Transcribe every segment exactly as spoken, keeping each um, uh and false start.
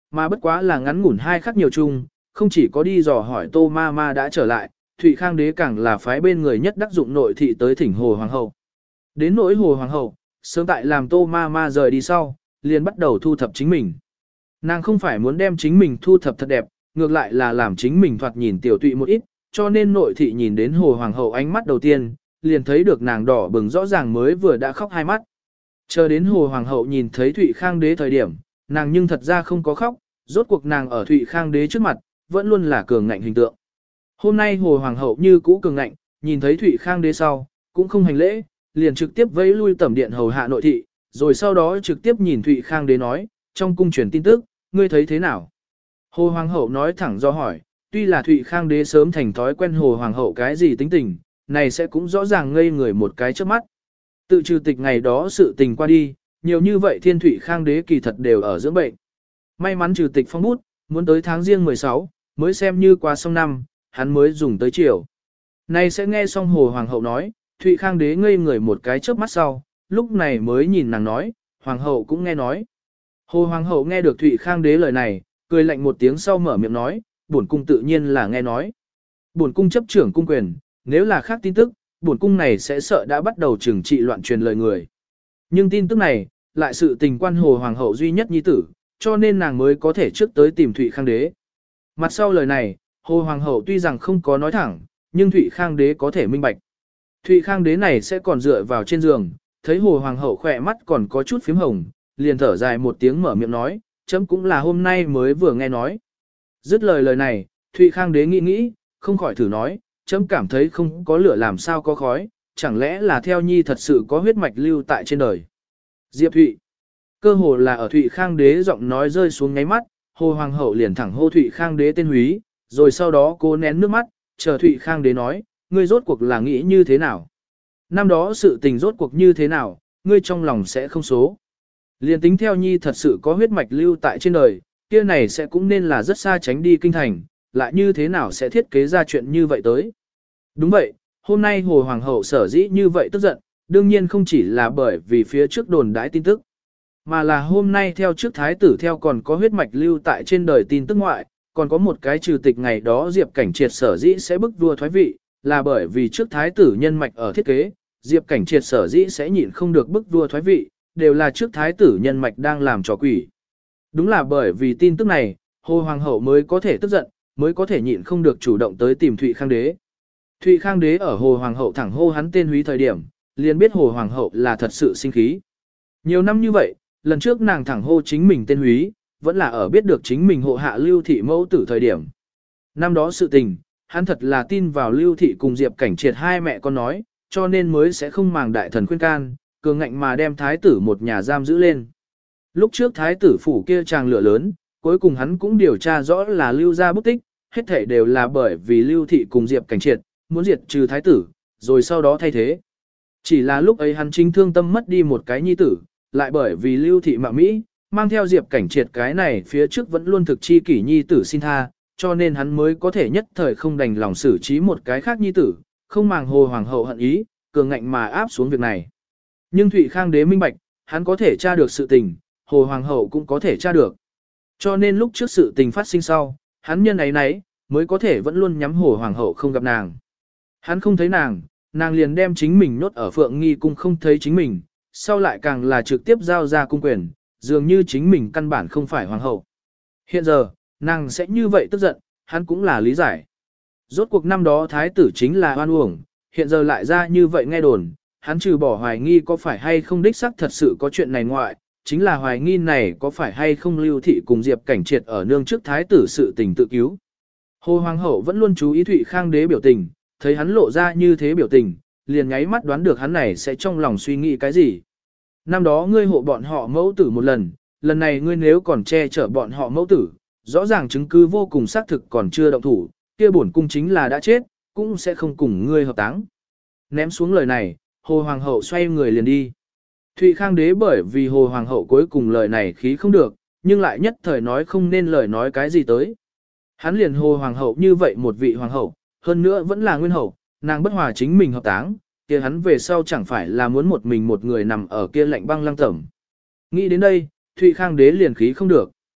mà bất quá là ngắn ngủn hai khắc nhiều chung, không chỉ có đi dò hỏi Tô Ma Ma đã trở lại, Thụy Khang đế càng là phái bên người nhất đắc dụng nội thị tới thỉnh Hồ Hoàng hậu. Đến nỗi Hồ Hoàng hậu, sớm tại làm Tô Ma Ma rời đi sau, liền bắt đầu thu thập chính mình. Nàng không phải muốn đem chính mình thu thập thật đẹp, ngược lại là làm chính mình thoạt nhìn tiểu tụy một ít, cho nên nội thị nhìn đến Hồ Hoàng hậu ánh mắt đầu tiên, liền thấy được nàng đỏ bừng rõ ràng mới vừa đã khóc hai mắt. Chờ đến Hồ Hoàng hậu nhìn thấy Thụy Khang đế thời điểm, nàng nhưng thật ra không có khóc, rốt cuộc nàng ở Thụy Khang đế trước mặt, vẫn luôn là cường ngạnh hình tượng. Hôm nay Hồ Hoàng hậu như cũ cường ngạnh, nhìn thấy Thụy Khang đế sau, cũng không hành lễ, liền trực tiếp vẫy lui tẩm điện hầu hạ nội thị, rồi sau đó trực tiếp nhìn Thụy Khang đế nói, trong cung truyền tin tức, ngươi thấy thế nào? Hồ Hoàng hậu nói thẳng do hỏi, tuy là Thụy Khang đế sớm thành thói quen Hồ Hoàng hậu cái gì tính tình, này sẽ cũng rõ ràng ngây người một cái trước mắt. Tự trừ tịch ngày đó sự tình qua đi, nhiều như vậy Thiên Thụy Khang đế kỳ thật đều ở dưỡng bệnh. May mắn trừ tịch phong bút, muốn tới tháng riêng mười sáu, mới xem như qua xong năm, hắn mới dùng tới chiều. Này sẽ nghe xong Hồ Hoàng hậu nói, Thụy Khang đế ngây người một cái chớp mắt sau, lúc này mới nhìn nàng nói, Hoàng hậu cũng nghe nói. Hồ Hoàng hậu nghe được Thụy Khang đế lời này, cười lạnh một tiếng sau mở miệng nói, bổn cung tự nhiên là nghe nói. Bổn cung chấp trưởng cung quyền, nếu là khác tin tức, bổn cung này sẽ sợ đã bắt đầu trừng trị loạn truyền lời người. Nhưng tin tức này, lại sự tình quan Hồ Hoàng hậu duy nhất nhi tử, cho nên nàng mới có thể trước tới tìm Thụy Khang đế. Mặt sau lời này, Hồ Hoàng hậu tuy rằng không có nói thẳng, nhưng Thụy Khang đế có thể minh bạch. Thụy Khang đế này sẽ còn dựa vào trên giường, thấy Hồ Hoàng hậu khỏe mắt còn có chút phím hồng, liền thở dài một tiếng mở miệng nói, chấm cũng là hôm nay mới vừa nghe nói. Dứt lời lời này, Thụy Khang đế nghĩ nghĩ, không khỏi thử nói, chấm cảm thấy không có lửa làm sao có khói, chẳng lẽ là theo nhi thật sự có huyết mạch lưu tại trên đời. Diệp Thụy. Cơ hồ là ở Thụy Khang đế giọng nói rơi xuống ngáy mắt, Hồ Hoàng hậu liền thẳng hô Thụy Khang đế tên húy, rồi sau đó cố nén nước mắt, chờ Thụy Khang đế nói, ngươi rốt cuộc là nghĩ như thế nào? Năm đó sự tình rốt cuộc như thế nào, ngươi trong lòng sẽ không số. Liền tính theo nhi thật sự có huyết mạch lưu tại trên đời, kia này sẽ cũng nên là rất xa tránh đi kinh thành, lại như thế nào sẽ thiết kế ra chuyện như vậy tới. Đúng vậy, hôm nay Hồ Hoàng hậu sở dĩ như vậy tức giận, đương nhiên không chỉ là bởi vì phía trước đồn đãi tin tức, mà là hôm nay theo trước thái tử theo còn có huyết mạch lưu tại trên đời tin tức ngoại, còn có một cái trừ tịch ngày đó Diệp Cảnh Triệt sở dĩ sẽ bức vua thoái vị, là bởi vì trước thái tử nhân mạch ở thiết kế, Diệp Cảnh Triệt sở dĩ sẽ nhịn không được bức vua thoái vị, đều là trước thái tử nhân mạch đang làm trò quỷ. Đúng là bởi vì tin tức này, Hồ Hoàng hậu mới có thể tức giận, mới có thể nhịn không được chủ động tới tìm Thụy Khang đế. Thụy Khang đế ở Hồ Hoàng hậu thẳng hô hắn tên húy thời điểm, liền biết Hồ Hoàng hậu là thật sự sinh khí. Nhiều năm như vậy, lần trước nàng thẳng hô chính mình tên húy, vẫn là ở biết được chính mình hộ hạ Lưu Thị mẫu tử thời điểm. Năm đó sự tình, hắn thật là tin vào Lưu Thị cùng Diệp Cảnh Triệt hai mẹ con nói, cho nên mới sẽ không màng đại thần khuyên can, cường ngạnh mà đem thái tử một nhà giam giữ lên. Lúc trước thái tử phủ kia tràng lửa lớn, cuối cùng hắn cũng điều tra rõ là Lưu gia bút tích, hết thảy đều là bởi vì Lưu Thị cùng Diệp Cảnh Triệt, muốn diệt trừ thái tử, rồi sau đó thay thế. Chỉ là lúc ấy hắn chính thương tâm mất đi một cái nhi tử, lại bởi vì Lưu Thị mạo Mỹ, mang theo Diệp Cảnh Triệt cái này phía trước vẫn luôn thực chi kỷ nhi tử xin tha, cho nên hắn mới có thể nhất thời không đành lòng xử trí một cái khác nhi tử, không màng Hồ Hoàng hậu hận ý, cường ngạnh mà áp xuống việc này. Nhưng Thụy Khang đế minh bạch, hắn có thể tra được sự tình, Hồ Hoàng hậu cũng có thể tra được. Cho nên lúc trước sự tình phát sinh sau, hắn nhân ấy nấy, mới có thể vẫn luôn nhắm Hồ Hoàng hậu không gặp nàng. Hắn không thấy nàng, nàng liền đem chính mình nhốt ở Phượng Nghi cung không thấy chính mình, sau lại càng là trực tiếp giao ra cung quyền, dường như chính mình căn bản không phải Hoàng hậu. Hiện giờ, nàng sẽ như vậy tức giận, hắn cũng là lý giải. Rốt cuộc năm đó thái tử chính là oan uổng, hiện giờ lại ra như vậy nghe đồn, hắn trừ bỏ hoài nghi có phải hay không đích xác thật sự có chuyện này ngoại, chính là hoài nghi này có phải hay không Lưu Thị cùng Diệp Cảnh Triệt ở nương trước thái tử sự tình tự cứu. Hồ Hoàng hậu vẫn luôn chú ý Thụy Khang đế biểu tình, thấy hắn lộ ra như thế biểu tình, liền nháy mắt đoán được hắn này sẽ trong lòng suy nghĩ cái gì. Năm đó ngươi hộ bọn họ mẫu tử một lần, lần này ngươi nếu còn che chở bọn họ mẫu tử, rõ ràng chứng cứ vô cùng xác thực còn chưa động thủ, kia bổn cung chính là đã chết, cũng sẽ không cùng ngươi hợp táng. Ném xuống lời này, Hồ Hoàng hậu xoay người liền đi. Thụy Khang đế bởi vì Hồ Hoàng hậu cuối cùng lời này khí không được, nhưng lại nhất thời nói không nên lời nói cái gì tới. Hắn liền Hồ Hoàng hậu như vậy một vị Hoàng hậu, hơn nữa vẫn là nguyên hậu, nàng bất hòa chính mình hợp táng, kia hắn về sau chẳng phải là muốn một mình một người nằm ở kia lạnh băng lăng tẩm. Nghĩ đến đây, Thụy Khang đế liền khí không được.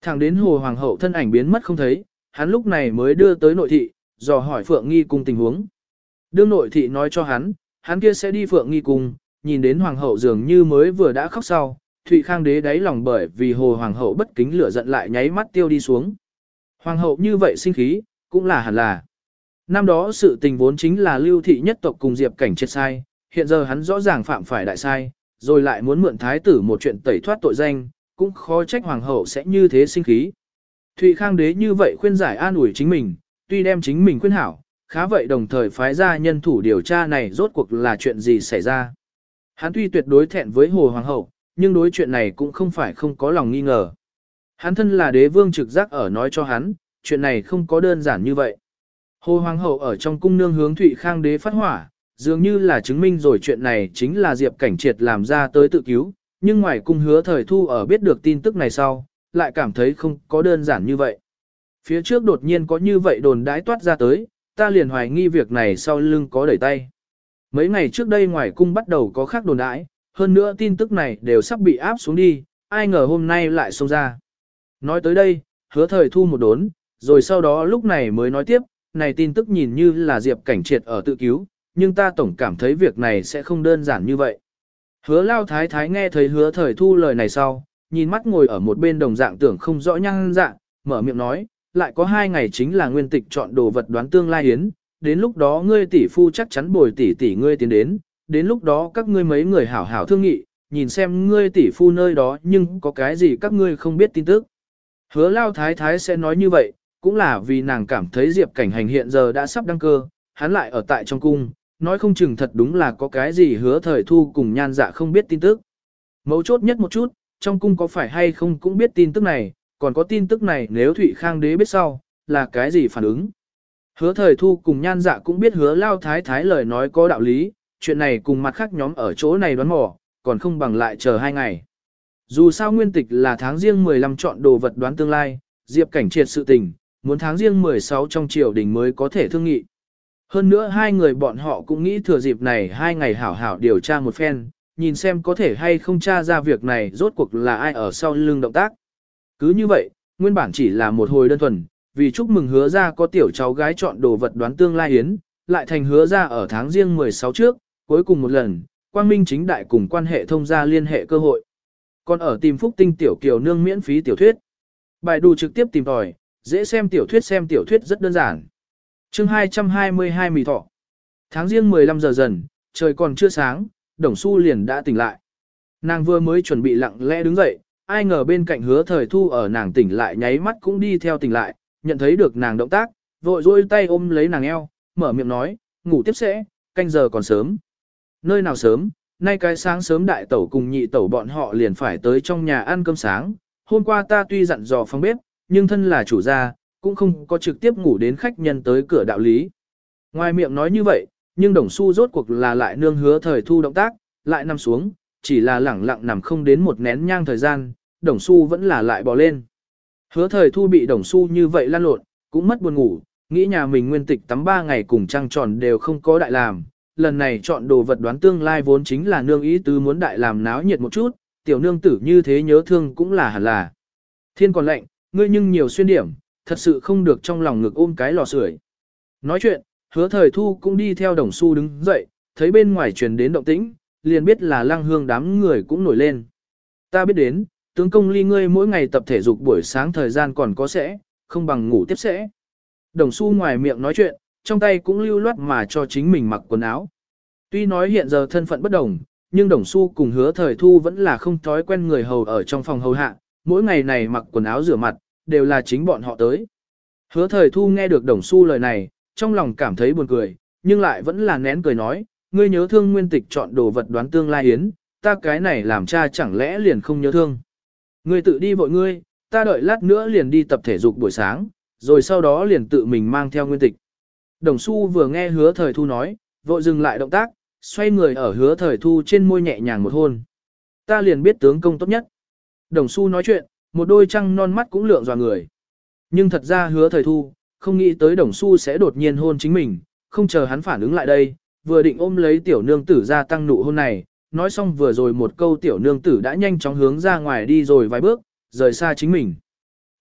Thẳng đến Hồ Hoàng hậu thân ảnh biến mất không thấy, hắn lúc này mới đưa tới nội thị, dò hỏi Phượng Nghi cung tình huống. Đương nội thị nói cho hắn, hắn kia sẽ đi Phượng Nghi cung, nhìn đến Hoàng hậu dường như mới vừa đã khóc sau, Thụy Khang đế đáy lòng bởi vì Hồ Hoàng hậu bất kính lửa giận lại nháy mắt tiêu đi xuống. Hoàng hậu như vậy sinh khí, cũng là hẳn là. Năm đó sự tình vốn chính là Lưu thị nhất tộc cùng Diệp Cảnh triệt sai, hiện giờ hắn rõ ràng phạm phải đại sai, rồi lại muốn mượn thái tử một chuyện tẩy thoát tội danh, cũng khó trách hoàng hậu sẽ như thế sinh khí. Thụy Khang đế như vậy khuyên giải an ủi chính mình, tuy đem chính mình khuyên hảo, khá vậy đồng thời phái ra nhân thủ điều tra này rốt cuộc là chuyện gì xảy ra. Hắn tuy tuyệt đối thẹn với Hồ Hoàng hậu, nhưng đối chuyện này cũng không phải không có lòng nghi ngờ. Hắn thân là đế vương trực giác ở nói cho hắn, chuyện này không có đơn giản như vậy. Hồ Hoàng hậu ở trong cung nương hướng Thụy Khang đế phát hỏa, dường như là chứng minh rồi chuyện này chính là Diệp Cảnh triệt làm ra tới tự cứu, nhưng ngoài cung Hứa Thời Thu ở biết được tin tức này sau, lại cảm thấy không có đơn giản như vậy. Phía trước đột nhiên có như vậy đồn đãi toát ra tới, ta liền hoài nghi việc này sau lưng có đẩy tay. Mấy ngày trước đây ngoài cung bắt đầu có khác đồn đãi, hơn nữa tin tức này đều sắp bị áp xuống đi, ai ngờ hôm nay lại xông ra. Nói tới đây, Hứa Thời Thu một đốn, rồi sau đó lúc này mới nói tiếp, này tin tức nhìn như là Diệp Cảnh triệt ở tự cứu, nhưng ta tổng cảm thấy việc này sẽ không đơn giản như vậy. Hứa Lao Thái Thái nghe thấy Hứa Thời Thu lời này sau, nhìn mắt ngồi ở một bên đồng dạng tưởng không rõ nhăng dạng, mở miệng nói, lại có hai ngày chính là nguyên tịch chọn đồ vật đoán tương lai hiến, đến lúc đó ngươi tỷ phu chắc chắn bồi tỷ tỷ ngươi tiến đến, đến lúc đó các ngươi mấy người hảo hảo thương nghị, nhìn xem ngươi tỷ phu nơi đó nhưng có cái gì các ngươi không biết tin tức. Hứa Lao Thái Thái sẽ nói như vậy, cũng là vì nàng cảm thấy Diệp Cảnh Hành hiện giờ đã sắp đăng cơ, hắn lại ở tại trong cung, nói không chừng thật đúng là có cái gì Hứa Thời Thu cùng Nhan Dạ không biết tin tức. Mấu chốt nhất một chút, trong cung có phải hay không cũng biết tin tức này, còn có tin tức này nếu Thụy Khang đế biết sau, là cái gì phản ứng. Hứa Thời Thu cùng Nhan Dạ cũng biết Hứa Lao Thái Thái lời nói có đạo lý, chuyện này cùng mặt khác nhóm ở chỗ này đoán mò, còn không bằng lại chờ hai ngày. Dù sao nguyên tịch là tháng riêng mười lăm chọn đồ vật đoán tương lai, Diệp Cảnh triệt sự tình, muốn tháng riêng mười sáu trong triều đình mới có thể thương nghị. Hơn nữa hai người bọn họ cũng nghĩ thừa dịp này hai ngày hảo hảo điều tra một phen, nhìn xem có thể hay không tra ra việc này rốt cuộc là ai ở sau lưng động tác. Cứ như vậy, nguyên bản chỉ là một hồi đơn thuần, vì chúc mừng Hứa ra có tiểu cháu gái chọn đồ vật đoán tương lai yến, lại thành Hứa ra ở tháng riêng mười sáu trước, cuối cùng một lần, quang minh chính đại cùng quan hệ thông gia liên hệ cơ hội. Còn ở tìm Phúc Tinh tiểu kiều nương miễn phí tiểu thuyết. Bài đù trực tiếp tìm tòi, dễ xem tiểu thuyết xem tiểu thuyết rất đơn giản. Chương hai trăm hai mươi hai mì thọ. Tháng riêng mười lăm giờ dần, trời còn chưa sáng, Đồng Xu liền đã tỉnh lại. Nàng vừa mới chuẩn bị lặng lẽ đứng dậy, ai ngờ bên cạnh Hứa Thời Thu ở nàng tỉnh lại nháy mắt cũng đi theo tỉnh lại, nhận thấy được nàng động tác, vội dôi tay ôm lấy nàng eo, mở miệng nói, ngủ tiếp sẽ, canh giờ còn sớm. Nơi nào sớm, nay cái sáng sớm đại tẩu cùng nhị tẩu bọn họ liền phải tới trong nhà ăn cơm sáng, hôm qua ta tuy dặn dò phòng bếp, nhưng thân là chủ gia, cũng không có trực tiếp ngủ đến khách nhân tới cửa đạo lý. Ngoài miệng nói như vậy, nhưng Đồng Xu rốt cuộc là lại nương Hứa Thời Thu động tác, lại nằm xuống, chỉ là lẳng lặng nằm không đến một nén nhang thời gian, Đồng Xu vẫn là lại bò lên. Hứa Thời Thu bị Đồng Xu như vậy lăn lộn, cũng mất buồn ngủ, nghĩ nhà mình nguyên tịch tắm ba ngày cùng trăng tròn đều không có đại làm, lần này chọn đồ vật đoán tương lai vốn chính là nương ý tứ muốn đại làm náo nhiệt một chút, tiểu nương tử như thế nhớ thương cũng là hẳn là. Thiên còn lạnh, ngươi nhưng nhiều xuyên điểm, thật sự không được trong lòng ngực ôm cái lò sưởi. Nói chuyện, Hứa Thời Thu cũng đi theo Đồng Xu đứng dậy, thấy bên ngoài truyền đến động tĩnh, liền biết là Lăng Hương đám người cũng nổi lên. Ta biết đến, tướng công ly ngươi mỗi ngày tập thể dục buổi sáng thời gian còn có sẽ, không bằng ngủ tiếp sẽ. Đồng Xu ngoài miệng nói chuyện, trong tay cũng lưu loát mà cho chính mình mặc quần áo. Tuy nói hiện giờ thân phận bất đồng, nhưng Đồng Xu cùng Hứa Thời Thu vẫn là không thói quen người hầu ở trong phòng hầu hạ, mỗi ngày này mặc quần áo rửa mặt, đều là chính bọn họ tới. Hứa Thời Thu nghe được Đồng Xu lời này, trong lòng cảm thấy buồn cười, nhưng lại vẫn là nén cười nói, ngươi nhớ thương nguyên tịch chọn đồ vật đoán tương lai yến, ta cái này làm cha chẳng lẽ liền không nhớ thương. Ngươi tự đi vội ngươi, ta đợi lát nữa liền đi tập thể dục buổi sáng, rồi sau đó liền tự mình mang theo nguyên tịch. Đồng Xu vừa nghe Hứa Thời Thu nói, vội dừng lại động tác, xoay người ở Hứa Thời Thu trên môi nhẹ nhàng một hôn. Ta liền biết tướng công tốt nhất. Đồng Xu nói chuyện, một đôi trăng non mắt cũng lượng dò người. Nhưng thật ra Hứa Thời Thu, không nghĩ tới Đồng Xu sẽ đột nhiên hôn chính mình, không chờ hắn phản ứng lại đây, vừa định ôm lấy tiểu nương tử ra tăng nụ hôn này, nói xong vừa rồi một câu tiểu nương tử đã nhanh chóng hướng ra ngoài đi rồi vài bước, rời xa chính mình.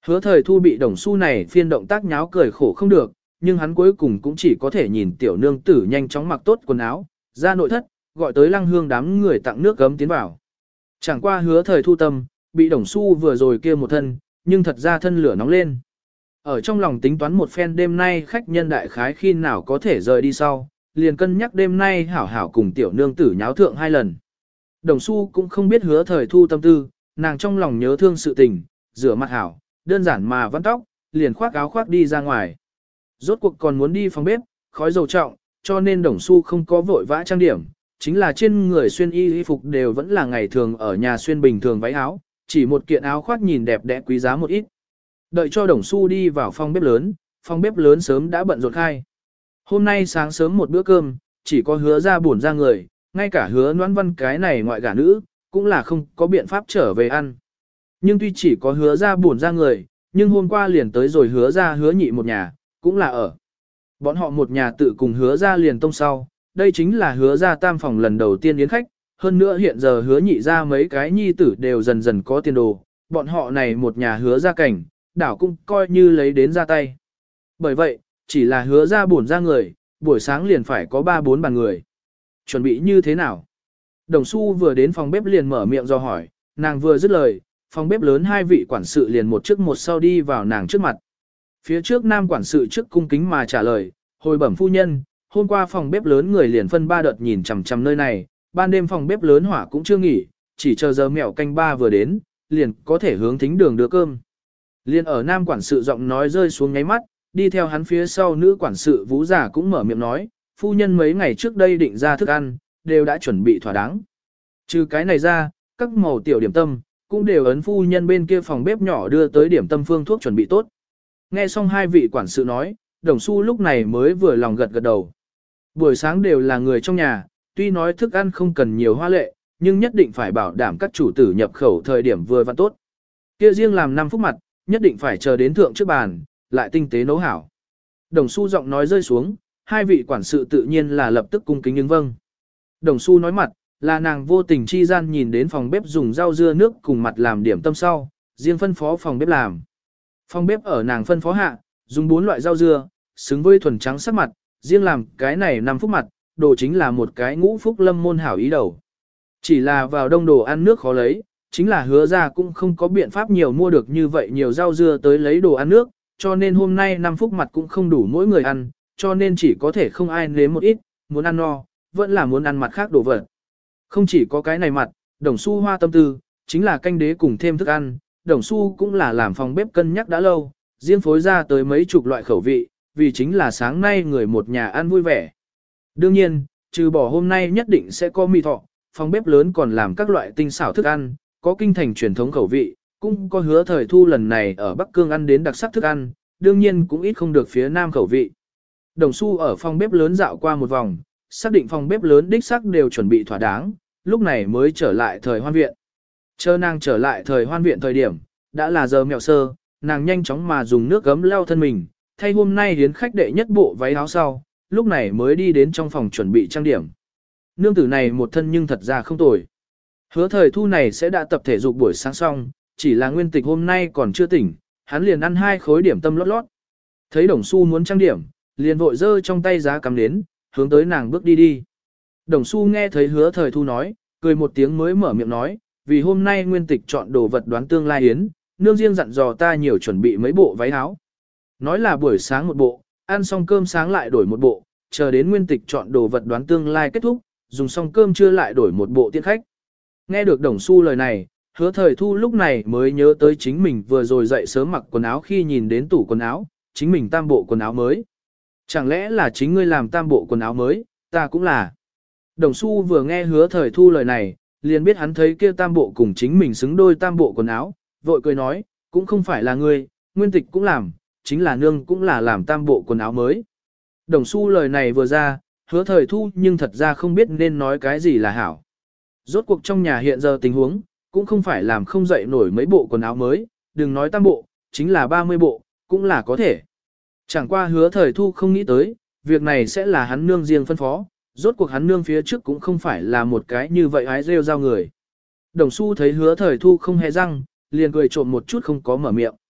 Hứa thời thu bị đồng xu này phiên động tác nháo cười khổ không được, nhưng hắn cuối cùng cũng chỉ có thể nhìn tiểu nương tử nhanh chóng mặc tốt quần áo, ra nội thất, gọi tới lăng hương đám người tặng nước gấm tiến vào. Chẳng qua hứa thời thu tâm, bị đồng xu vừa rồi kia một thân, nhưng thật ra thân lửa nóng lên. Ở trong lòng tính toán một phen đêm nay khách nhân đại khái khi nào có thể rời đi sau, liền cân nhắc đêm nay hảo hảo cùng tiểu nương tử nháo thượng hai lần. Đồng xu cũng không biết hứa thời thu tâm tư, nàng trong lòng nhớ thương sự tình, rửa mặt hảo, đơn giản mà vắt tóc, liền khoác áo khoác đi ra ngoài. Rốt cuộc còn muốn đi phòng bếp, khói dầu trọng, cho nên đồng xu không có vội vã trang điểm, chính là trên người xuyên y y phục đều vẫn là ngày thường ở nhà xuyên bình thường váy áo, chỉ một kiện áo khoác nhìn đẹp đẽ quý giá một ít. Đợi cho đồng xu đi vào phòng bếp lớn, phòng bếp lớn sớm đã bận rộn khai. Hôm nay sáng sớm một bữa cơm, chỉ có hứa ra buồn ra người, ngay cả hứa noãn văn cái này ngoại gả nữ, cũng là không có biện pháp trở về ăn. Nhưng tuy chỉ có hứa ra buồn ra người, nhưng hôm qua liền tới rồi hứa ra hứa nhị một nhà, cũng là ở. Bọn họ một nhà tự cùng hứa ra liền tông sau, đây chính là hứa ra tam phòng lần đầu tiên yến khách, hơn nữa hiện giờ hứa nhị ra mấy cái nhi tử đều dần dần có tiền đồ, bọn họ này một nhà hứa ra cảnh, đảo cũng coi như lấy đến ra tay. Bởi vậy, chỉ là hứa ra buồn ra người, buổi sáng liền phải có ba bốn bàn người. Chuẩn bị như thế nào? Đồng Xu vừa đến phòng bếp liền mở miệng do hỏi, nàng vừa dứt lời, phòng bếp lớn hai vị quản sự liền một trước một sau đi vào nàng trước mặt. Phía trước nam quản sự trước cung kính mà trả lời, hồi bẩm phu nhân, hôm qua phòng bếp lớn người liền phân ba đợt nhìn chằm chằm nơi này, ban đêm phòng bếp lớn hỏa cũng chưa nghỉ, chỉ chờ giờ mẹo canh ba vừa đến, liền có thể hướng thính đường đưa cơm. Liền ở nam quản sự giọng nói rơi xuống nháy mắt, đi theo hắn phía sau nữ quản sự Vũ giả cũng mở miệng nói, phu nhân mấy ngày trước đây định ra thức ăn, đều đã chuẩn bị thỏa đáng. Trừ cái này ra, các màu tiểu điểm tâm, cũng đều ấn phu nhân bên kia phòng bếp nhỏ đưa tới điểm tâm phương thuốc chuẩn bị tốt. Nghe xong hai vị quản sự nói, Đồng Xu lúc này mới vừa lòng gật gật đầu. Buổi sáng đều là người trong nhà, tuy nói thức ăn không cần nhiều hoa lệ, nhưng nhất định phải bảo đảm các chủ tử nhập khẩu thời điểm vừa và tốt. Kia riêng làm năm phút mặt, nhất định phải chờ đến thượng trước bàn, lại tinh tế nấu hảo. Đồng Xu giọng nói rơi xuống, hai vị quản sự tự nhiên là lập tức cung kính ứng vâng. Đồng Xu nói mặt, là nàng vô tình chi gian nhìn đến phòng bếp dùng rau dưa nước cùng mặt làm điểm tâm sau, riêng phân phó phòng bếp làm. Phòng bếp ở nàng phân phó hạ, dùng bốn loại rau dưa, xứng với thuần trắng sắc mặt, riêng làm cái này năm phút mặt, đồ chính là một cái ngũ phúc lâm môn hảo ý đầu. Chỉ là vào đông đồ ăn nước khó lấy, chính là hứa ra cũng không có biện pháp nhiều mua được như vậy nhiều rau dưa tới lấy đồ ăn nước, cho nên hôm nay năm phút mặt cũng không đủ mỗi người ăn, cho nên chỉ có thể không ai nếm một ít, muốn ăn no, vẫn là muốn ăn mặt khác đồ vật. Không chỉ có cái này mặt, Đồng Xu hoa tâm tư, chính là canh đế cùng thêm thức ăn, Đồng Xu cũng là làm phòng bếp cân nhắc đã lâu, riêng phối ra tới mấy chục loại khẩu vị, vì chính là sáng nay người một nhà ăn vui vẻ. Đương nhiên, trừ bỏ hôm nay nhất định sẽ có mì thọ, phòng bếp lớn còn làm các loại tinh xảo thức ăn, có kinh thành truyền thống khẩu vị, cũng có hứa thời thu lần này ở Bắc Cương ăn đến đặc sắc thức ăn, đương nhiên cũng ít không được phía Nam khẩu vị. Đồng Xu ở phòng bếp lớn dạo qua một vòng, xác định phòng bếp lớn đích xác đều chuẩn bị thỏa đáng, lúc này mới trở lại thời hoan viện. Chờ nàng trở lại thời hoan viện thời điểm, đã là giờ mẹo sơ, nàng nhanh chóng mà dùng nước gấm lau thân mình, thay hôm nay hiến khách đệ nhất bộ váy áo sau, lúc này mới đi đến trong phòng chuẩn bị trang điểm. Nương tử này một thân nhưng thật ra không tồi. Hứa thời thu này sẽ đã tập thể dục buổi sáng xong, chỉ là nguyên tịch hôm nay còn chưa tỉnh, hắn liền ăn hai khối điểm tâm lót lót. Thấy Đồng Xu muốn trang điểm, liền vội giơ trong tay giá cắm đến, hướng tới nàng bước đi đi. Đồng Xu nghe thấy hứa thời thu nói, cười một tiếng mới mở miệng nói, vì hôm nay nguyên tịch chọn đồ vật đoán tương lai yến, nương riêng dặn dò ta nhiều chuẩn bị mấy bộ váy áo. Nói là buổi sáng một bộ, ăn xong cơm sáng lại đổi một bộ, chờ đến nguyên tịch chọn đồ vật đoán tương lai kết thúc, dùng xong cơm trưa lại đổi một bộ tiễn khách. Nghe được Đồng Xu lời này, hứa thời thu lúc này mới nhớ tới chính mình vừa rồi dậy sớm mặc quần áo khi nhìn đến tủ quần áo, chính mình tam bộ quần áo mới. Chẳng lẽ là chính ngươi làm tam bộ quần áo mới, ta cũng là. Đồng Xu vừa nghe hứa thời thu lời này, liền biết hắn thấy kia tam bộ cùng chính mình xứng đôi tam bộ quần áo, vội cười nói, cũng không phải là ngươi, nguyên tịch cũng làm, chính là nương cũng là làm tam bộ quần áo mới. Đồng Xu lời này vừa ra, hứa thời thu nhưng thật ra không biết nên nói cái gì là hảo. Rốt cuộc trong nhà hiện giờ tình huống, cũng không phải làm không dậy nổi mấy bộ quần áo mới, đừng nói tam bộ, chính là ba mươi bộ, cũng là có thể. Chẳng qua hứa thời thu không nghĩ tới, việc này sẽ là hắn nương riêng phân phó, rốt cuộc hắn nương phía trước cũng không phải là một cái như vậy ái rêu rao người. Đồng Xu thấy hứa thời thu không hề răng, liền cười trộm một chút không có mở miệng.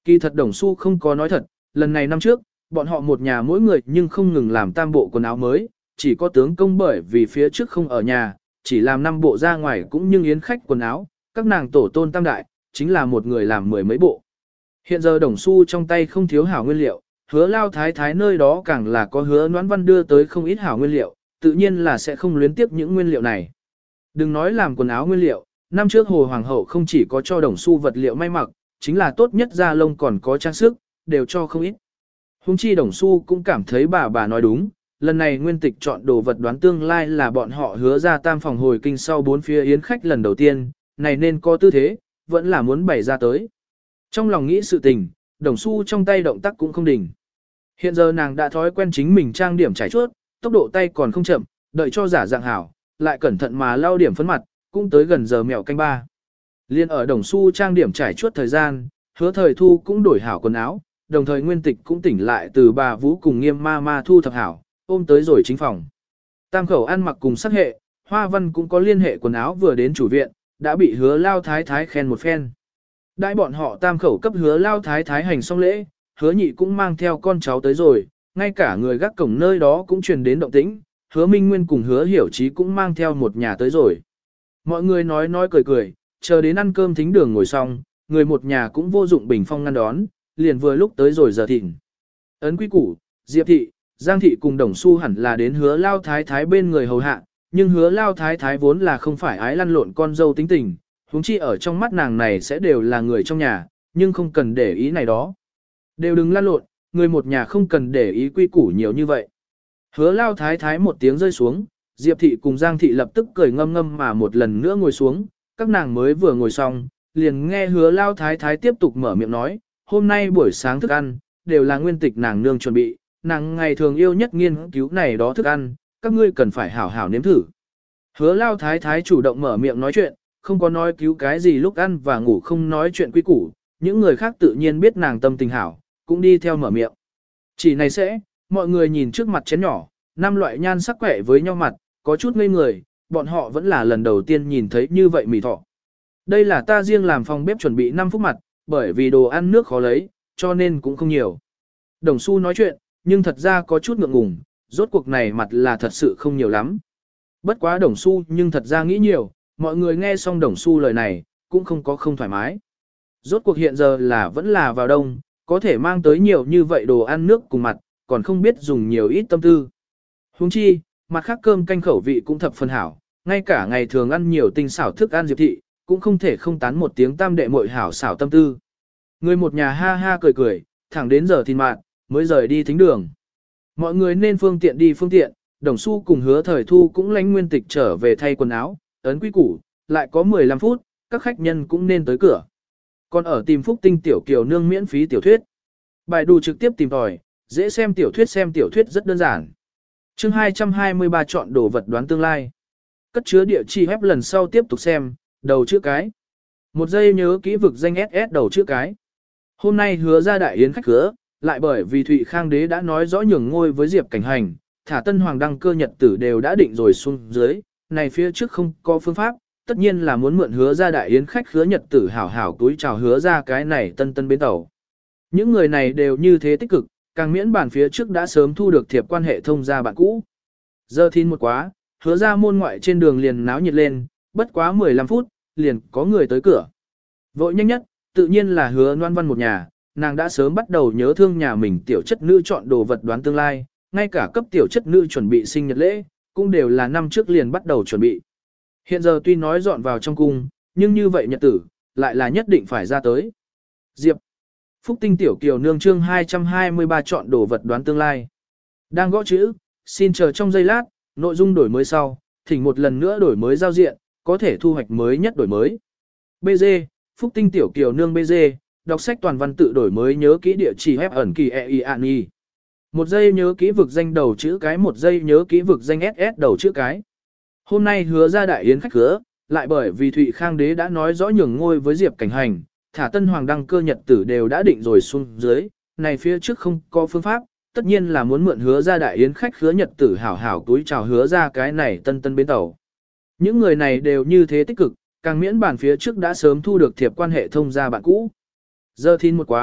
Kỳ thật Đồng Xu không có nói thật, lần này năm trước, bọn họ một nhà mỗi người nhưng không ngừng làm tam bộ quần áo mới, chỉ có tướng công bởi vì phía trước không ở nhà, chỉ làm năm bộ ra ngoài cũng nhưng yến khách quần áo, các nàng tổ tôn tam đại, chính là một người làm mười mấy bộ. Hiện giờ Đồng Xu trong tay không thiếu hảo nguyên liệu, hứa lao thái thái nơi đó càng là có hứa noãn văn đưa tới không ít hảo nguyên liệu, tự nhiên là sẽ không luyến tiếp những nguyên liệu này. Đừng nói làm quần áo nguyên liệu, năm trước Hồ Hoàng hậu không chỉ có cho Đồng Xu vật liệu may mặc, chính là tốt nhất da lông còn có trang sức, đều cho không ít. Hùng chi Đồng Xu cũng cảm thấy bà bà nói đúng, lần này nguyên tịch chọn đồ vật đoán tương lai là bọn họ hứa ra tam phòng hồi kinh sau bốn phía yến khách lần đầu tiên, này nên có tư thế, vẫn là muốn bày ra tới. Trong lòng nghĩ sự tình, Đồng Xu trong tay động tác cũng không đình. Hiện giờ nàng đã thói quen chính mình trang điểm trải chuốt, tốc độ tay còn không chậm, đợi cho giả dạng hảo, lại cẩn thận mà lau điểm phấn mặt, cũng tới gần giờ mèo canh ba. Liên ở Đồng Xu trang điểm trải chuốt thời gian, hứa thời thu cũng đổi hảo quần áo, đồng thời nguyên tịch cũng tỉnh lại từ bà Vũ cùng nghiêm ma ma thu thập hảo, ôm tới rồi chính phòng. Tam khẩu ăn mặc cùng sắc hệ, Hoa Văn cũng có liên hệ quần áo vừa đến chủ viện, đã bị hứa lao thái thái khen một phen. Đại bọn họ tam khẩu cấp hứa lao thái thái hành xong lễ, hứa nhị cũng mang theo con cháu tới rồi, ngay cả người gác cổng nơi đó cũng truyền đến động tĩnh, hứa Minh Nguyên cùng hứa Hiểu Chí cũng mang theo một nhà tới rồi. Mọi người nói nói cười cười, chờ đến ăn cơm thính đường ngồi xong, người một nhà cũng vô dụng bình phong ngăn đón, liền vừa lúc tới rồi giờ thịnh. Ấn quý củ, Diệp thị, Giang thị cùng Đồng Xu hẳn là đến hứa lao thái thái bên người hầu hạ, nhưng hứa lao thái thái vốn là không phải ái lăn lộn con dâu tính tình, huống chi ở trong mắt nàng này sẽ đều là người trong nhà, nhưng không cần để ý này đó. Đều đừng lăn lộn, người một nhà không cần để ý quy củ nhiều như vậy. Hứa lao thái thái một tiếng rơi xuống, Diệp thị cùng Giang thị lập tức cười ngâm ngâm mà một lần nữa ngồi xuống, các nàng mới vừa ngồi xong, liền nghe hứa lao thái thái tiếp tục mở miệng nói, hôm nay buổi sáng thức ăn, đều là nguyên tịch nàng nương chuẩn bị, nàng ngày thường yêu nhất nghiên cứu này đó thức ăn, các ngươi cần phải hảo hảo nếm thử. Hứa lao thái thái chủ động mở miệng nói chuyện, không có nói cứu cái gì lúc ăn và ngủ không nói chuyện quy củ, những người khác tự nhiên biết nàng tâm tình hảo, cũng đi theo mở miệng. Chỉ này sẽ, mọi người nhìn trước mặt chén nhỏ, năm loại nhan sắc quẻ với nhau mặt, có chút ngây người, bọn họ vẫn là lần đầu tiên nhìn thấy như vậy mì thọ. Đây là ta riêng làm phòng bếp chuẩn bị năm phút mặt, bởi vì đồ ăn nước khó lấy, cho nên cũng không nhiều. Đồng Xu nói chuyện, nhưng thật ra có chút ngượng ngùng, rốt cuộc này mặt là thật sự không nhiều lắm. Bất quá Đồng Xu nhưng thật ra nghĩ nhiều, mọi người nghe xong Đồng Xu lời này, cũng không có không thoải mái. Rốt cuộc hiện giờ là vẫn là vào đông, có thể mang tới nhiều như vậy đồ ăn nước cùng mặt, còn không biết dùng nhiều ít tâm tư. Huống chi, mặt khác cơm canh khẩu vị cũng thập phần hảo, ngay cả ngày thường ăn nhiều tinh xảo thức ăn Diệp thị, cũng không thể không tán một tiếng tam đệ muội hảo xảo tâm tư. Người một nhà ha ha cười cười, thẳng đến giờ thìn mạng, mới rời đi thính đường. Mọi người nên phương tiện đi phương tiện, Đồng Xu cùng hứa thời thu cũng lánh nguyên tịch trở về thay quần áo, ấn quy củ, lại có mười lăm phút, các khách nhân cũng nên tới cửa. Còn ở tìm Phúc Tinh tiểu kiều nương miễn phí tiểu thuyết. Bài đù trực tiếp tìm tòi, dễ xem tiểu thuyết xem tiểu thuyết rất đơn giản. Chương hai trăm hai mươi ba chọn đồ vật đoán tương lai. Cất chứa địa chỉ web lần sau tiếp tục xem, đầu chữ cái. Một giây nhớ kỹ vực danh ét ét đầu chữ cái. Hôm nay hứa ra đại yến khách khứa, lại bởi vì Thụy Khang đế đã nói rõ nhường ngôi với Diệp Cảnh Hành, thả tân hoàng đăng cơ nhật tử đều đã định rồi xuống dưới, này phía trước không có phương pháp, tất nhiên là muốn mượn hứa ra đại yến khách khứa nhật tử hảo hảo túi chào hứa ra cái này tân tân bến tàu. Những người này đều như thế tích cực, càng miễn bản phía trước đã sớm thu được thiệp quan hệ thông gia bạn cũ. Giờ thìn một quá, hứa ra môn ngoại trên đường liền náo nhiệt lên, bất quá mười lăm phút, liền có người tới cửa. Vội nhanh nhất, tự nhiên là hứa Loan Văn một nhà, nàng đã sớm bắt đầu nhớ thương nhà mình tiểu chất nữ chọn đồ vật đoán tương lai, ngay cả cấp tiểu chất nữ chuẩn bị sinh nhật lễ, cũng đều là năm trước liền bắt đầu chuẩn bị. Hiện giờ tuy nói dọn vào trong cung, nhưng như vậy nhật tử, lại là nhất định phải ra tới. Diệp Phúc Tinh tiểu kiều nương chương hai trăm hai mươi ba chọn đồ vật đoán tương lai. Đang gõ chữ, xin chờ trong giây lát, nội dung đổi mới sau, thỉnh một lần nữa đổi mới giao diện, có thể thu hoạch mới nhất đổi mới. bê giê, Phúc Tinh tiểu kiều nương bê giê, đọc sách toàn văn tự đổi mới nhớ kỹ địa chỉ web ẩn kỳ e i an i. Một giây nhớ kỹ vực danh đầu chữ cái, một giây nhớ kỹ vực danh ét ét đầu chữ cái. Hôm nay hứa ra đại yến khách khứa, lại bởi vì Thụy Khang đế đã nói rõ nhường ngôi với Diệp Cảnh Hành, thả tân hoàng đăng cơ nhật tử đều đã định rồi xuống dưới, này phía trước không có phương pháp, tất nhiên là muốn mượn hứa ra đại yến khách khứa nhật tử hảo hảo túi chào hứa ra cái này tân tân bến tàu. Những người này đều như thế tích cực, càng miễn bản phía trước đã sớm thu được thiệp quan hệ thông gia bạn cũ. Giờ thìn một quá,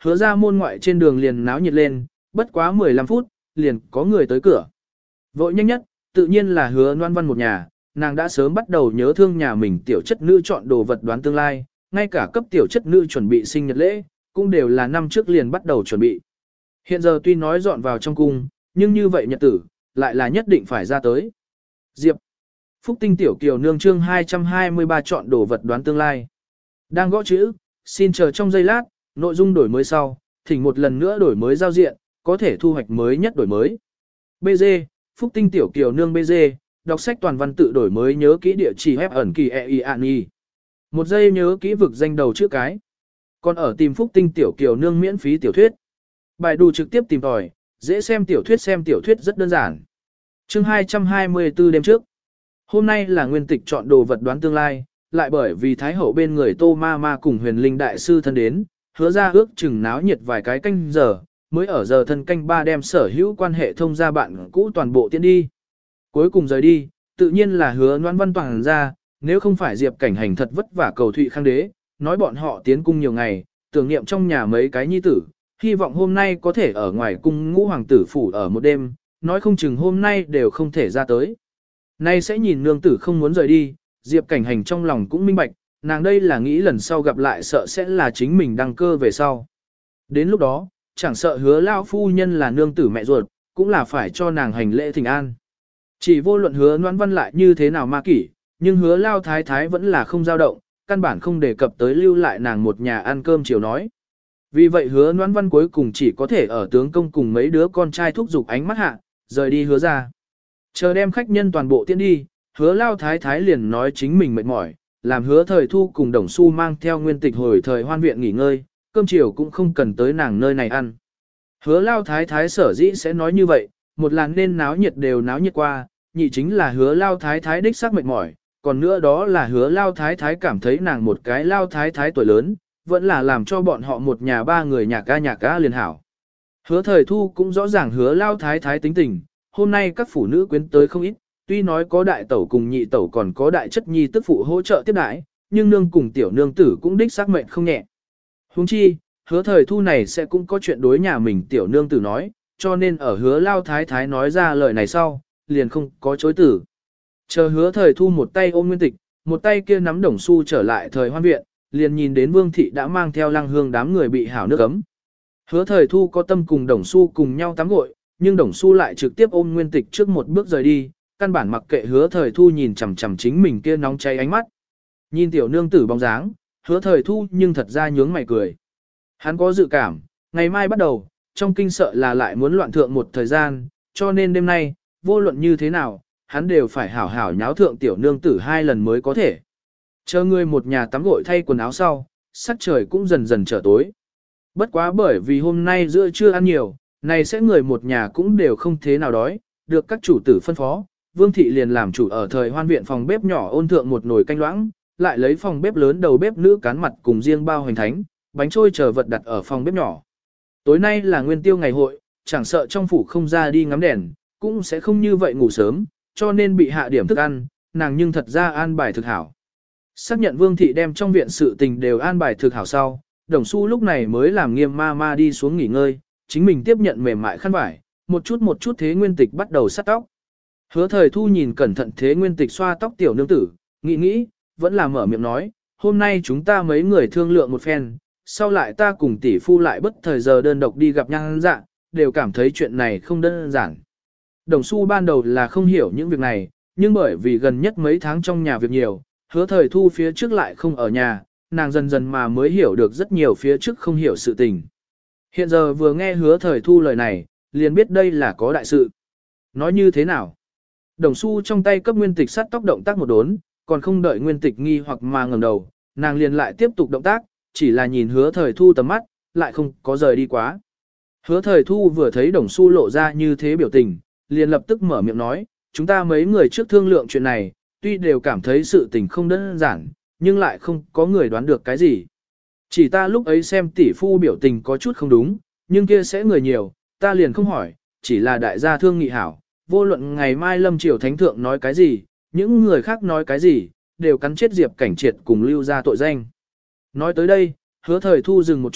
hứa ra môn ngoại trên đường liền náo nhiệt lên, bất quá mười lăm phút, liền có người tới cửa. Vội nhanh nhất, tự nhiên là hứa Loan Văn một nhà, nàng đã sớm bắt đầu nhớ thương nhà mình tiểu chất nữ chọn đồ vật đoán tương lai, ngay cả cấp tiểu chất nữ chuẩn bị sinh nhật lễ, cũng đều là năm trước liền bắt đầu chuẩn bị. Hiện giờ tuy nói dọn vào trong cung, nhưng như vậy nhật tử, lại là nhất định phải ra tới. Diệp. Phúc Tinh Tiểu Kiều Nương chương hai trăm hai mươi ba chọn đồ vật đoán tương lai. Đang gõ chữ, xin chờ trong giây lát, nội dung đổi mới sau, thỉnh một lần nữa đổi mới giao diện, có thể thu hoạch mới nhất đổi mới. bê giê, Phúc Tinh Tiểu Kiều Nương bê giê, đọc sách toàn văn tự đổi mới nhớ kỹ địa chỉ web ẩn kỳ e i an i. Một giây nhớ kỹ vực danh đầu chữ cái. Còn ở tìm Phúc Tinh Tiểu Kiều Nương miễn phí tiểu thuyết. Bài đù trực tiếp tìm tòi, dễ xem tiểu thuyết xem tiểu thuyết rất đơn giản. Chương hai trăm hai mươi tư đêm trước. Hôm nay là nguyên tịch chọn đồ vật đoán tương lai, lại bởi vì Thái Hậu bên người Tô Ma Ma cùng Huyền Linh Đại Sư thân đến, hứa ra ước chừng náo nhiệt vài cái canh giờ, mới ở giờ thân canh ba đem sở hữu quan hệ thông gia bạn cũ toàn bộ tiến đi. Cuối cùng rời đi, tự nhiên là hứa Loan Văn toàn ra, nếu không phải Diệp Cảnh Hành thật vất vả cầu Thụy Khang Đế, nói bọn họ tiến cung nhiều ngày, tưởng niệm trong nhà mấy cái nhi tử, hy vọng hôm nay có thể ở ngoài cung ngũ hoàng tử phủ ở một đêm, nói không chừng hôm nay đều không thể ra tới. Nay sẽ nhìn nương tử không muốn rời đi, Diệp Cảnh Hành trong lòng cũng minh bạch, nàng đây là nghĩ lần sau gặp lại sợ sẽ là chính mình đăng cơ về sau. Đến lúc đó, chẳng sợ hứa lao phu nhân là nương tử mẹ ruột, cũng là phải cho nàng hành lễ thỉnh an. Chỉ vô luận hứa Loan Văn lại như thế nào ma kỷ, nhưng hứa lao thái thái vẫn là không dao động, căn bản không đề cập tới lưu lại nàng một nhà ăn cơm chiều nói. Vì vậy hứa Loan Văn cuối cùng chỉ có thể ở tướng công cùng mấy đứa con trai thúc giục ánh mắt hạ, rời đi hứa ra. Chờ đem khách nhân toàn bộ tiễn đi, hứa lao thái thái liền nói chính mình mệt mỏi, làm hứa thời thu cùng đồng xu mang theo nguyên tịch hồi thời hoan viện nghỉ ngơi, cơm chiều cũng không cần tới nàng nơi này ăn. Hứa lao thái thái sở dĩ sẽ nói như vậy, một là nên náo nhiệt đều náo nhiệt qua, nhị chính là hứa lao thái thái đích xác mệt mỏi, còn nữa đó là hứa lao thái thái cảm thấy nàng một cái lao thái thái tuổi lớn, vẫn là làm cho bọn họ một nhà ba người nhạc ca nhạc ca liền hảo. Hứa thời thu cũng rõ ràng hứa lao thái thái tính tình, hôm nay các phụ nữ quyến tới không ít, tuy nói có đại tẩu cùng nhị tẩu còn có đại chất nhi tức phụ hỗ trợ tiếp đãi, nhưng nương cùng tiểu nương tử cũng đích xác mệnh không nhẹ. Huống chi, hứa thời thu này sẽ cũng có chuyện đối nhà mình tiểu nương tử nói, cho nên ở hứa lao thái thái nói ra lời này sau, liền không có chối tử. Chờ hứa thời thu một tay ôm nguyên tịch, một tay kia nắm đồng xu trở lại thời hoan viện, liền nhìn đến vương thị đã mang theo lăng hương đám người bị hảo nước ấm. Hứa thời thu có tâm cùng đồng xu cùng nhau tắm gội, nhưng đồng xu lại trực tiếp ôm nguyên tịch trước một bước rời đi, căn bản mặc kệ hứa thời thu nhìn chằm chằm chính mình kia nóng cháy ánh mắt. Nhìn tiểu nương tử bóng dáng, hứa thời thu nhưng thật ra nhướng mày cười. Hắn có dự cảm, ngày mai bắt đầu, trong kinh sợ là lại muốn loạn thượng một thời gian, cho nên đêm nay, vô luận như thế nào, hắn đều phải hảo hảo nháo thượng tiểu nương tử hai lần mới có thể. Chờ người một nhà tắm gội thay quần áo sau, sắc trời cũng dần dần trở tối. Bất quá bởi vì hôm nay giữa trưa ăn nhiều, này sẽ người một nhà cũng đều không thế nào đói, được các chủ tử phân phó, Vương thị liền làm chủ ở thời hoan viện phòng bếp nhỏ ôn thượng một nồi canh loãng, lại lấy phòng bếp lớn đầu bếp nữ cán mặt cùng riêng bao hoành thánh, bánh trôi chờ vật đặt ở phòng bếp nhỏ. Tối nay là nguyên tiêu ngày hội, chẳng sợ trong phủ không ra đi ngắm đèn, cũng sẽ không như vậy ngủ sớm, cho nên bị hạ điểm thức ăn, nàng nhưng thật ra an bài thực hảo. Xác nhận Vương thị đem trong viện sự tình đều an bài thực hảo sau, Đồng Xu lúc này mới làm Nghiêm ma ma đi xuống nghỉ ngơi, chính mình tiếp nhận mềm mại khăn vải, một chút một chút Thế Nguyên Tịch bắt đầu sát tóc. Hứa thời thu nhìn cẩn thận Thế Nguyên Tịch xoa tóc tiểu nương tử, nghĩ nghĩ, vẫn là mở miệng nói, hôm nay chúng ta mấy người thương lượng một phen, sau lại ta cùng tỷ phu lại bất thời giờ đơn độc đi gặp nhan dạ, đều cảm thấy chuyện này không đơn giản. Đồng Xu ban đầu là không hiểu những việc này, nhưng bởi vì gần nhất mấy tháng trong nhà việc nhiều, hứa thời thu phía trước lại không ở nhà, nàng dần dần mà mới hiểu được rất nhiều phía trước không hiểu sự tình. Hiện giờ vừa nghe hứa thời thu lời này, liền biết đây là có đại sự. Nói như thế nào? Đồng Xu trong tay cấp Nguyên Tịch sắt tóc động tác một đốn, còn không đợi Nguyên Tịch nghi hoặc mà ngẩng đầu, nàng liền lại tiếp tục động tác, chỉ là nhìn hứa thời thu tầm mắt, lại không có rời đi quá. Hứa thời thu vừa thấy Đồng Xu lộ ra như thế biểu tình, liền lập tức mở miệng nói, chúng ta mấy người trước thương lượng chuyện này, tuy đều cảm thấy sự tình không đơn giản, nhưng lại không có người đoán được cái gì. Chỉ ta lúc ấy xem tỷ phu biểu tình có chút không đúng, nhưng kia sẽ người nhiều, ta liền không hỏi, chỉ là đại gia thương nghị hảo, vô luận ngày mai lâm triều thánh thượng nói cái gì, những người khác nói cái gì, đều cắn chết Diệp Cảnh Triệt cùng lưu ra tội danh. Nói tới đây, hứa thời thu dừng một chút,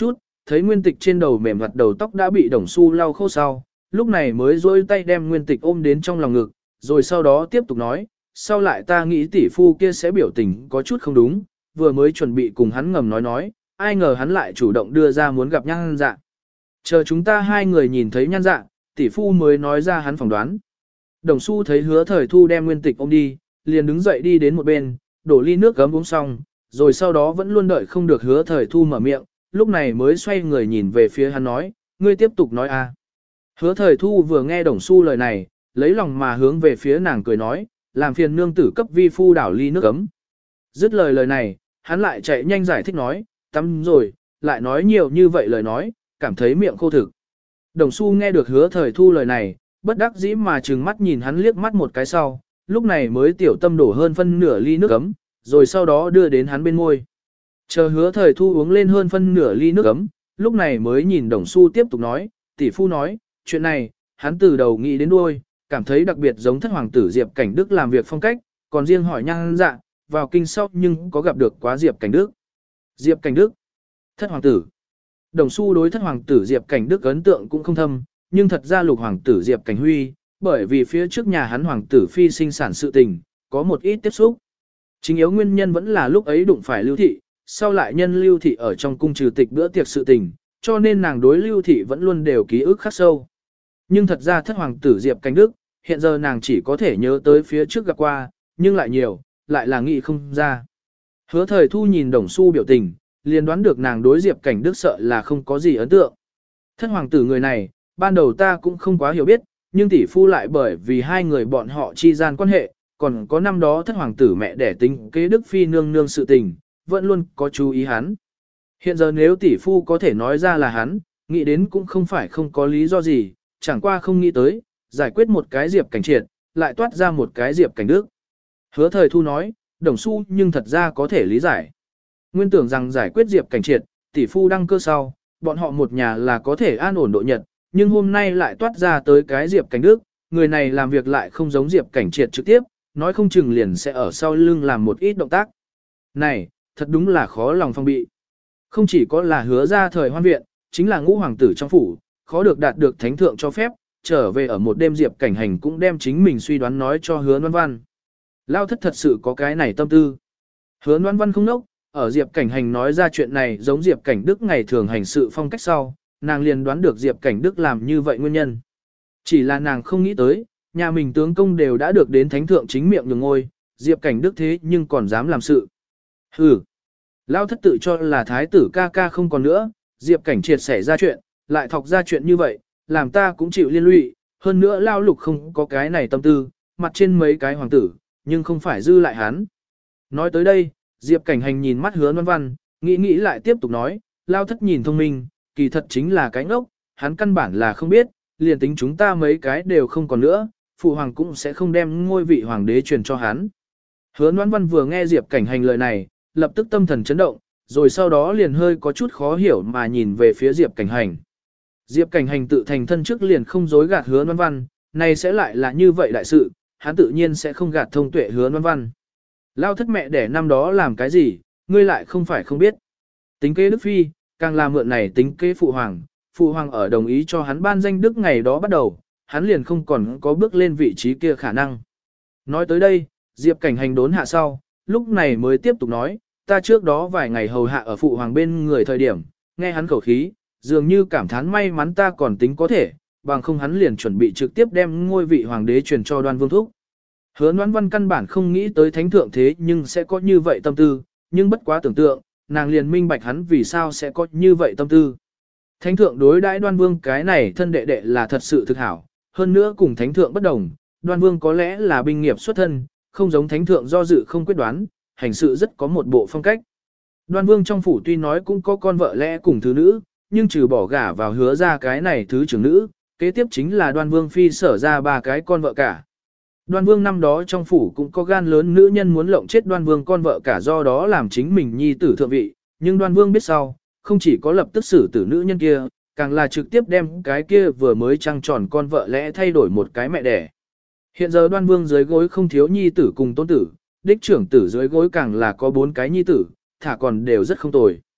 thấy Nguyên Tịch trên đầu mềm mặt đầu tóc đã bị Đồng Xu lau khô sau, lúc này mới duỗi tay đem Nguyên Tịch ôm đến trong lòng ngực, rồi sau đó tiếp tục nói, sau lại ta nghĩ tỷ phu kia sẽ biểu tình có chút không đúng, vừa mới chuẩn bị cùng hắn ngầm nói nói, ai ngờ hắn lại chủ động đưa ra muốn gặp Nhan Dạ. Chờ chúng ta hai người nhìn thấy Nhan Dạ, tỷ phu mới nói ra hắn phỏng đoán. Đồng Xu thấy Hứa Thời Thu đem Nguyên Tịch ôm đi, liền đứng dậy đi đến một bên, đổ ly nước gấm uống xong, rồi sau đó vẫn luôn đợi không được Hứa Thời Thu mở miệng, lúc này mới xoay người nhìn về phía hắn nói, ngươi tiếp tục nói a. Hứa Thời Thu vừa nghe Đồng Xu lời này, lấy lòng mà hướng về phía nàng cười nói, làm phiền nương tử cấp vi phu đảo ly nước gấm. Dứt lời lời này, hắn lại chạy nhanh giải thích nói, tắm rồi, lại nói nhiều như vậy lời nói, cảm thấy miệng khô thực. Đồng Xu nghe được Hứa Thời Thu lời này, bất đắc dĩ mà trừng mắt nhìn hắn liếc mắt một cái sau, lúc này mới tiểu tâm đổ hơn phân nửa ly nước ấm, rồi sau đó đưa đến hắn bên môi. Chờ Hứa Thời Thu uống lên hơn phân nửa ly nước ấm, lúc này mới nhìn Đồng Xu tiếp tục nói, tỷ phu nói, chuyện này, hắn từ đầu nghĩ đến đuôi, cảm thấy đặc biệt giống thất hoàng tử Diệp Cảnh Đức làm việc phong cách, còn riêng hỏi Nhan Dạ, vào kinh sau nhưng có gặp được quá Diệp Cảnh Đức. Diệp Cảnh Đức, thất hoàng tử. Đồng Xu đối thất hoàng tử Diệp Cảnh Đức ấn tượng cũng không thâm, nhưng thật ra lục hoàng tử Diệp Cảnh Huy, bởi vì phía trước nhà hắn hoàng tử phi sinh sản sự tình, có một ít tiếp xúc. Chính yếu nguyên nhân vẫn là lúc ấy đụng phải Lưu Thị, sau lại nhân Lưu Thị ở trong cung trừ tịch bữa tiệc sự tình, cho nên nàng đối Lưu Thị vẫn luôn đều ký ức khắc sâu. Nhưng thật ra thất hoàng tử Diệp Cảnh Đức, hiện giờ nàng chỉ có thể nhớ tới phía trước gặp qua, nhưng lại nhiều, lại là nghĩ không ra. Hứa Thời Thu nhìn Đồng Xu biểu tình, liền đoán được nàng đối Diệp Cảnh Đức sợ là không có gì ấn tượng. Thất hoàng tử người này, ban đầu ta cũng không quá hiểu biết, nhưng tỷ phu lại bởi vì hai người bọn họ chi gian quan hệ, còn có năm đó thất hoàng tử mẹ đẻ tính kế Đức Phi nương nương sự tình, vẫn luôn có chú ý hắn. Hiện giờ nếu tỷ phu có thể nói ra là hắn, nghĩ đến cũng không phải không có lý do gì, chẳng qua không nghĩ tới, giải quyết một cái Diệp Cảnh Triệt, lại toát ra một cái Diệp Cảnh Đức. Hứa Thời Thu nói, Đồng Xu nhưng thật ra có thể lý giải. Nguyên tưởng rằng giải quyết Diệp Cảnh Triệt, tỷ phu đăng cơ sau, bọn họ một nhà là có thể an ổn độ nhật, nhưng hôm nay lại toát ra tới cái Diệp Cảnh Đức, người này làm việc lại không giống Diệp Cảnh Triệt trực tiếp, nói không chừng liền sẽ ở sau lưng làm một ít động tác. Này, thật đúng là khó lòng phong bị. Không chỉ có là Hứa ra thời hoan viện, chính là ngũ hoàng tử trong phủ, khó được đạt được thánh thượng cho phép, trở về ở một đêm Diệp Cảnh Hành cũng đem chính mình suy đoán nói cho Hứa Loan Văn. Lao thất thật sự có cái này tâm tư. Hứa Loan Văn không nốc, ở Diệp Cảnh Hành nói ra chuyện này giống Diệp Cảnh Đức ngày thường hành sự phong cách sau, nàng liền đoán được Diệp Cảnh Đức làm như vậy nguyên nhân. Chỉ là nàng không nghĩ tới, nhà mình tướng công đều đã được đến thánh thượng chính miệng nhường ngôi, Diệp Cảnh Đức thế nhưng còn dám làm sự. Hừ, Lao thất tự cho là thái tử ca ca không còn nữa, Diệp Cảnh Triệt xảy ra chuyện, lại thọc ra chuyện như vậy, làm ta cũng chịu liên lụy, hơn nữa Lao Lục không có cái này tâm tư, mặt trên mấy cái hoàng tử, nhưng không phải dư lại hắn. Nói tới đây, Diệp Cảnh Hành nhìn mắt Hứa Loan Văn, nghĩ nghĩ lại tiếp tục nói, Lao thất nhìn thông minh, kỳ thật chính là cái ngốc, hắn căn bản là không biết, liền tính chúng ta mấy cái đều không còn nữa, phụ hoàng cũng sẽ không đem ngôi vị hoàng đế truyền cho hắn. Hứa Loan Văn vừa nghe Diệp Cảnh Hành lời này, lập tức tâm thần chấn động, rồi sau đó liền hơi có chút khó hiểu mà nhìn về phía Diệp Cảnh Hành. Diệp Cảnh Hành tự thành thân trước liền không dối gạt Hứa Loan Văn, này sẽ lại là như vậy đại sự, hắn tự nhiên sẽ không gạt thông tuệ Hứa Loan Văn. Lao thất mẹ đẻ năm đó làm cái gì, ngươi lại không phải không biết. Tính kế Đức Phi, càng là mượn này tính kế phụ hoàng, phụ hoàng ở đồng ý cho hắn ban danh đức ngày đó bắt đầu, hắn liền không còn có bước lên vị trí kia khả năng. Nói tới đây, Diệp Cảnh Hành đốn hạ sau, lúc này mới tiếp tục nói, ta trước đó vài ngày hầu hạ ở phụ hoàng bên người thời điểm, nghe hắn khẩu khí, dường như cảm thán may mắn ta còn tính có thể, bằng không hắn liền chuẩn bị trực tiếp đem ngôi vị hoàng đế truyền cho Đoan Vương thúc. Hứa Loan Văn căn bản không nghĩ tới thánh thượng thế nhưng sẽ có như vậy tâm tư, nhưng bất quá tưởng tượng, nàng liền minh bạch hắn vì sao sẽ có như vậy tâm tư. Thánh thượng đối đãi Đoan Vương cái này thân đệ đệ là thật sự thực hảo, hơn nữa cùng thánh thượng bất đồng, Đoan Vương có lẽ là binh nghiệp xuất thân, không giống thánh thượng do dự không quyết đoán, hành sự rất có một bộ phong cách. Đoan Vương trong phủ tuy nói cũng có con vợ lẽ cùng thứ nữ, nhưng trừ bỏ gả vào Hứa ra cái này thứ trưởng nữ, kế tiếp chính là Đoan Vương phi sở ra ba cái con vợ cả. Đoan Vương năm đó trong phủ cũng có gan lớn nữ nhân muốn lộng chết Đoan Vương con vợ cả do đó làm chính mình nhi tử thượng vị, nhưng Đoan Vương biết sau, không chỉ có lập tức xử tử nữ nhân kia, càng là trực tiếp đem cái kia vừa mới trăng tròn con vợ lẽ thay đổi một cái mẹ đẻ. Hiện giờ Đoan Vương dưới gối không thiếu nhi tử cùng tôn tử, đích trưởng tử dưới gối càng là có bốn cái nhi tử, thả còn đều rất không tồi.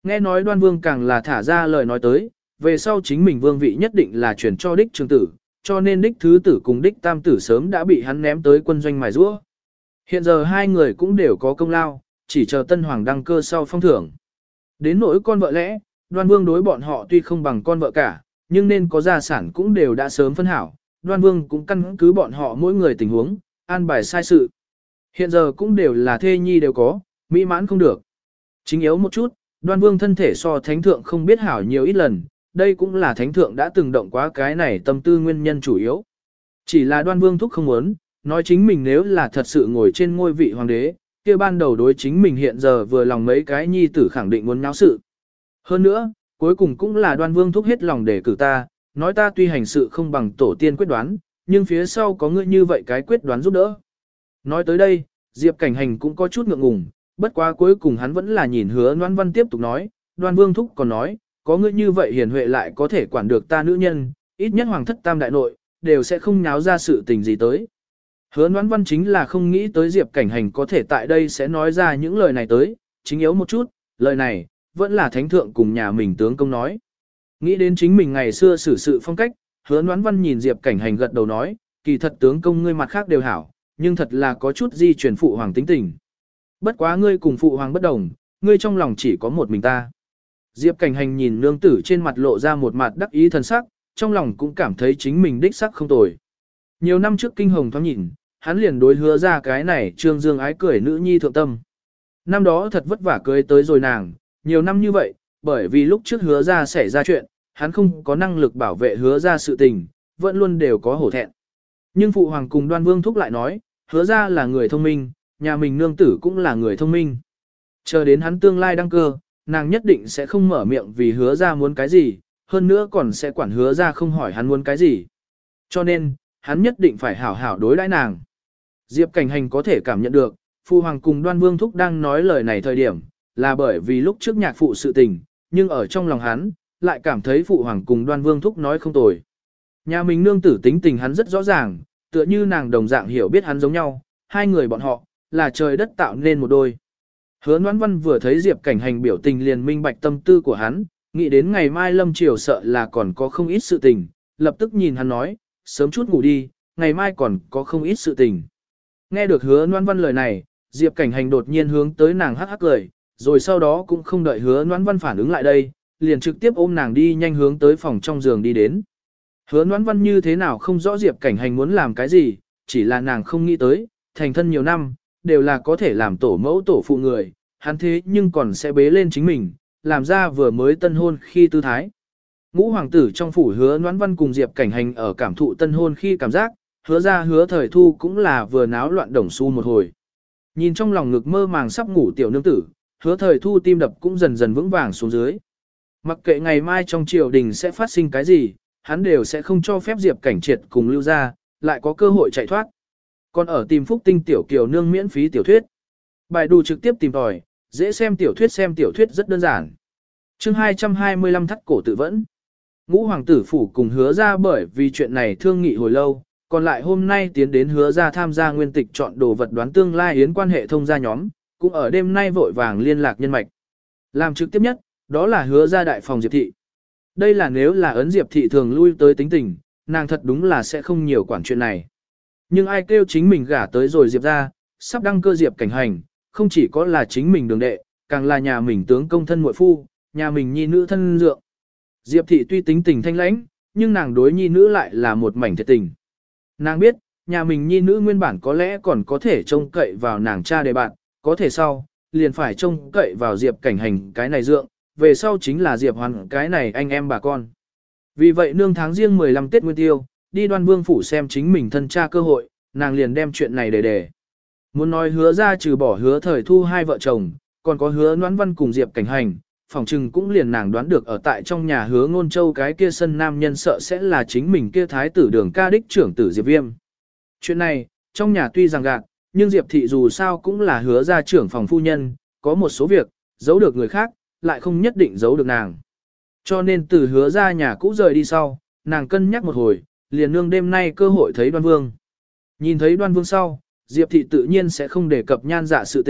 Nghe nói Đoan Vương càng là thả ra lời nói tới, về sau chính mình vương vị nhất định là chuyển cho đích trường tử, cho nên đích thứ tử cùng đích tam tử sớm đã bị hắn ném tới quân doanh mài rũa. Hiện giờ hai người cũng đều có công lao, chỉ chờ tân hoàng đăng cơ sau phong thưởng. Đến nỗi con vợ lẽ, Đoan Vương đối bọn họ tuy không bằng con vợ cả, nhưng nên có gia sản cũng đều đã sớm phân hảo, Đoan Vương cũng căn cứ bọn họ mỗi người tình huống, an bài sai sự. Hiện giờ cũng đều là thê nhi đều có, mỹ mãn không được. Chính yếu một chút, Đoan Vương thân thể so thánh thượng không biết hảo nhiều ít lần, đây cũng là thánh thượng đã từng động quá cái này tâm tư nguyên nhân chủ yếu. Chỉ là Đoan Vương thúc không muốn, nói chính mình nếu là thật sự ngồi trên ngôi vị hoàng đế, kia ban đầu đối chính mình hiện giờ vừa lòng mấy cái nhi tử khẳng định muốn náo sự. Hơn nữa, cuối cùng cũng là Đoan Vương thúc hết lòng để cử ta, nói ta tuy hành sự không bằng tổ tiên quyết đoán, nhưng phía sau có ngươi như vậy cái quyết đoán giúp đỡ. Nói tới đây, Diệp Cảnh Hành cũng có chút ngượng ngùng, bất quá cuối cùng hắn vẫn là nhìn Hứa Noãn Văn tiếp tục nói, Đoan Vương thúc còn nói, có ngươi như vậy hiền huệ lại có thể quản được ta nữ nhân, ít nhất hoàng thất tam đại nội, đều sẽ không nháo ra sự tình gì tới. Hứa Noãn Văn chính là không nghĩ tới Diệp Cảnh Hành có thể tại đây sẽ nói ra những lời này tới, chính yếu một chút, lời này, vẫn là thánh thượng cùng nhà mình tướng công nói. Nghĩ đến chính mình ngày xưa xử sự phong cách, Hứa Noãn Văn nhìn Diệp Cảnh Hành gật đầu nói, kỳ thật tướng công ngươi mặt khác đều hảo, nhưng thật là có chút di chuyển phụ hoàng tính tình. Bất quá ngươi cùng phụ hoàng bất đồng, ngươi trong lòng chỉ có một mình ta. Diệp Cảnh Hành nhìn nương tử trên mặt lộ ra một mặt đắc ý thần sắc, trong lòng cũng cảm thấy chính mình đích sắc không tồi. Nhiều năm trước kinh hồng thoáng nhìn, hắn liền đối hứa ra cái này trương dương ái cười nữ nhi thượng tâm. Năm đó thật vất vả cưới tới rồi nàng, nhiều năm như vậy, bởi vì lúc trước hứa ra xảy ra chuyện, hắn không có năng lực bảo vệ hứa ra sự tình, vẫn luôn đều có hổ thẹn. Nhưng phụ hoàng cùng Đoan Vương thúc lại nói, hứa ra là người thông minh, nhà mình nương tử cũng là người thông minh. Chờ đến hắn tương lai đăng cơ, nàng nhất định sẽ không mở miệng vì hứa ra muốn cái gì, hơn nữa còn sẽ quản hứa ra không hỏi hắn muốn cái gì. Cho nên, hắn nhất định phải hảo hảo đối đãi nàng. Diệp Cảnh Hành có thể cảm nhận được, phụ hoàng cùng Đoan Vương thúc đang nói lời này thời điểm, là bởi vì lúc trước nhạc phụ sự tình, nhưng ở trong lòng hắn, lại cảm thấy phụ hoàng cùng Đoan Vương thúc nói không tồi. Nhà mình nương tử tính tình hắn rất rõ ràng, tựa như nàng đồng dạng hiểu biết hắn giống nhau, hai người bọn họ, là trời đất tạo nên một đôi. Hứa Noãn Văn vừa thấy Diệp Cảnh Hành biểu tình liền minh bạch tâm tư của hắn, nghĩ đến ngày mai lâm chiều sợ là còn có không ít sự tình, lập tức nhìn hắn nói, sớm chút ngủ đi, ngày mai còn có không ít sự tình. Nghe được Hứa Noãn Văn lời này, Diệp Cảnh Hành đột nhiên hướng tới nàng hắc hắc cười, rồi sau đó cũng không đợi Hứa Noãn Văn phản ứng lại đây, liền trực tiếp ôm nàng đi nhanh hướng tới phòng trong giường đi đến. Hứa Noãn Văn như thế nào không rõ Diệp Cảnh Hành muốn làm cái gì, chỉ là nàng không nghĩ tới, thành thân nhiều năm, đều là có thể làm tổ mẫu tổ phụ người, hắn thế nhưng còn sẽ bế lên chính mình, làm ra vừa mới tân hôn khi tư thái. Ngũ hoàng tử trong phủ Hứa Noãn Văn cùng Diệp Cảnh Hành ở cảm thụ tân hôn khi cảm giác, hứa ra hứa thời thu cũng là vừa náo loạn đồng xu một hồi. Nhìn trong lòng ngực mơ màng sắp ngủ tiểu nương tử, hứa thời thu tim đập cũng dần dần vững vàng xuống dưới. Mặc kệ ngày mai trong triều đình sẽ phát sinh cái gì, hắn đều sẽ không cho phép Diệp Cảnh Triệt cùng lưu ra, lại có cơ hội chạy thoát. Còn ở tìm Phúc Tinh tiểu kiều nương miễn phí tiểu thuyết. Bài đủ trực tiếp tìm tòi, dễ xem tiểu thuyết xem tiểu thuyết rất đơn giản. Chương hai trăm hai mươi lăm thắt cổ tự vẫn. Ngũ hoàng tử phủ cùng hứa ra bởi vì chuyện này thương nghị hồi lâu, còn lại hôm nay tiến đến hứa ra tham gia nguyên tịch chọn đồ vật đoán tương lai yến quan hệ thông gia nhóm, cũng ở đêm nay vội vàng liên lạc nhân mạch. Làm trực tiếp nhất, đó là hứa ra đại phòng Diệp Thị. Đây là nếu là ấn Diệp Thị thường lui tới tính tình, nàng thật đúng là sẽ không nhiều quản chuyện này. Nhưng ai kêu chính mình gả tới rồi Diệp ra, sắp đăng cơ Diệp Cảnh Hành, không chỉ có là chính mình đường đệ, càng là nhà mình tướng công thân muội phu, nhà mình nhi nữ thân dượng. Diệp Thị tuy tính tình thanh lãnh, nhưng nàng đối nhi nữ lại là một mảnh thiệt tình. Nàng biết, nhà mình nhi nữ nguyên bản có lẽ còn có thể trông cậy vào nàng cha đề bạn, có thể sau, liền phải trông cậy vào Diệp Cảnh Hành cái này dượng, về sau chính là Diệp Hoàn cái này anh em bà con. Vì vậy nương tháng riêng mười lăm Tết Nguyên Tiêu, đi Đoan Vương phủ xem chính mình thân cha cơ hội, nàng liền đem chuyện này để để. Muốn nói hứa ra trừ bỏ hứa thời thu hai vợ chồng, còn có hứa Noãn Văn cùng Diệp Cảnh Hành, phòng trừng cũng liền nàng đoán được ở tại trong nhà hứa Ngôn Châu cái kia sân nam nhân sợ sẽ là chính mình kia thái tử đường ca đích trưởng tử Diệp Viêm. Chuyện này, trong nhà tuy rằng gạt, nhưng Diệp Thị dù sao cũng là hứa ra trưởng phòng phu nhân, có một số việc, giấu được người khác, lại không nhất định giấu được nàng. Cho nên từ hứa ra nhà cũ rời đi sau, nàng cân nhắc một hồi, liền nương đêm nay cơ hội thấy Đoan Vương. Nhìn thấy Đoan Vương sau, Diệp Thị tự nhiên sẽ không đề cập nhan dạ sự tình,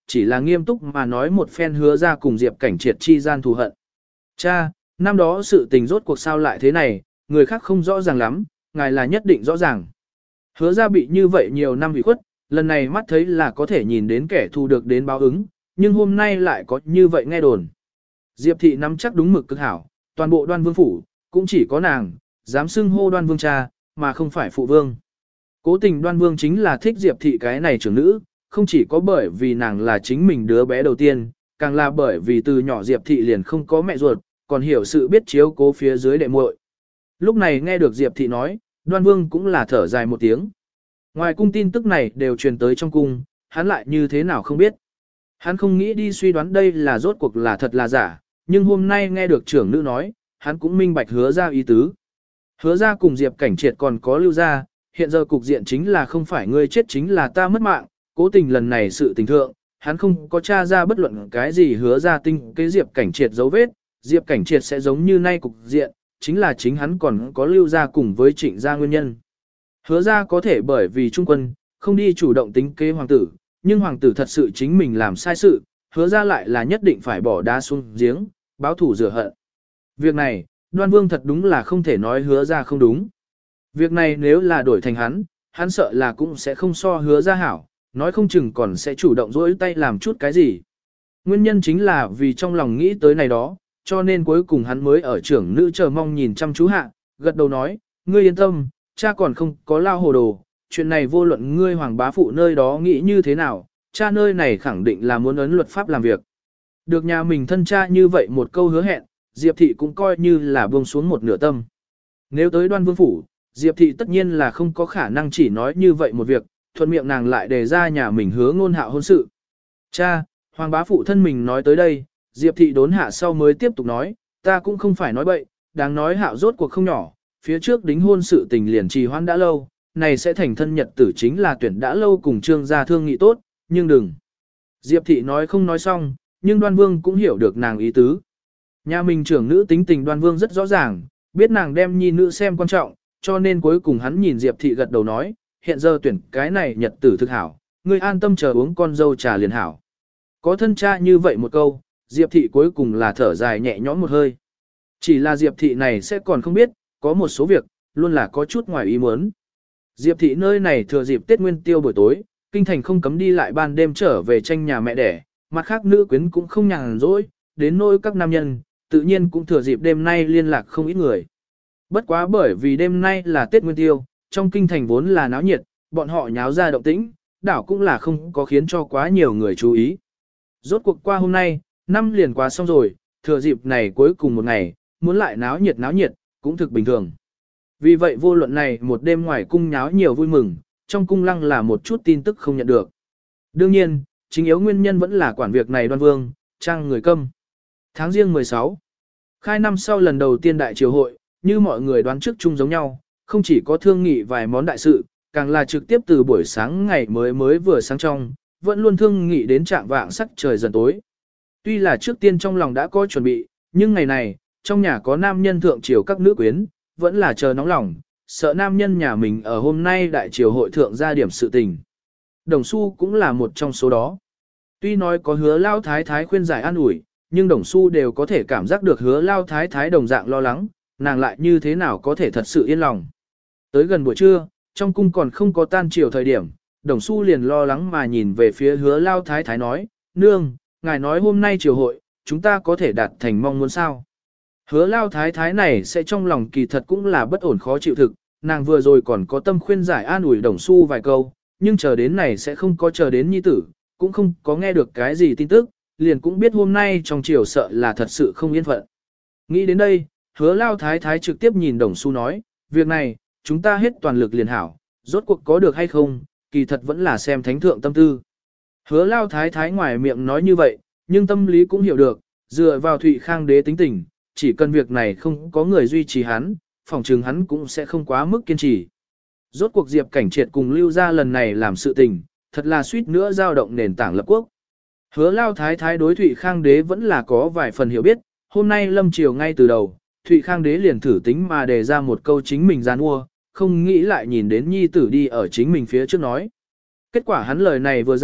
chỉ là nghiêm túc mà nói một phen hứa ra cùng Diệp Cảnh Triệt chi gian thù hận. Cha, năm đó sự tình rốt cuộc sao lại thế này, người khác không rõ ràng lắm, ngài là nhất định rõ ràng. Hứa ra bị như vậy nhiều năm bị khuất, lần này mắt thấy là có thể nhìn đến kẻ thù được đến báo ứng, nhưng hôm nay lại có như vậy nghe đồn. Diệp thị nắm chắc đúng mực cực hảo, toàn bộ Đoan Vương phủ, cũng chỉ có nàng, dám xưng hô Đoan Vương cha, mà không phải phụ vương. Cố tình Đoan Vương chính là thích Diệp thị cái này trưởng nữ, không chỉ có bởi vì nàng là chính mình đứa bé đầu tiên, càng là bởi vì từ nhỏ Diệp thị liền không có mẹ ruột, còn hiểu sự biết chiếu cố phía dưới đệ muội. Lúc này nghe được Diệp thị nói, Đoan Vương cũng là thở dài một tiếng. Ngoài cung tin tức này đều truyền tới trong cung, hắn lại như thế nào không biết. Hắn không nghĩ đi suy đoán đây là rốt cuộc là thật là giả, nhưng hôm nay nghe được trưởng nữ nói, hắn cũng minh bạch hứa ra ý tứ. Hứa ra cùng Diệp Cảnh Triệt còn có lưu ra, hiện giờ cục diện chính là không phải ngươi chết chính là ta mất mạng, cố tình lần này sự tình thượng, hắn không có tra ra bất luận cái gì hứa ra tinh cái Diệp Cảnh Triệt dấu vết, Diệp Cảnh Triệt sẽ giống như nay cục diện, chính là chính hắn còn có lưu ra cùng với trịnh gia nguyên nhân. Hứa ra có thể bởi vì trung quân, không đi chủ động tính kế hoàng tử, nhưng hoàng tử thật sự chính mình làm sai sự, hứa ra lại là nhất định phải bỏ đá xuống giếng, báo thủ rửa hận. Việc này, Đoan Vương thật đúng là không thể nói hứa ra không đúng. Việc này nếu là đổi thành hắn, hắn sợ là cũng sẽ không so hứa ra hảo, nói không chừng còn sẽ chủ động dỗi tay làm chút cái gì. Nguyên nhân chính là vì trong lòng nghĩ tới này đó, cho nên cuối cùng hắn mới ở trưởng nữ chờ mong nhìn chăm chú hạ, gật đầu nói, ngươi yên tâm, cha còn không có lao hồ đồ, chuyện này vô luận ngươi hoàng bá phụ nơi đó nghĩ như thế nào, cha nơi này khẳng định là muốn ấn luật pháp làm việc. Được nhà mình thân cha như vậy một câu hứa hẹn, Diệp thị cũng coi như là buông xuống một nửa tâm. Nếu tới Đoan Vương phủ, Diệp thị tất nhiên là không có khả năng chỉ nói như vậy một việc, thuận miệng nàng lại đề ra nhà mình hứa ngôn hạo hôn sự. Cha, hoàng bá phụ thân mình nói tới đây, Diệp thị đốn hạ sau mới tiếp tục nói, ta cũng không phải nói bậy, đáng nói hạo rốt cuộc không nhỏ, phía trước đính hôn sự tình liền trì hoãn đã lâu, này sẽ thành thân nhật tử chính là tuyển đã lâu cùng trương gia thương nghị tốt, nhưng đừng. Diệp thị nói không nói xong, nhưng Đoan Vương cũng hiểu được nàng ý tứ. Nhà mình trưởng nữ tính tình Đoan Vương rất rõ ràng, biết nàng đem nhi nữ xem quan trọng, cho nên cuối cùng hắn nhìn Diệp thị gật đầu nói, hiện giờ tuyển cái này nhật tử thực hảo, ngươi an tâm chờ uống con dâu trà liền hảo. Có thân cha như vậy một câu, Diệp thị cuối cùng là thở dài nhẹ nhõm một hơi. Chỉ là Diệp thị này sẽ còn không biết, có một số việc, luôn là có chút ngoài ý muốn. Diệp thị nơi này thừa dịp Tết Nguyên Tiêu buổi tối, kinh thành không cấm đi lại ban đêm trở về tranh nhà mẹ đẻ, mặt khác nữ quyến cũng không nhàn rỗi, đến nỗi các nam nhân, tự nhiên cũng thừa dịp đêm nay liên lạc không ít người. Bất quá bởi vì đêm nay là Tết Nguyên Tiêu, trong kinh thành vốn là náo nhiệt, bọn họ nháo ra động tĩnh, đảo cũng là không có khiến cho quá nhiều người chú ý. Rốt cuộc qua hôm nay, năm liền qua xong rồi, thừa dịp này cuối cùng một ngày, muốn lại náo nhiệt náo nhiệt, cũng thực bình thường. Vì vậy vô luận này một đêm ngoài cung nháo nhiều vui mừng, trong cung lăng là một chút tin tức không nhận được. Đương nhiên, chính yếu nguyên nhân vẫn là quản việc này Đoan Vương, trang người câm. Tháng riêng mười sáu, khai năm sau lần đầu tiên đại triều hội, như mọi người đoán trước chung giống nhau, không chỉ có thương nghị vài món đại sự, càng là trực tiếp từ buổi sáng ngày mới mới vừa sáng trong, vẫn luôn thương nghị đến trạng vạng sắc trời dần tối. Tuy là trước tiên trong lòng đã có chuẩn bị, nhưng ngày này, trong nhà có nam nhân thượng triều các nữ quyến, vẫn là chờ nóng lòng, sợ nam nhân nhà mình ở hôm nay đại triều hội thượng ra điểm sự tình. Đồng Xu cũng là một trong số đó. Tuy nói có hứa lao thái thái khuyên giải an ủi, nhưng Đồng Xu đều có thể cảm giác được hứa lao thái thái đồng dạng lo lắng, nàng lại như thế nào có thể thật sự yên lòng. Tới gần buổi trưa, trong cung còn không có tan chiều thời điểm, Đồng Xu liền lo lắng mà nhìn về phía hứa lao thái thái nói, nương, ngài nói hôm nay triều hội, chúng ta có thể đạt thành mong muốn sao. Hứa lao thái thái này sẽ trong lòng kỳ thật cũng là bất ổn khó chịu thực, nàng vừa rồi còn có tâm khuyên giải an ủi Đồng Xu vài câu, nhưng chờ đến này sẽ không có chờ đến nhi tử, cũng không có nghe được cái gì tin tức, liền cũng biết hôm nay trong triều sợ là thật sự không yên phận. Nghĩ đến đây, hứa lao thái thái trực tiếp nhìn Đồng Xu nói, việc này, chúng ta hết toàn lực liền hảo, rốt cuộc có được hay không, kỳ thật vẫn là xem thánh thượng tâm tư. Hứa lao thái thái ngoài miệng nói như vậy, nhưng tâm lý cũng hiểu được, dựa vào Thụy Khang đế tính tình, chỉ cần việc này không có người duy trì hắn, phòng trừng hắn cũng sẽ không quá mức kiên trì. Rốt cuộc Diệp Cảnh Triệt cùng lưu ra lần này làm sự tình, thật là suýt nữa giao động nền tảng lập quốc. Hứa lao thái thái đối Thụy Khang đế vẫn là có vài phần hiểu biết, hôm nay lâm triều ngay từ đầu, Thụy Khang đế liền thử tính mà đề ra một câu chính mình gian mua, không nghĩ lại nhìn đến nhi tử đi ở chính mình phía trước nói. Kết quả hắn lời này vừa ra,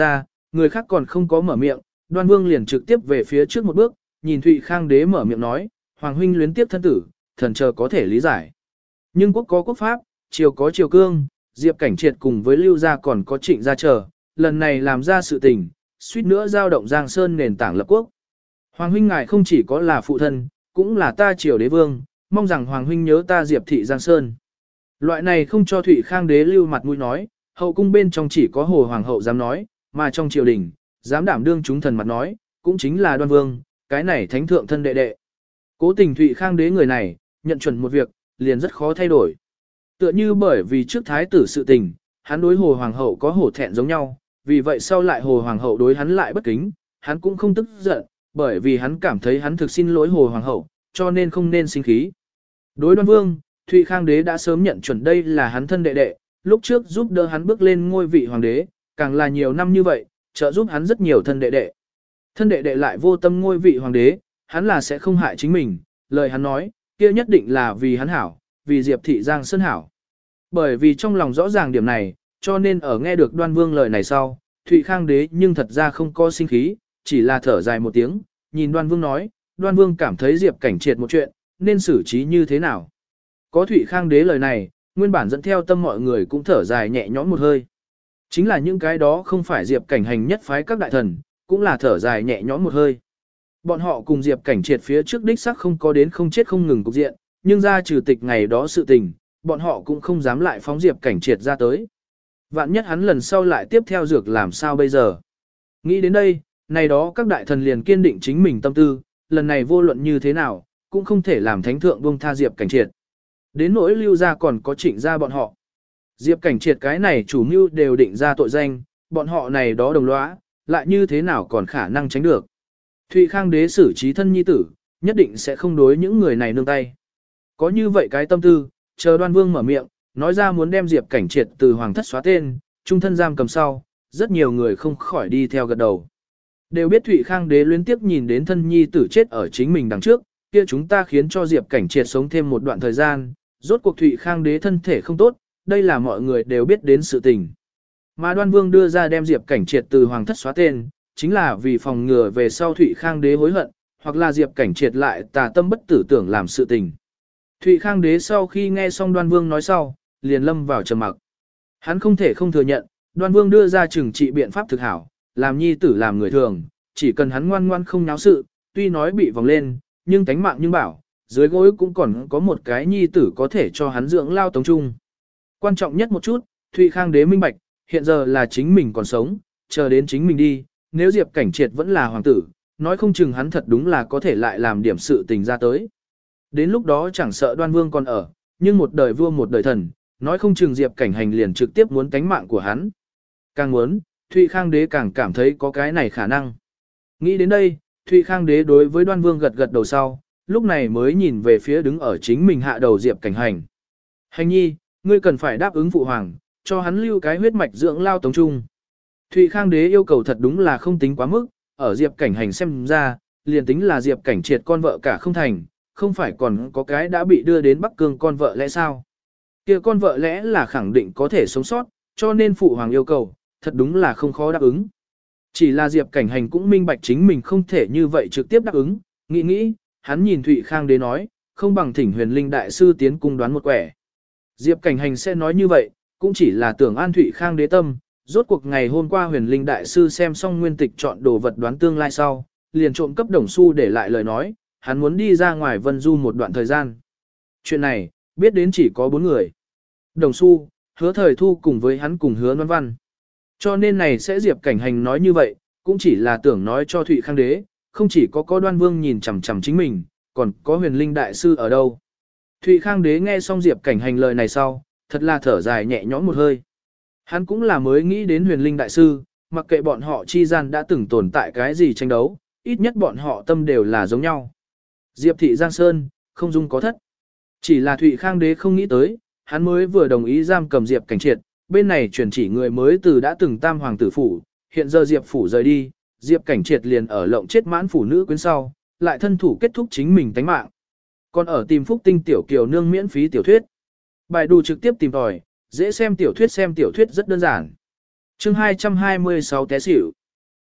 người khác còn không có mở miệng, Đoan Vương liền trực tiếp về phía trước một bước, nhìn Thụy Khang đế mở miệng nói, Hoàng huynh luyến tiếp thân tử, thần chờ có thể lý giải. Nhưng quốc có quốc pháp, triều có triều cương, Diệp Cảnh Triệt cùng với Lưu gia còn có Trịnh gia chờ, lần này làm ra sự tình, suýt nữa giao động Giang Sơn nền tảng lập quốc. Hoàng huynh ngài không chỉ có là phụ thân, cũng là ta triều đế vương, mong rằng Hoàng huynh nhớ ta Diệp thị Giang Sơn. Loại này không cho Thụy Khang đế lưu mặt mũi nói, hậu cung bên trong chỉ có Hồ Hoàng hậu dám nói, mà trong triều đình, dám đảm đương chúng thần mặt nói, cũng chính là Đoan Vương, cái này thánh thượng thân đệ đệ. Cố tình Thụy Khang đế người này, nhận chuẩn một việc, liền rất khó thay đổi. Tựa như bởi vì trước thái tử sự tình, hắn đối Hồ Hoàng hậu có hổ thẹn giống nhau, vì vậy sau lại Hồ Hoàng hậu đối hắn lại bất kính, hắn cũng không tức giận, bởi vì hắn cảm thấy hắn thực xin lỗi Hồ Hoàng hậu, cho nên không nên sinh khí. Đối Đoan Vương, Thụy Khang đế đã sớm nhận chuẩn đây là hắn thân đệ đệ, lúc trước giúp đỡ hắn bước lên ngôi vị hoàng đế, càng là nhiều năm như vậy, trợ giúp hắn rất nhiều thân đệ đệ. Thân đệ đệ lại vô tâm ngôi vị hoàng đế, hắn là sẽ không hại chính mình, lời hắn nói, kia nhất định là vì hắn hảo, vì Diệp thị Giang Sơn hảo. Bởi vì trong lòng rõ ràng điểm này, cho nên ở nghe được Đoan Vương lời này sau, Thụy Khang đế nhưng thật ra không có sinh khí, chỉ là thở dài một tiếng, nhìn Đoan Vương nói, Đoan Vương cảm thấy Diệp Cảnh Triệt một chuyện, nên xử trí như thế nào. Có Thụy Khang đế lời này, nguyên bản dẫn theo tâm mọi người cũng thở dài nhẹ nhõm một hơi. Chính là những cái đó không phải Diệp Cảnh hành nhất phái các đại thần, cũng là thở dài nhẹ nhõm một hơi. Bọn họ cùng Diệp Cảnh Triệt phía trước đích xác không có đến không chết không ngừng cục diện, nhưng ra trừ tịch ngày đó sự tình, bọn họ cũng không dám lại phóng Diệp Cảnh Triệt ra tới. Vạn nhất hắn lần sau lại tiếp theo dược làm sao bây giờ. Nghĩ đến đây, này đó các đại thần liền kiên định chính mình tâm tư, lần này vô luận như thế nào, cũng không thể làm thánh thượng buông tha Diệp Cảnh Triệt. Đến nỗi Lưu gia còn có Trịnh gia bọn họ. Diệp Cảnh Triệt cái này chủ mưu đều định ra tội danh, bọn họ này đó đồng lõa, lại như thế nào còn khả năng tránh được. Thụy Khang đế xử trí thân nhi tử, nhất định sẽ không đối những người này nương tay. Có như vậy cái tâm tư, chờ Đoan Vương mở miệng, nói ra muốn đem Diệp Cảnh Triệt từ hoàng thất xóa tên, trung thân giam cầm sau, rất nhiều người không khỏi đi theo gật đầu. Đều biết Thụy Khang đế liên tiếp nhìn đến thân nhi tử chết ở chính mình đằng trước, kia chúng ta khiến cho Diệp Cảnh Triệt sống thêm một đoạn thời gian, rốt cuộc Thụy Khang đế thân thể không tốt, đây là mọi người đều biết đến sự tình. Mà Đoan Vương đưa ra đem Diệp Cảnh Triệt từ hoàng thất xóa tên, chính là vì phòng ngừa về sau Thụy Khang đế hối hận, hoặc là Diệp Cảnh Triệt lại tà tâm bất tử tưởng làm sự tình. Thụy Khang đế sau khi nghe xong Đoan Vương nói sau, liền lâm vào trầm mặc. Hắn không thể không thừa nhận, Đoan Vương đưa ra trừng trị biện pháp thực hảo, làm nhi tử làm người thường, chỉ cần hắn ngoan ngoan không náo sự, tuy nói bị vòng lên, nhưng tánh mạng nhưng bảo, dưới gối cũng còn có một cái nhi tử có thể cho hắn dưỡng lao tống trung. Quan trọng nhất một chút, Thụy Khang đế minh bạch, hiện giờ là chính mình còn sống, chờ đến chính mình đi, nếu Diệp Cảnh Triệt vẫn là hoàng tử, nói không chừng hắn thật đúng là có thể lại làm điểm sự tình ra tới. Đến lúc đó chẳng sợ Đoan Vương còn ở, nhưng một đời vua một đời thần, nói không chừng Diệp Cảnh Hành liền trực tiếp muốn tánh mạng của hắn. Càng muốn, Thụy Khang đế càng cảm thấy có cái này khả năng. Nghĩ đến đây, Thụy Khang đế đối với Đoan Vương gật gật đầu sau, lúc này mới nhìn về phía đứng ở chính mình hạ đầu Diệp Cảnh Hành. Hành nhi, ngươi cần phải đáp ứng phụ hoàng, cho hắn lưu cái huyết mạch dưỡng lao tống trung. Thụy Khang đế yêu cầu thật đúng là không tính quá mức, ở Diệp Cảnh Hành xem ra, liền tính là Diệp Cảnh Triệt con vợ cả không thành, không phải còn có cái đã bị đưa đến Bắc Cương con vợ lẽ sao? Kia con vợ lẽ là khẳng định có thể sống sót, cho nên phụ hoàng yêu cầu, thật đúng là không khó đáp ứng. Chỉ là Diệp Cảnh Hành cũng minh bạch chính mình không thể như vậy trực tiếp đáp ứng, nghĩ nghĩ, hắn nhìn Thụy Khang đế nói, không bằng thỉnh Huyền Linh đại sư tiến cung đoán một quẻ. Diệp Cảnh Hành sẽ nói như vậy, cũng chỉ là tưởng an Thụy Khang đế tâm, rốt cuộc ngày hôm qua Huyền Linh đại sư xem xong nguyên tịch chọn đồ vật đoán tương lai sau, liền trộm cấp Đồng Xu để lại lời nói, hắn muốn đi ra ngoài Vân Du một đoạn thời gian. Chuyện này, biết đến chỉ có bốn người. Đồng Xu, Hứa Thời Thu cùng với hắn cùng Hứa Loan Văn. Cho nên này sẽ Diệp Cảnh Hành nói như vậy, cũng chỉ là tưởng nói cho Thụy Khang đế, không chỉ có có Đoan Vương nhìn chằm chằm chính mình, còn có Huyền Linh đại sư ở đâu. Thụy Khang đế nghe xong Diệp Cảnh Hành lời này sau, thật là thở dài nhẹ nhõm một hơi. Hắn cũng là mới nghĩ đến Huyền Linh đại sư, mặc kệ bọn họ chi gian đã từng tồn tại cái gì tranh đấu, ít nhất bọn họ tâm đều là giống nhau. Diệp thị Giang Sơn, không dung có thất. Chỉ là Thụy Khang đế không nghĩ tới, hắn mới vừa đồng ý giam cầm Diệp Cảnh Triệt, bên này truyền chỉ người mới từ đã từng tam hoàng tử phủ, hiện giờ Diệp phủ rời đi, Diệp Cảnh Triệt liền ở lộng chết mãn phủ nữ quyến sau, lại thân thủ kết thúc chính mình tánh mạng. Còn ở tìm Phúc Tinh tiểu kiều nương miễn phí tiểu thuyết. Bài đủ trực tiếp tìm tòi, dễ xem tiểu thuyết xem tiểu thuyết rất đơn giản. Chương hai trăm hai mươi sáu té xỉu.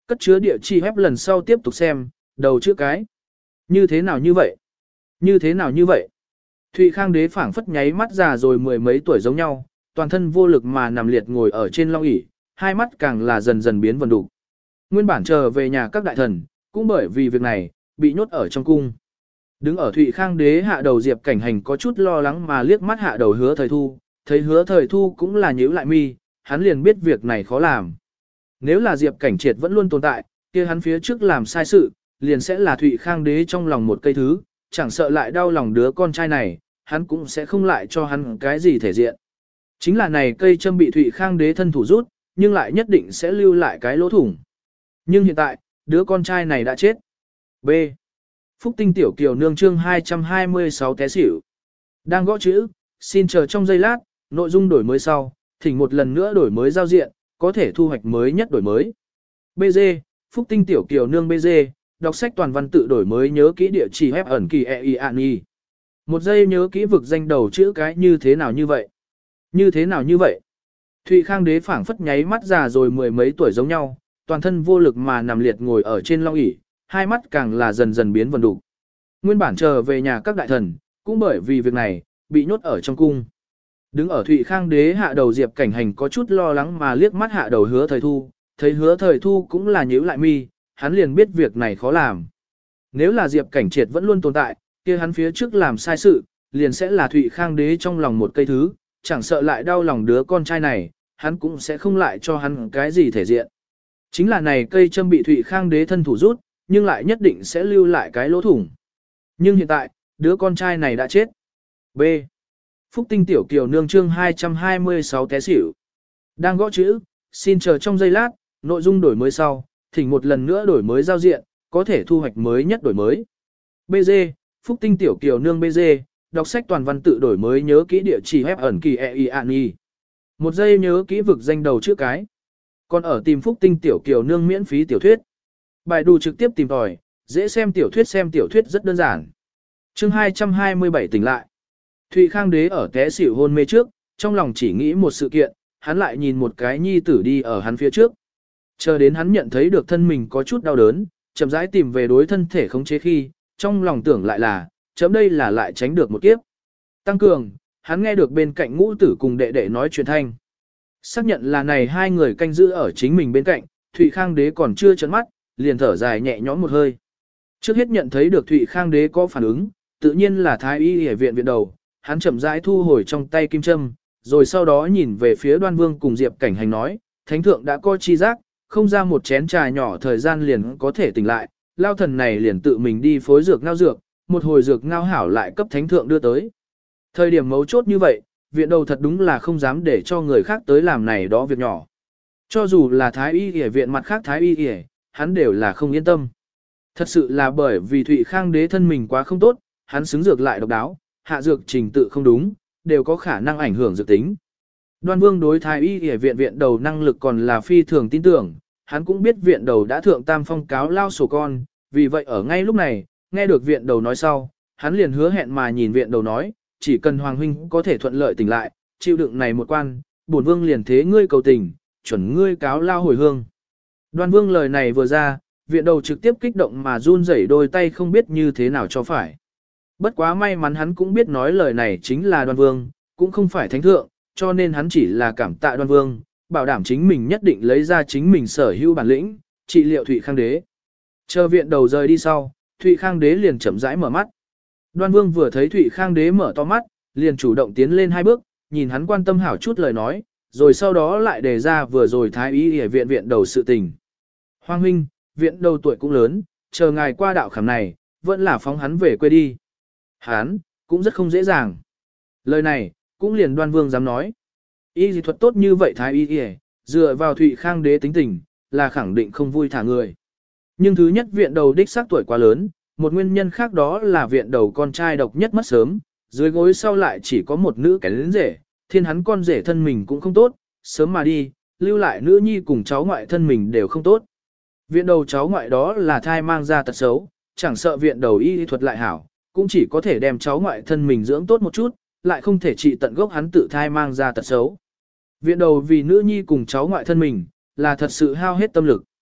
cất chứa địa chỉ web lần sau tiếp tục xem, đầu chữ cái. Như thế nào như vậy? Như thế nào như vậy? Thụy Khang đế phảng phất nháy mắt già rồi mười mấy tuổi giống nhau, toàn thân vô lực mà nằm liệt ngồi ở trên long ỷ, hai mắt càng là dần dần biến vần đục. Nguyên bản chờ về nhà các đại thần, cũng bởi vì việc này, bị nhốt ở trong cung. Đứng ở Thụy Khang đế hạ đầu Diệp Cảnh Hành có chút lo lắng mà liếc mắt hạ đầu Hứa Thời Thu, thấy Hứa Thời Thu cũng là nhíu lại mi, hắn liền biết việc này khó làm. Nếu là Diệp Cảnh Triệt vẫn luôn tồn tại, kia hắn phía trước làm sai sự, liền sẽ là Thụy Khang đế trong lòng một cây thứ, chẳng sợ lại đau lòng đứa con trai này, hắn cũng sẽ không lại cho hắn cái gì thể diện. Chính là này cây châm bị Thụy Khang đế thân thủ rút, nhưng lại nhất định sẽ lưu lại cái lỗ thủng. Nhưng hiện tại, đứa con trai này đã chết. B. Phúc Tinh Tiểu Kiều Nương chương hai trăm hai mươi sáu té xỉu. Đang gõ chữ, xin chờ trong giây lát, nội dung đổi mới sau, thỉnh một lần nữa đổi mới giao diện, có thể thu hoạch mới nhất đổi mới. bê giê, Phúc Tinh Tiểu Kiều Nương bê giê, đọc sách toàn văn tự đổi mới nhớ kỹ địa chỉ web ẩn kỳ e i an i. Một giây nhớ kỹ vực danh đầu chữ cái như thế nào như vậy? Như thế nào như vậy? Thụy Khang đế phảng phất nháy mắt già rồi mười mấy tuổi giống nhau, toàn thân vô lực mà nằm liệt ngồi ở trên long ỷ, hai mắt càng là dần dần biến vần đục. Nguyên bản chờ về nhà các đại thần, cũng bởi vì việc này, bị nhốt ở trong cung. Đứng ở Thụy Khang đế hạ đầu Diệp Cảnh Hành có chút lo lắng mà liếc mắt hạ đầu Hứa Thời Thu, thấy Hứa Thời Thu cũng là nhíu lại mi, hắn liền biết việc này khó làm. Nếu là Diệp Cảnh Triệt vẫn luôn tồn tại, kia hắn phía trước làm sai sự, liền sẽ là Thụy Khang đế trong lòng một cây thứ, chẳng sợ lại đau lòng đứa con trai này, hắn cũng sẽ không lại cho hắn cái gì thể diện. Chính là này cây châm bị Thụy Khang đế thân thủ rút, nhưng lại nhất định sẽ lưu lại cái lỗ thủng. Nhưng hiện tại, đứa con trai này đã chết. B. Phúc Tinh Tiểu Kiều Nương chương hai trăm hai mươi sáu té xỉu. Đang gõ chữ, xin chờ trong giây lát, nội dung đổi mới sau, thỉnh một lần nữa đổi mới giao diện, có thể thu hoạch mới nhất đổi mới. bê giê, Phúc Tinh Tiểu Kiều Nương bê giê, đọc sách toàn văn tự đổi mới nhớ kỹ địa chỉ web ẩn kỳ e i an i. Một giây nhớ kỹ vực danh đầu chữ cái. Còn ở tìm Phúc Tinh Tiểu Kiều Nương miễn phí tiểu thuyết. Bài đù trực tiếp tìm tòi, dễ xem tiểu thuyết xem tiểu thuyết rất đơn giản. Chương hai trăm hai mươi bảy tỉnh lại. Thụy Khang đế ở té xỉu hôn mê trước, trong lòng chỉ nghĩ một sự kiện, hắn lại nhìn một cái nhi tử đi ở hắn phía trước. Chờ đến hắn nhận thấy được thân mình có chút đau đớn, chậm rãi tìm về đối thân thể khống chế khi, trong lòng tưởng lại là, chấm đây là lại tránh được một kiếp. Tăng cường, hắn nghe được bên cạnh ngũ tử cùng đệ đệ nói chuyện thanh. Xác nhận là này hai người canh giữ ở chính mình bên cạnh, Thụy Khang đế còn chưa chấn mắt, liền thở dài nhẹ nhõm một hơi. Trước hết nhận thấy được Thụy Khang đế có phản ứng, tự nhiên là thái y y viện viện đầu, hắn chậm rãi thu hồi trong tay kim châm, rồi sau đó nhìn về phía Đoan Vương cùng Diệp Cảnh Hành nói, thánh thượng đã coi chi giác, không ra một chén trà nhỏ thời gian liền có thể tỉnh lại, lao thần này liền tự mình đi phối dược ngao dược, một hồi dược ngao hảo lại cấp thánh thượng đưa tới. Thời điểm mấu chốt như vậy, viện đầu thật đúng là không dám để cho người khác tới làm này đó việc nhỏ. Cho dù là thái y y viện mặt khác thái y y, hắn đều là không yên tâm. Thật sự là bởi vì Thụy Khang đế thân mình quá không tốt, hắn xứng dược lại độc đáo, hạ dược trình tự không đúng, đều có khả năng ảnh hưởng dược tính. Đoan Vương đối thái y y viện viện đầu năng lực còn là phi thường tin tưởng, hắn cũng biết viện đầu đã thượng tam phong cáo lao sổ con, vì vậy ở ngay lúc này, nghe được viện đầu nói sau, hắn liền hứa hẹn mà nhìn viện đầu nói, chỉ cần Hoàng huynh có thể thuận lợi tỉnh lại, chịu đựng này một quan, bổn vương liền thế ngươi cầu tình, chuẩn ngươi cáo lao hồi hương. Đoan Vương lời này vừa ra, viện đầu trực tiếp kích động mà run rẩy đôi tay không biết như thế nào cho phải. Bất quá may mắn hắn cũng biết nói lời này chính là Đoan Vương, cũng không phải thánh thượng, cho nên hắn chỉ là cảm tạ Đoan Vương, bảo đảm chính mình nhất định lấy ra chính mình sở hữu bản lĩnh, trị liệu Thụy Khang đế. Chờ viện đầu rời đi sau, Thụy Khang đế liền chậm rãi mở mắt. Đoan Vương vừa thấy Thụy Khang đế mở to mắt, liền chủ động tiến lên hai bước, nhìn hắn quan tâm hảo chút lời nói, rồi sau đó lại đề ra vừa rồi thái y y viện viện đầu sự tình. Hoàng huynh, viện đầu tuổi cũng lớn, chờ ngài qua đạo khảm này, vẫn là phóng hắn về quê đi. Hắn, cũng rất không dễ dàng. Lời này, cũng liền Đoan Vương dám nói. Y dị thuật tốt như vậy thái y y, dựa vào Thụy Khang đế tính tình, là khẳng định không vui thả người. Nhưng thứ nhất viện đầu đích xác tuổi quá lớn, một nguyên nhân khác đó là viện đầu con trai độc nhất mất sớm, dưới gối sau lại chỉ có một nữ kén lớn rể, thiên hắn con rể thân mình cũng không tốt, sớm mà đi, lưu lại nữ nhi cùng cháu ngoại thân mình đều không tốt. Viện đầu cháu ngoại đó là thai mang ra tật xấu, chẳng sợ viện đầu y thuật lại hảo, cũng chỉ có thể đem cháu ngoại thân mình dưỡng tốt một chút, lại không thể trị tận gốc hắn tự thai mang ra tật xấu. Viện đầu vì nữ nhi cùng cháu ngoại thân mình, là thật sự hao hết tâm lực.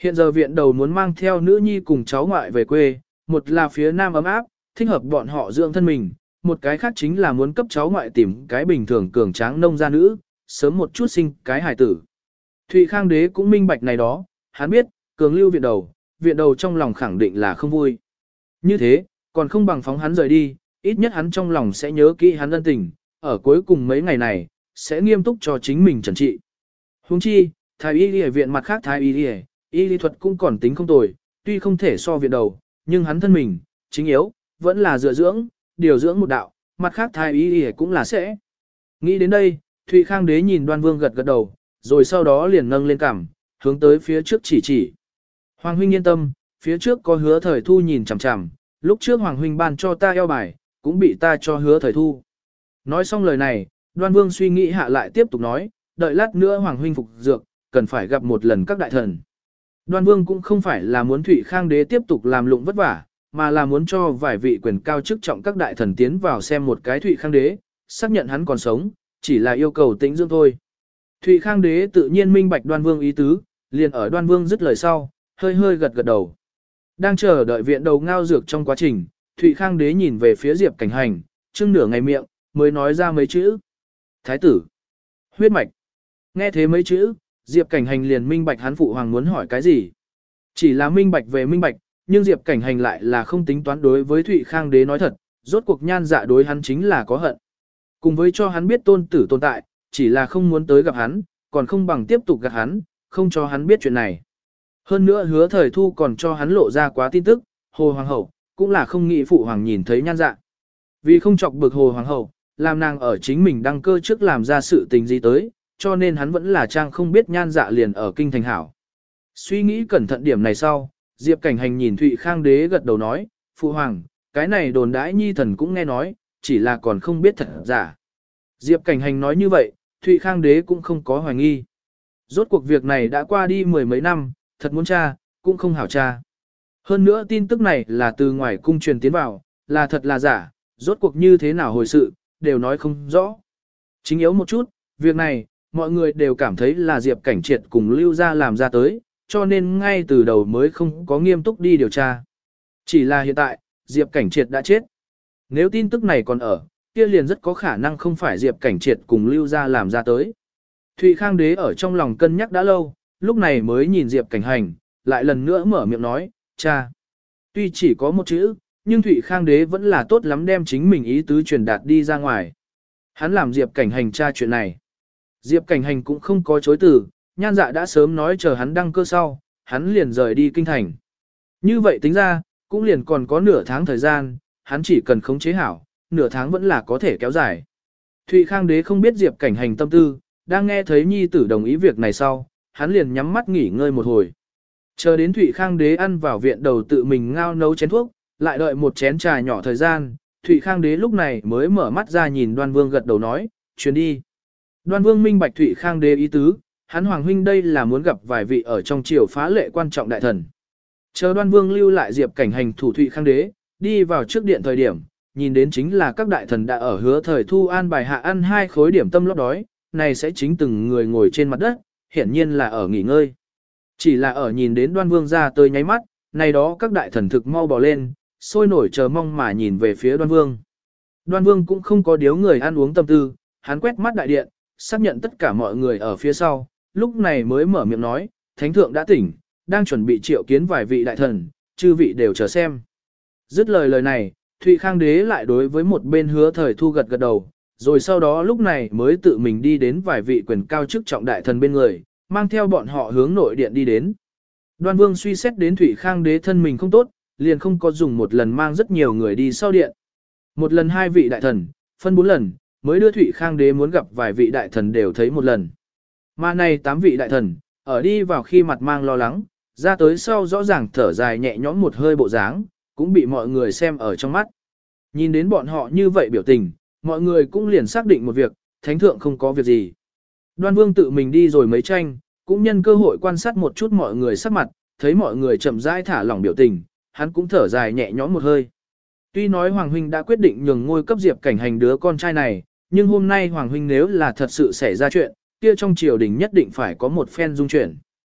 Hiện giờ viện đầu muốn mang theo nữ nhi cùng cháu ngoại về quê, một là phía nam ấm áp, thích hợp bọn họ dưỡng thân mình, một cái khác chính là muốn cấp cháu ngoại tìm cái bình thường cường tráng nông gia nữ, sớm một chút sinh cái hài tử. Thụy Khang đế cũng minh bạch này đó, hắn biết, cường lưu viện đầu, viện đầu trong lòng khẳng định là không vui. Như thế, còn không bằng phóng hắn rời đi, ít nhất hắn trong lòng sẽ nhớ kỹ hắn ân tình, ở cuối cùng mấy ngày này, sẽ nghiêm túc cho chính mình trần trị. Huống chi, thái y y viện mặt khác thái y y, y lý thuật cũng còn tính không tồi, tuy không thể so viện đầu, nhưng hắn thân mình, chính yếu, vẫn là dựa dưỡng, điều dưỡng một đạo, mặt khác thái y y cũng là sẽ. Nghĩ đến đây, Thụy Khang đế nhìn Đoan Vương gật gật đầu, rồi sau đó liền nâng lên cằm, hướng tới phía trước chỉ chỉ. Hoàng huynh yên tâm, phía trước có hứa thời thu nhìn chằm chằm, lúc trước Hoàng huynh ban cho ta eo bài, cũng bị ta cho hứa thời thu. Nói xong lời này, Đoan Vương suy nghĩ hạ lại tiếp tục nói, đợi lát nữa Hoàng huynh phục dược, cần phải gặp một lần các đại thần. Đoan Vương cũng không phải là muốn Thụy Khang đế tiếp tục làm lụng vất vả, mà là muốn cho vài vị quyền cao chức trọng các đại thần tiến vào xem một cái Thụy Khang đế, xác nhận hắn còn sống, chỉ là yêu cầu tĩnh dưỡng thôi. Thụy Khang đế tự nhiên minh bạch Đoan Vương ý tứ, liền ở Đoan Vương dứt lời sau, hơi hơi gật gật đầu. Đang chờ đợi viện đầu ngao dược trong quá trình, Thụy Khang đế nhìn về phía Diệp Cảnh Hành, chưng nửa ngày miệng, mới nói ra mấy chữ. Thái tử, huyết mạch. Nghe thế mấy chữ, Diệp Cảnh Hành liền minh bạch hắn phụ hoàng muốn hỏi cái gì. Chỉ là minh bạch về minh bạch, nhưng Diệp Cảnh Hành lại là không tính toán đối với Thụy Khang đế nói thật, rốt cuộc nhan dạ đối hắn chính là có hận. Cùng với cho hắn biết tôn tử tồn tại, chỉ là không muốn tới gặp hắn, còn không bằng tiếp tục gặp hắn, không cho hắn biết chuyện này. Hơn nữa hứa thời thu còn cho hắn lộ ra quá tin tức, Hồ Hoàng hậu, cũng là không nghĩ phụ hoàng nhìn thấy nhan dạ. Vì không chọc bực Hồ Hoàng hậu, làm nàng ở chính mình đăng cơ trước làm ra sự tình gì tới, cho nên hắn vẫn là trang không biết nhan dạ liền ở kinh thành hảo. Suy nghĩ cẩn thận điểm này sau, Diệp Cảnh Hành nhìn Thụy Khang đế gật đầu nói, phụ hoàng, cái này đồn đãi nhi thần cũng nghe nói, chỉ là còn không biết thật giả. Diệp Cảnh Hành nói như vậy, Thụy Khang đế cũng không có hoài nghi. Rốt cuộc việc này đã qua đi mười mấy năm, thật muốn tra, cũng không hảo tra. Hơn nữa tin tức này là từ ngoài cung truyền tiến vào, là thật là giả, rốt cuộc như thế nào hồi sự, đều nói không rõ. Chính yếu một chút, việc này, mọi người đều cảm thấy là Diệp Cảnh Triệt cùng Lưu Gia làm ra tới, cho nên ngay từ đầu mới không có nghiêm túc đi điều tra. Chỉ là hiện tại, Diệp Cảnh Triệt đã chết. Nếu tin tức này còn ở, kia liền rất có khả năng không phải Diệp Cảnh Triệt cùng Lưu Gia làm ra tới. Thụy Khang đế ở trong lòng cân nhắc đã lâu, lúc này mới nhìn Diệp Cảnh Hành, lại lần nữa mở miệng nói, cha. Tuy chỉ có một chữ, nhưng Thụy Khang đế vẫn là tốt lắm đem chính mình ý tứ truyền đạt đi ra ngoài. Hắn làm Diệp Cảnh Hành tra chuyện này. Diệp Cảnh Hành cũng không có chối từ, nhan dạ đã sớm nói chờ hắn đăng cơ sau, hắn liền rời đi kinh thành. Như vậy tính ra, cũng liền còn có nửa tháng thời gian, hắn chỉ cần khống chế hảo, nửa tháng vẫn là có thể kéo dài. Thụy Khang đế không biết Diệp Cảnh Hành tâm tư, đang nghe thấy nhi tử đồng ý việc này sau, hắn liền nhắm mắt nghỉ ngơi một hồi. Chờ đến Thụy Khang đế ăn vào viện đầu tự mình ngao nấu chén thuốc, lại đợi một chén trà nhỏ thời gian, Thụy Khang đế lúc này mới mở mắt ra nhìn Đoan Vương gật đầu nói, chuyến đi. Đoan Vương minh bạch Thụy Khang đế ý tứ, hắn hoàng huynh đây là muốn gặp vài vị ở trong triều phá lệ quan trọng đại thần. Chờ Đoan Vương lưu lại Diệp Cảnh Hành thủ Thụy Khang đế, đi vào trước điện thời điểm, nhìn đến chính là các đại thần đã ở hứa thời thu an bài hạ ăn hai khối điểm tâm lót đói, này sẽ chính từng người ngồi trên mặt đất, hiển nhiên là ở nghỉ ngơi. Chỉ là ở nhìn đến Đoan Vương ra tới nháy mắt, này đó các đại thần thực mau bò lên, sôi nổi chờ mong mà nhìn về phía Đoan Vương. Đoan Vương cũng không có điếu người ăn uống tâm tư, hắn quét mắt đại điện, xác nhận tất cả mọi người ở phía sau, lúc này mới mở miệng nói, Thánh thượng đã tỉnh, đang chuẩn bị triệu kiến vài vị đại thần, chư vị đều chờ xem. Dứt lời lời này, Thụy Khang đế lại đối với một bên hứa thời thu gật gật đầu, rồi sau đó lúc này mới tự mình đi đến vài vị quyền cao chức trọng đại thần bên người, mang theo bọn họ hướng nội điện đi đến. Đoan Vương suy xét đến Thụy Khang đế thân mình không tốt, liền không có dùng một lần mang rất nhiều người đi sau điện. Một lần hai vị đại thần, phân bốn lần, mới đưa Thụy Khang đế muốn gặp vài vị đại thần đều thấy một lần. Mà này tám vị đại thần, ở đi vào khi mặt mang lo lắng, ra tới sau rõ ràng thở dài nhẹ nhõm một hơi bộ dáng, cũng bị mọi người xem ở trong mắt. Nhìn đến bọn họ như vậy biểu tình, mọi người cũng liền xác định một việc, Thánh thượng không có việc gì. Đoan Vương tự mình đi rồi mấy tranh, cũng nhân cơ hội quan sát một chút mọi người sắc mặt, thấy mọi người chậm rãi thả lỏng biểu tình, hắn cũng thở dài nhẹ nhõm một hơi. Tuy nói Hoàng huynh đã quyết định nhường ngôi cấp Diệp Cảnh Hành đứa con trai này, nhưng hôm nay Hoàng huynh nếu là thật sự xảy ra chuyện, kia trong triều đình nhất định phải có một phen dung chuyển.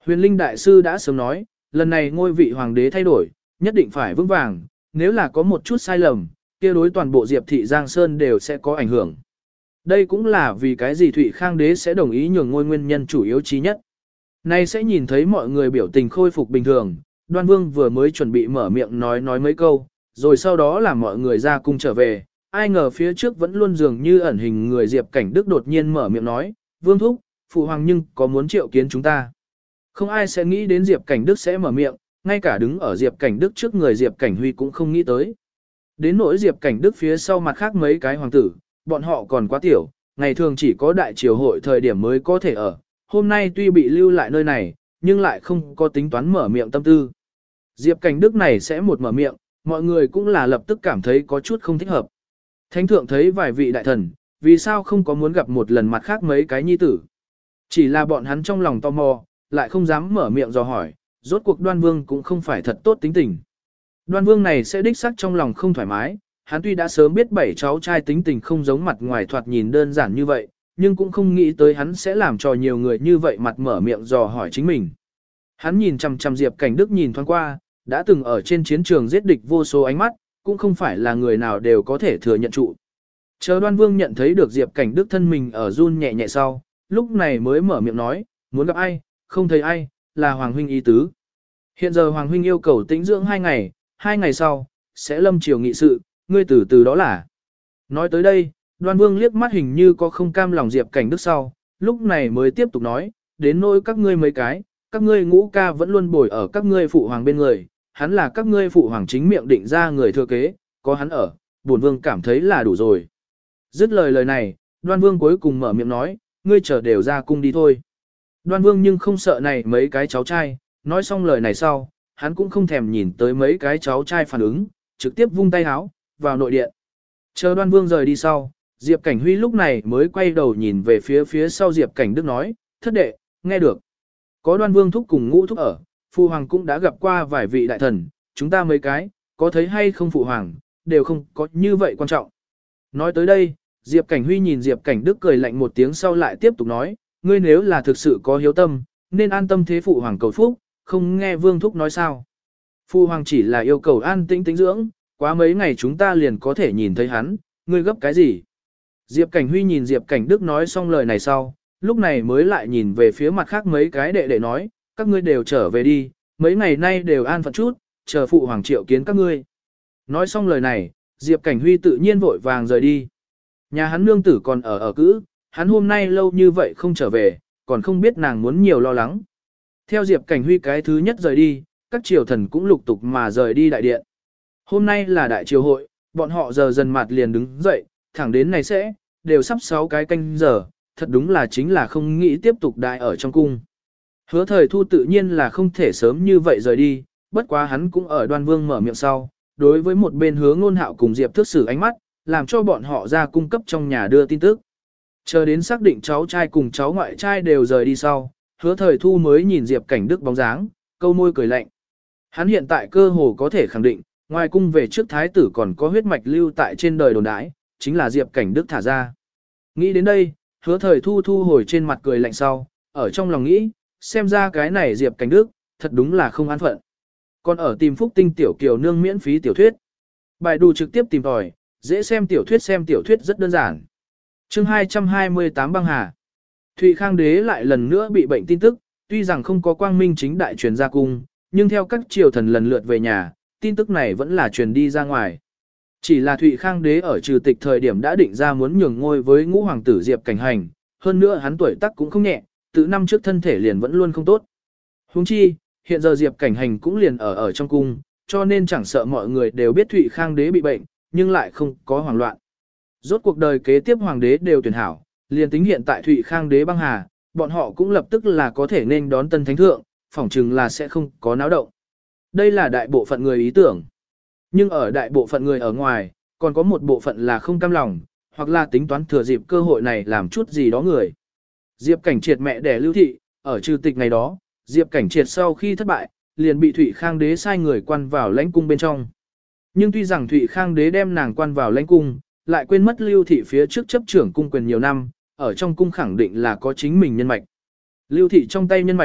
Huyền Linh Đại Sư đã sớm nói, lần này ngôi vị hoàng đế thay đổi, nhất định phải vững vàng, nếu là có một chút sai lầm, kia đối toàn bộ Diệp thị Giang Sơn đều sẽ có ảnh hưởng. Đây cũng là vì cái gì Thụy Khang đế sẽ đồng ý nhường ngôi nguyên nhân chủ yếu chí nhất. Nay sẽ nhìn thấy mọi người biểu tình khôi phục bình thường, Đoan Vương vừa mới chuẩn bị mở miệng nói nói mấy câu, rồi sau đó là mọi người ra cung trở về, ai ngờ phía trước vẫn luôn dường như ẩn hình người Diệp Cảnh Đức đột nhiên mở miệng nói, Vương Thúc, Phụ Hoàng nhưng có muốn triệu kiến chúng ta. Không ai sẽ nghĩ đến Diệp Cảnh Đức sẽ mở miệng, ngay cả đứng ở Diệp Cảnh Đức trước người Diệp Cảnh Huy cũng không nghĩ tới. Đến nỗi Diệp Cảnh Đức phía sau mặt khác mấy cái hoàng tử, bọn họ còn quá tiểu, ngày thường chỉ có đại triều hội thời điểm mới có thể ở, hôm nay tuy bị lưu lại nơi này, nhưng lại không có tính toán mở miệng tâm tư. Diệp Cảnh Đức này sẽ một mở miệng, mọi người cũng là lập tức cảm thấy có chút không thích hợp. Thánh thượng thấy vài vị đại thần, vì sao không có muốn gặp một lần mặt khác mấy cái nhi tử. Chỉ là bọn hắn trong lòng tò mò, lại không dám mở miệng dò hỏi, rốt cuộc Đoan Vương cũng không phải thật tốt tính tình. Đoan Vương này sẽ đích xác trong lòng không thoải mái, hắn tuy đã sớm biết bảy cháu trai tính tình không giống mặt ngoài thoạt nhìn đơn giản như vậy, nhưng cũng không nghĩ tới hắn sẽ làm cho nhiều người như vậy mặt mở miệng dò hỏi chính mình. Hắn nhìn chằm chằm Diệp Cảnh Đức nhìn thoáng qua, đã từng ở trên chiến trường giết địch vô số ánh mắt, cũng không phải là người nào đều có thể thừa nhận trụ. Chờ Đoan Vương nhận thấy được Diệp Cảnh Đức thân mình ở run nhẹ nhẹ sau, lúc này mới mở miệng nói, muốn gặp ai, không thấy ai, là Hoàng huynh ý tứ. Hiện giờ Hoàng huynh yêu cầu tĩnh dưỡng hai ngày, hai ngày sau, sẽ lâm triều nghị sự, ngươi từ từ đó là. Nói tới đây, Đoan Vương liếc mắt hình như có không cam lòng Diệp Cảnh Đức sau, lúc này mới tiếp tục nói, đến nỗi các ngươi mấy cái, các ngươi ngũ ca vẫn luôn bồi ở các ngươi phụ hoàng bên người, hắn là các ngươi phụ hoàng chính miệng định ra người thừa kế, có hắn ở, bổn vương cảm thấy là đủ rồi. Dứt lời lời này, Đoan Vương cuối cùng mở miệng nói, ngươi chờ đều ra cung đi thôi. Đoan Vương nhưng không sợ này mấy cái cháu trai, nói xong lời này sau, hắn cũng không thèm nhìn tới mấy cái cháu trai phản ứng, trực tiếp vung tay háo, vào nội điện. Chờ Đoan Vương rời đi sau, Diệp Cảnh Huy lúc này mới quay đầu nhìn về phía phía sau Diệp Cảnh Đức nói, thất đệ, nghe được. Có Đoan Vương thúc cùng ngũ thúc ở, Phụ Hoàng cũng đã gặp qua vài vị đại thần, chúng ta mấy cái, có thấy hay không Phụ Hoàng, đều không có như vậy quan trọng. Nói tới đây, Diệp Cảnh Huy nhìn Diệp Cảnh Đức cười lạnh một tiếng sau lại tiếp tục nói, ngươi nếu là thực sự có hiếu tâm, nên an tâm thế Phụ Hoàng cầu phúc, không nghe Vương thúc nói sao. Phụ Hoàng chỉ là yêu cầu an tĩnh tĩnh dưỡng, quá mấy ngày chúng ta liền có thể nhìn thấy hắn, ngươi gấp cái gì. Diệp Cảnh Huy nhìn Diệp Cảnh Đức nói xong lời này sau, lúc này mới lại nhìn về phía mặt khác mấy cái đệ đệ nói, các ngươi đều trở về đi, mấy ngày nay đều an phận chút, chờ Phụ Hoàng triệu kiến các ngươi. Nói xong lời này, Diệp Cảnh Huy tự nhiên vội vàng rời đi. Nhà hắn nương tử còn ở ở cữ, hắn hôm nay lâu như vậy không trở về, còn không biết nàng muốn nhiều lo lắng. Theo Diệp Cảnh Huy cái thứ nhất rời đi, các triều thần cũng lục tục mà rời đi đại điện. Hôm nay là đại triều hội, bọn họ giờ dần mặt liền đứng dậy, thẳng đến này sẽ, đều sắp sáu cái canh giờ, thật đúng là chính là không nghĩ tiếp tục đại ở trong cung. Hứa Thời Thu tự nhiên là không thể sớm như vậy rời đi, bất quá hắn cũng ở Đoan Vương mở miệng sau, đối với một bên Hứa Ngôn Hạo cùng Diệp Thước Sử ánh mắt, làm cho bọn họ ra cung cấp trong nhà đưa tin tức. Chờ đến xác định cháu trai cùng cháu ngoại trai đều rời đi sau, Hứa Thời Thu mới nhìn Diệp Cảnh Đức bóng dáng, câu môi cười lạnh. Hắn hiện tại cơ hồ có thể khẳng định, ngoài cung về trước thái tử còn có huyết mạch lưu tại trên đời đồn đãi, chính là Diệp Cảnh Đức thả ra. Nghĩ đến đây, Hứa Thời Thu thu hồi trên mặt cười lạnh sau, ở trong lòng nghĩ, xem ra cái này Diệp Cảnh Đức, thật đúng là không an phận. Còn ở tìm Phúc Tinh tiểu kiều nương miễn phí tiểu thuyết. Bài đủ trực tiếp tìm tòi, dễ xem tiểu thuyết xem tiểu thuyết rất đơn giản. Chương hai trăm hai mươi tám băng hà. Thụy Khang đế lại lần nữa bị bệnh tin tức, tuy rằng không có quang minh chính đại truyền ra cung, nhưng theo các triều thần lần lượt về nhà, tin tức này vẫn là truyền đi ra ngoài. Chỉ là Thụy Khang đế ở trừ tịch thời điểm đã định ra muốn nhường ngôi với ngũ hoàng tử Diệp Cảnh Hành, hơn nữa hắn tuổi tác cũng không nhẹ, từ năm trước thân thể liền vẫn luôn không tốt. Huống chi, hiện giờ Diệp Cảnh Hành cũng liền ở ở trong cung, cho nên chẳng sợ mọi người đều biết Thụy Khang đế bị bệnh, nhưng lại không có hoảng loạn. Rốt cuộc đời kế tiếp hoàng đế đều tuyển hảo, liền tính hiện tại Thụy Khang đế băng hà, bọn họ cũng lập tức là có thể nên đón tân thánh thượng, phỏng chừng là sẽ không có náo động. Đây là đại bộ phận người ý tưởng. Nhưng ở đại bộ phận người ở ngoài, còn có một bộ phận là không cam lòng, hoặc là tính toán thừa dịp cơ hội này làm chút gì đó người. Diệp Cảnh Triệt mẹ đẻ Lưu Thị, ở trừ tịch ngày đó, Diệp Cảnh Triệt sau khi thất bại, liền bị Thụy Khang đế sai người quan vào lãnh cung bên trong. Nhưng tuy rằng Thụy Khang đế đem nàng quan vào lãnh cung, lại quên mất Lưu Thị phía trước chấp trưởng cung quyền nhiều năm, ở trong cung khẳng định là có chính mình nhân mạch. Lưu Thị trong tay nhân mạch,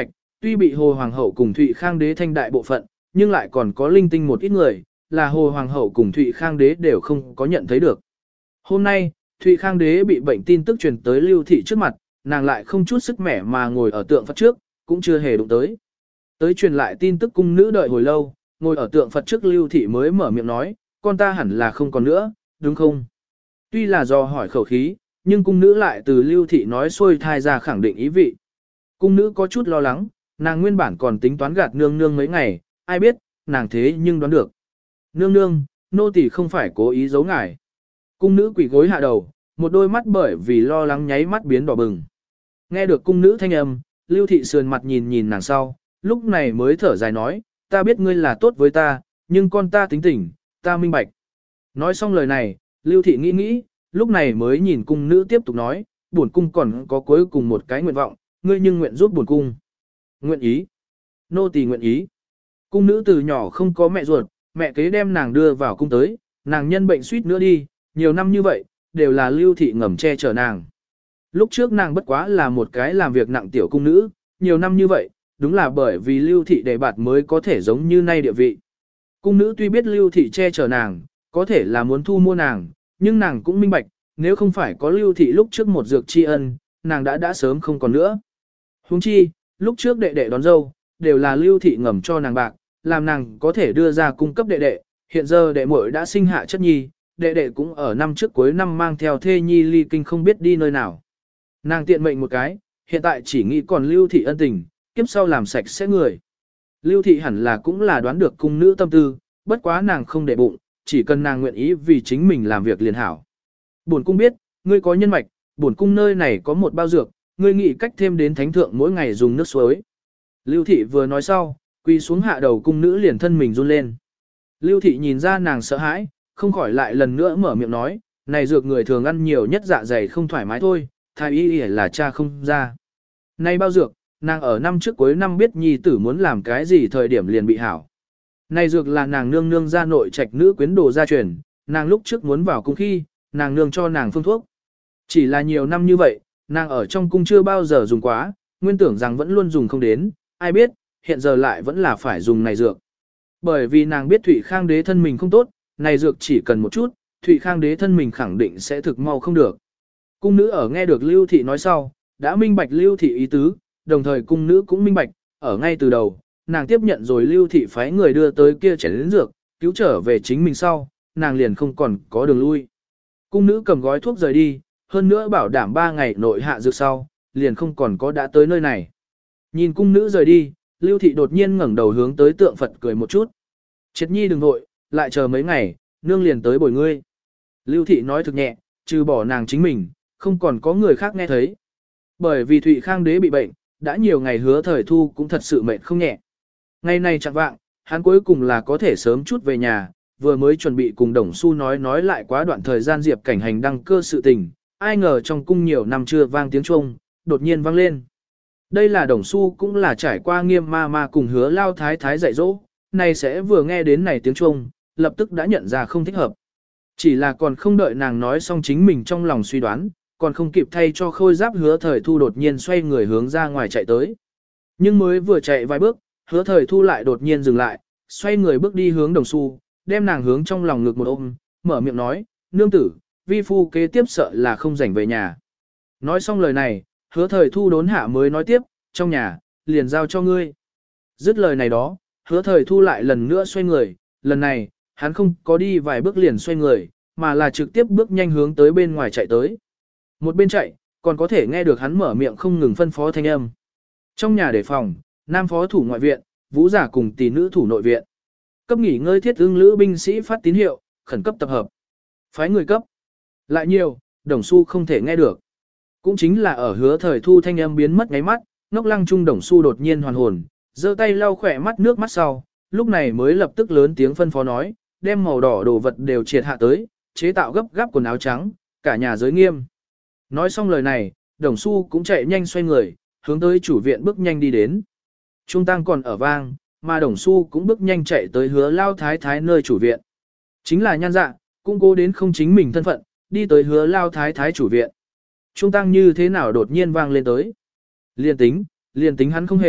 Tuy bị Hồ Hoàng hậu cùng Thụy Khang đế thanh đại bộ phận, nhưng lại còn có linh tinh một ít người, là Hồ Hoàng hậu cùng Thụy Khang đế đều không có nhận thấy được. Hôm nay, Thụy Khang đế bị bệnh tin tức truyền tới Lưu thị trước mặt, nàng lại không chút sức mẻ mà ngồi ở tượng Phật trước, cũng chưa hề đụng tới. Tới truyền lại tin tức cung nữ đợi hồi lâu, ngồi ở tượng Phật trước Lưu thị mới mở miệng nói, con ta hẳn là không còn nữa, đúng không? Tuy là do hỏi khẩu khí, nhưng cung nữ lại từ Lưu thị nói xuôi thai ra khẳng định ý vị. Cung nữ có chút lo lắng, nàng nguyên bản còn tính toán gạt nương nương mấy ngày, ai biết, nàng thế nhưng đoán được. Nương nương, nô tỳ không phải cố ý giấu ngài. Cung nữ quỳ gối hạ đầu, một đôi mắt bởi vì lo lắng nháy mắt biến đỏ bừng. Nghe được cung nữ thanh âm, Lưu thị sườn mặt nhìn nhìn nàng sau, lúc này mới thở dài nói, ta biết ngươi là tốt với ta, nhưng con ta tính tình, ta minh bạch. Nói xong lời này, Lưu thị nghĩ nghĩ, lúc này mới nhìn cung nữ tiếp tục nói, bổn cung còn có cuối cùng một cái nguyện vọng, ngươi nhưng nguyện giúp bổn cung. Nguyện ý. Nô tỳ nguyện ý. Cung nữ từ nhỏ không có mẹ ruột, mẹ kế đem nàng đưa vào cung tới, nàng nhân bệnh suýt nữa đi, nhiều năm như vậy, đều là Lưu thị ngầm che chở nàng. Lúc trước nàng bất quá là một cái làm việc nặng tiểu cung nữ, nhiều năm như vậy, đúng là bởi vì Lưu thị đề bạt mới có thể giống như nay địa vị. Cung nữ tuy biết Lưu thị che chở nàng, có thể là muốn thu mua nàng, nhưng nàng cũng minh bạch, nếu không phải có Lưu thị lúc trước một dược tri ân, nàng đã đã sớm không còn nữa. Huống chi, lúc trước đệ đệ đón dâu, đều là Lưu thị ngầm cho nàng bạc, làm nàng có thể đưa ra cung cấp đệ đệ, hiện giờ đệ muội đã sinh hạ chất nhi, đệ đệ cũng ở năm trước cuối năm mang theo thê nhi ly kinh không biết đi nơi nào. Nàng tiện mệnh một cái, hiện tại chỉ nghĩ còn Lưu thị ân tình, kiếp sau làm sạch sẽ người. Lưu thị hẳn là cũng là đoán được cung nữ tâm tư, bất quá nàng không để bụng, chỉ cần nàng nguyện ý vì chính mình làm việc liền hảo. Bổn cung biết, ngươi có nhân mạch, bổn cung nơi này có một bao dược, ngươi nghĩ cách thêm đến thánh thượng mỗi ngày dùng nước suối. Lưu thị vừa nói sau, quỳ xuống hạ đầu cung nữ liền thân mình run lên. Lưu thị nhìn ra nàng sợ hãi, không khỏi lại lần nữa mở miệng nói, này dược người thường ăn nhiều nhất dạ dày không thoải mái thôi, thái y là cha không ra. Này bao dược, nàng ở năm trước cuối năm biết nhi tử muốn làm cái gì thời điểm liền bị hảo. Này dược là nàng nương nương ra nội trạch nữ quyến đồ gia truyền, nàng lúc trước muốn vào cung khi, nàng nương cho nàng phương thuốc. Chỉ là nhiều năm như vậy, nàng ở trong cung chưa bao giờ dùng quá, nguyên tưởng rằng vẫn luôn dùng không đến, ai biết, hiện giờ lại vẫn là phải dùng này dược. Bởi vì nàng biết Thụy Khang đế thân mình không tốt, này dược chỉ cần một chút, Thụy Khang đế thân mình khẳng định sẽ thực mau không được. Cung nữ ở nghe được Lưu thị nói sau, đã minh bạch Lưu thị ý tứ, đồng thời cung nữ cũng minh bạch, ở ngay từ đầu, nàng tiếp nhận rồi Lưu thị phái người đưa tới kia chén đến dược, cứu trở về chính mình sau, nàng liền không còn có đường lui. Cung nữ cầm gói thuốc rời đi, hơn nữa bảo đảm ba ngày nội hạ dược sau, liền không còn có đã tới nơi này. Nhìn cung nữ rời đi, Lưu thị đột nhiên ngẩng đầu hướng tới tượng Phật cười một chút. Triệt nhi đừng nội, lại chờ mấy ngày, nương liền tới bồi ngươi. Lưu thị nói thực nhẹ, trừ bỏ nàng chính mình, không còn có người khác nghe thấy. Bởi vì Thụy Khang đế bị bệnh, đã nhiều ngày Hứa Thời Thu cũng thật sự mệt không nhẹ. Ngày này chẳng vạng, hắn cuối cùng là có thể sớm chút về nhà, vừa mới chuẩn bị cùng Đồng Xu nói nói lại quá đoạn thời gian Diệp Cảnh Hành đăng cơ sự tình, ai ngờ trong cung nhiều năm chưa vang tiếng chuông, đột nhiên vang lên. Đây là Đồng Xu cũng là trải qua Nghiêm ma ma cùng Hứa Lao Thái Thái dạy dỗ, này sẽ vừa nghe đến này tiếng chuông, lập tức đã nhận ra không thích hợp. Chỉ là còn không đợi nàng nói xong chính mình trong lòng suy đoán, còn không kịp thay cho Khôi Giáp Hứa Thời Thu đột nhiên xoay người hướng ra ngoài chạy tới. Nhưng mới vừa chạy vài bước, Hứa Thời Thu lại đột nhiên dừng lại, xoay người bước đi hướng Đồng Xu, đem nàng hướng trong lòng ngực một ôm, mở miệng nói, nương tử, vi phu kế tiếp sợ là không rảnh về nhà. Nói xong lời này, Hứa Thời Thu đốn hạ mới nói tiếp, trong nhà, liền giao cho ngươi. Dứt lời này đó, Hứa Thời Thu lại lần nữa xoay người, lần này, hắn không có đi vài bước liền xoay người, mà là trực tiếp bước nhanh hướng tới bên ngoài chạy tới. Một bên chạy, còn có thể nghe được hắn mở miệng không ngừng phân phó thanh âm. Trong nhà đề phòng, nam phó thủ ngoại viện, vũ giả cùng tỷ nữ thủ nội viện. Cấp nghỉ ngơi thiết ưng lữ binh sĩ phát tín hiệu, khẩn cấp tập hợp. Phái người cấp. Lại nhiều, Đồng Xu không thể nghe được. Cũng chính là ở Hứa Thời Thu thanh âm biến mất ngáy mắt, ngốc lăng trung Đồng Xu đột nhiên hoàn hồn, giơ tay lau khỏe mắt nước mắt sau, lúc này mới lập tức lớn tiếng phân phó nói, đem màu đỏ đồ vật đều triệt hạ tới, chế tạo gấp gáp quần áo trắng, cả nhà giới nghiêm. Nói xong lời này, Đồng Xu cũng chạy nhanh xoay người, hướng tới chủ viện bước nhanh đi đến. Trung tăng còn ở vang, mà Đồng Xu cũng bước nhanh chạy tới Hứa Lao Thái Thái nơi chủ viện. Chính là Nhan Dạ, cũng cố đến không chính mình thân phận, đi tới Hứa Lao Thái Thái chủ viện. Trung tăng như thế nào đột nhiên vang lên tới. Liên tính, liên tính hắn không hề,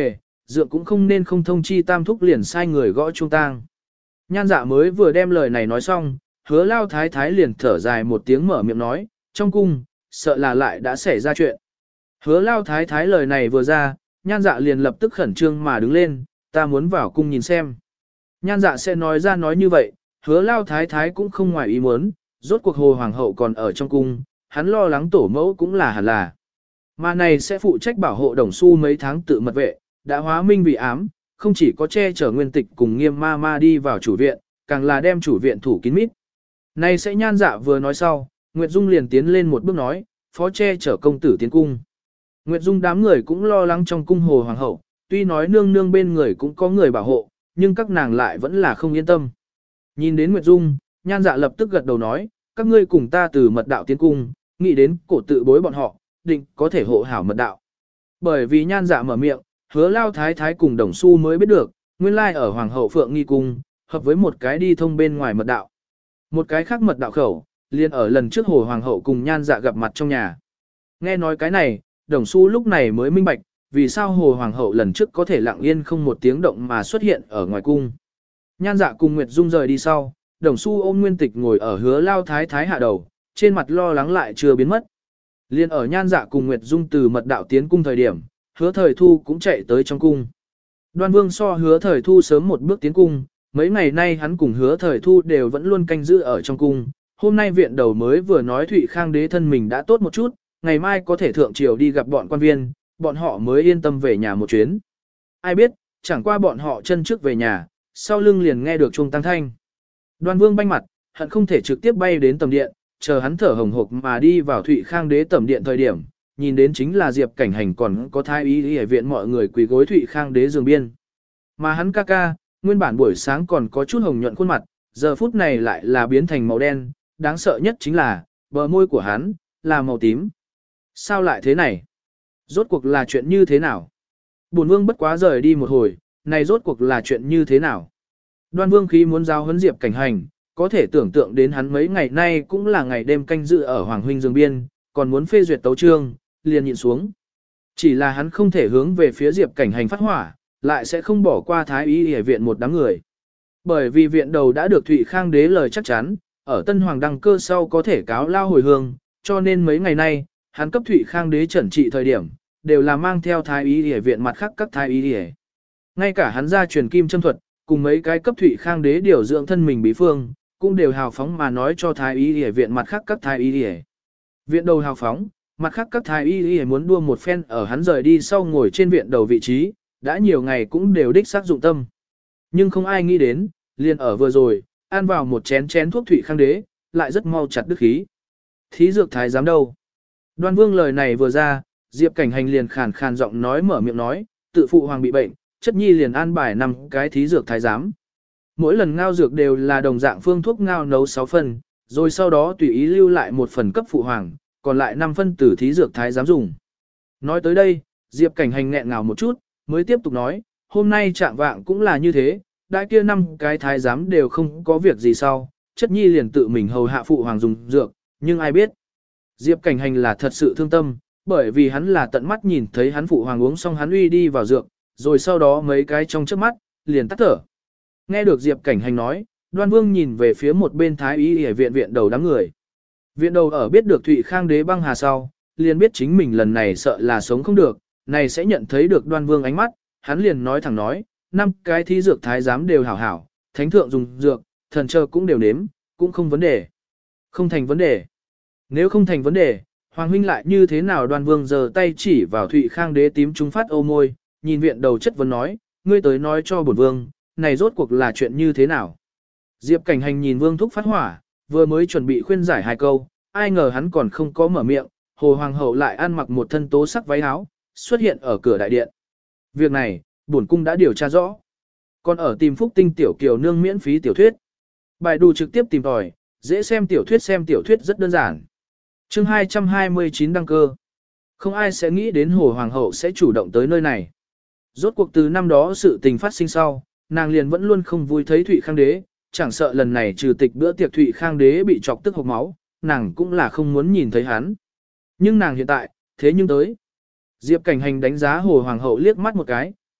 dượng cũng không nên không thông chi tam thúc liền sai người gõ chuông tang. Nhan dạ mới vừa đem lời này nói xong, hứa lao thái thái liền thở dài một tiếng mở miệng nói, trong cung, sợ là lại đã xảy ra chuyện. Hứa lao thái thái lời này vừa ra, nhan dạ liền lập tức khẩn trương mà đứng lên, ta muốn vào cung nhìn xem. Nhan dạ sẽ nói ra nói như vậy, hứa lao thái thái cũng không ngoài ý muốn, rốt cuộc hồ hoàng hậu còn ở trong cung, hắn lo lắng tổ mẫu cũng là hẳn là. Mà này sẽ phụ trách bảo hộ đồng xu mấy tháng tự mật vệ, đã hóa minh vì ám, không chỉ có che chở nguyên tịch cùng nghiêm ma ma đi vào chủ viện, càng là đem chủ viện thủ kín mít. Này sẽ nhan dạ vừa nói sau, Nguyệt Dung liền tiến lên một bước nói, phó che chở công tử tiến cung. Nguyệt Dung đám người cũng lo lắng trong cung hồ hoàng hậu, tuy nói nương nương bên người cũng có người bảo hộ, nhưng các nàng lại vẫn là không yên tâm. Nhìn đến Nguyệt Dung, nhan dạ lập tức gật đầu nói, các ngươi cùng ta từ mật đạo tiến cung, nghĩ đến cổ tự bối bọn họ, định có thể hộ hảo mật đạo. Bởi vì nhan dạ mở miệng, hứa lao thái thái cùng đồng xu mới biết được, nguyên lai ở hoàng hậu phượng nghi cung, hợp với một cái đi thông bên ngoài mật đạo. Một cái khác mật đạo khẩu, liền ở lần trước hồ hoàng hậu cùng nhan dạ gặp mặt trong nhà. Nghe nói cái này, đồng xu lúc này mới minh bạch, vì sao hồ hoàng hậu lần trước có thể lặng yên không một tiếng động mà xuất hiện ở ngoài cung. Nhan dạ cùng Nguyệt Dung rời đi sau, đồng xu ôm nguyên tịch ngồi ở hứa lao thái thái hạ đầu, trên mặt lo lắng lại chưa biến mất. Liên ở nhan dạ cùng Nguyệt Dung từ mật đạo tiến cung thời điểm, hứa thời thu cũng chạy tới trong cung. Đoan Vương so hứa thời thu sớm một bước tiến cung, mấy ngày nay hắn cùng hứa thời thu đều vẫn luôn canh giữ ở trong cung. Hôm nay viện đầu mới vừa nói Thụy Khang đế thân mình đã tốt một chút, ngày mai có thể thượng triều đi gặp bọn quan viên, bọn họ mới yên tâm về nhà một chuyến. Ai biết, chẳng qua bọn họ chân trước về nhà, sau lưng liền nghe được chuông tăng thanh. Đoan Vương banh mặt, hận không thể trực tiếp bay đến tầm điện, chờ hắn thở hồng hộc mà đi vào Thụy Khang đế tầm điện thời điểm, nhìn đến chính là Diệp Cảnh Hành còn có thái y y viện mọi người quỳ gối Thụy Khang đế giường biên. Mà hắn ca ca, nguyên bản buổi sáng còn có chút hồng nhuận khuôn mặt, giờ phút này lại là biến thành màu đen, đáng sợ nhất chính là, bờ môi của hắn, là màu tím. Sao lại thế này? Rốt cuộc là chuyện như thế nào? Bổn Vương bất quá rời đi một hồi, này rốt cuộc là chuyện như thế nào? Đoan Vương khí muốn giao huấn Diệp Cảnh Hành, có thể tưởng tượng đến hắn mấy ngày nay cũng là ngày đêm canh dự ở Hoàng huynh giường biên, còn muốn phê duyệt tấu chương, liền nhịn xuống. Chỉ là hắn không thể hướng về phía Diệp Cảnh Hành phát hỏa, lại sẽ không bỏ qua thái y y viện một đám người. Bởi vì viện đầu đã được Thụy Khang đế lời chắc chắn, ở Tân Hoàng đăng cơ sau có thể cáo lao hồi hương, cho nên mấy ngày nay, hắn cấp Thụy Khang đế trần trị thời điểm, đều là mang theo thái y y viện mặt khác các thái y y. Ngay cả hắn ra truyền kim châm thuật, cùng mấy cái cấp Thụy Khang đế điều dưỡng thân mình bí phương, cũng đều hào phóng mà nói cho thái y y viện mặt khác các thái y y. Viện đầu hào phóng, mặt khác các thái y y muốn đua một phen ở hắn rời đi sau ngồi trên viện đầu vị trí, đã nhiều ngày cũng đều đích xác dụng tâm. Nhưng không ai nghĩ đến, liền ở vừa rồi, ăn vào một chén chén thuốc Thụy Khang đế, lại rất mau chặt đức khí. Thí dược thái giám đâu? Đoan Vương lời này vừa ra, Diệp Cảnh Hành liền khàn khàn giọng nói mở miệng nói, tự phụ hoàng bị bệnh, chất nhi liền an bài năm cái thí dược thái giám. Mỗi lần ngao dược đều là đồng dạng phương thuốc ngao nấu sáu phần, rồi sau đó tùy ý lưu lại một phần cấp phụ hoàng, còn lại năm phân tử thí dược thái giám dùng. Nói tới đây, Diệp Cảnh Hành nghẹn ngào một chút, mới tiếp tục nói, hôm nay trạng vạng cũng là như thế, đại kia năm cái thái giám đều không có việc gì sau, chất nhi liền tự mình hầu hạ phụ hoàng dùng dược, nhưng ai biết. Diệp Cảnh Hành là thật sự thương tâm, bởi vì hắn là tận mắt nhìn thấy hắn phụ hoàng uống xong hắn uy đi vào dược, rồi sau đó mấy cái trong trước mắt, liền tắt thở. Nghe được Diệp Cảnh Hành nói, Đoan Vương nhìn về phía một bên thái y y viện viện đầu đám người. Viện đầu ở biết được Thụy Khang đế băng hà sau, liền biết chính mình lần này sợ là sống không được, này sẽ nhận thấy được Đoan Vương ánh mắt, hắn liền nói thẳng nói, năm cái thí dược thái giám đều hảo hảo, thánh thượng dùng dược, thần chờ cũng đều nếm, cũng không vấn đề. Không thành vấn đề. Nếu không thành vấn đề, Hoàng huynh lại như thế nào? Đoan Vương giơ tay chỉ vào Thụy Khang đế tím trung phát ô môi, nhìn viện đầu chất vấn nói, ngươi tới nói cho bổn vương, này rốt cuộc là chuyện như thế nào? Diệp Cảnh Hành nhìn Vương thúc phát hỏa, vừa mới chuẩn bị khuyên giải hai câu, ai ngờ hắn còn không có mở miệng, Hồ Hoàng hậu lại ăn mặc một thân tố sắc váy áo, xuất hiện ở cửa đại điện. Việc này, bổn cung đã điều tra rõ. Còn ở tìm Phúc Tinh tiểu kiều nương miễn phí tiểu thuyết. Bài đù trực tiếp tìm tòi, dễ xem tiểu thuyết xem tiểu thuyết rất đơn giản. Chương hai trăm hai mươi chín đăng cơ. Không ai sẽ nghĩ đến Hồ Hoàng hậu sẽ chủ động tới nơi này. Rốt cuộc từ năm đó sự tình phát sinh sau, nàng liền vẫn luôn không vui thấy Thụy Khang đế, chẳng sợ lần này trừ tịch bữa tiệc Thụy Khang đế bị chọc tức hộc máu, nàng cũng là không muốn nhìn thấy hắn. Nhưng nàng hiện tại, thế nhưng tới. Diệp Cảnh Hành đánh giá Hồ Hoàng hậu liếc mắt một cái,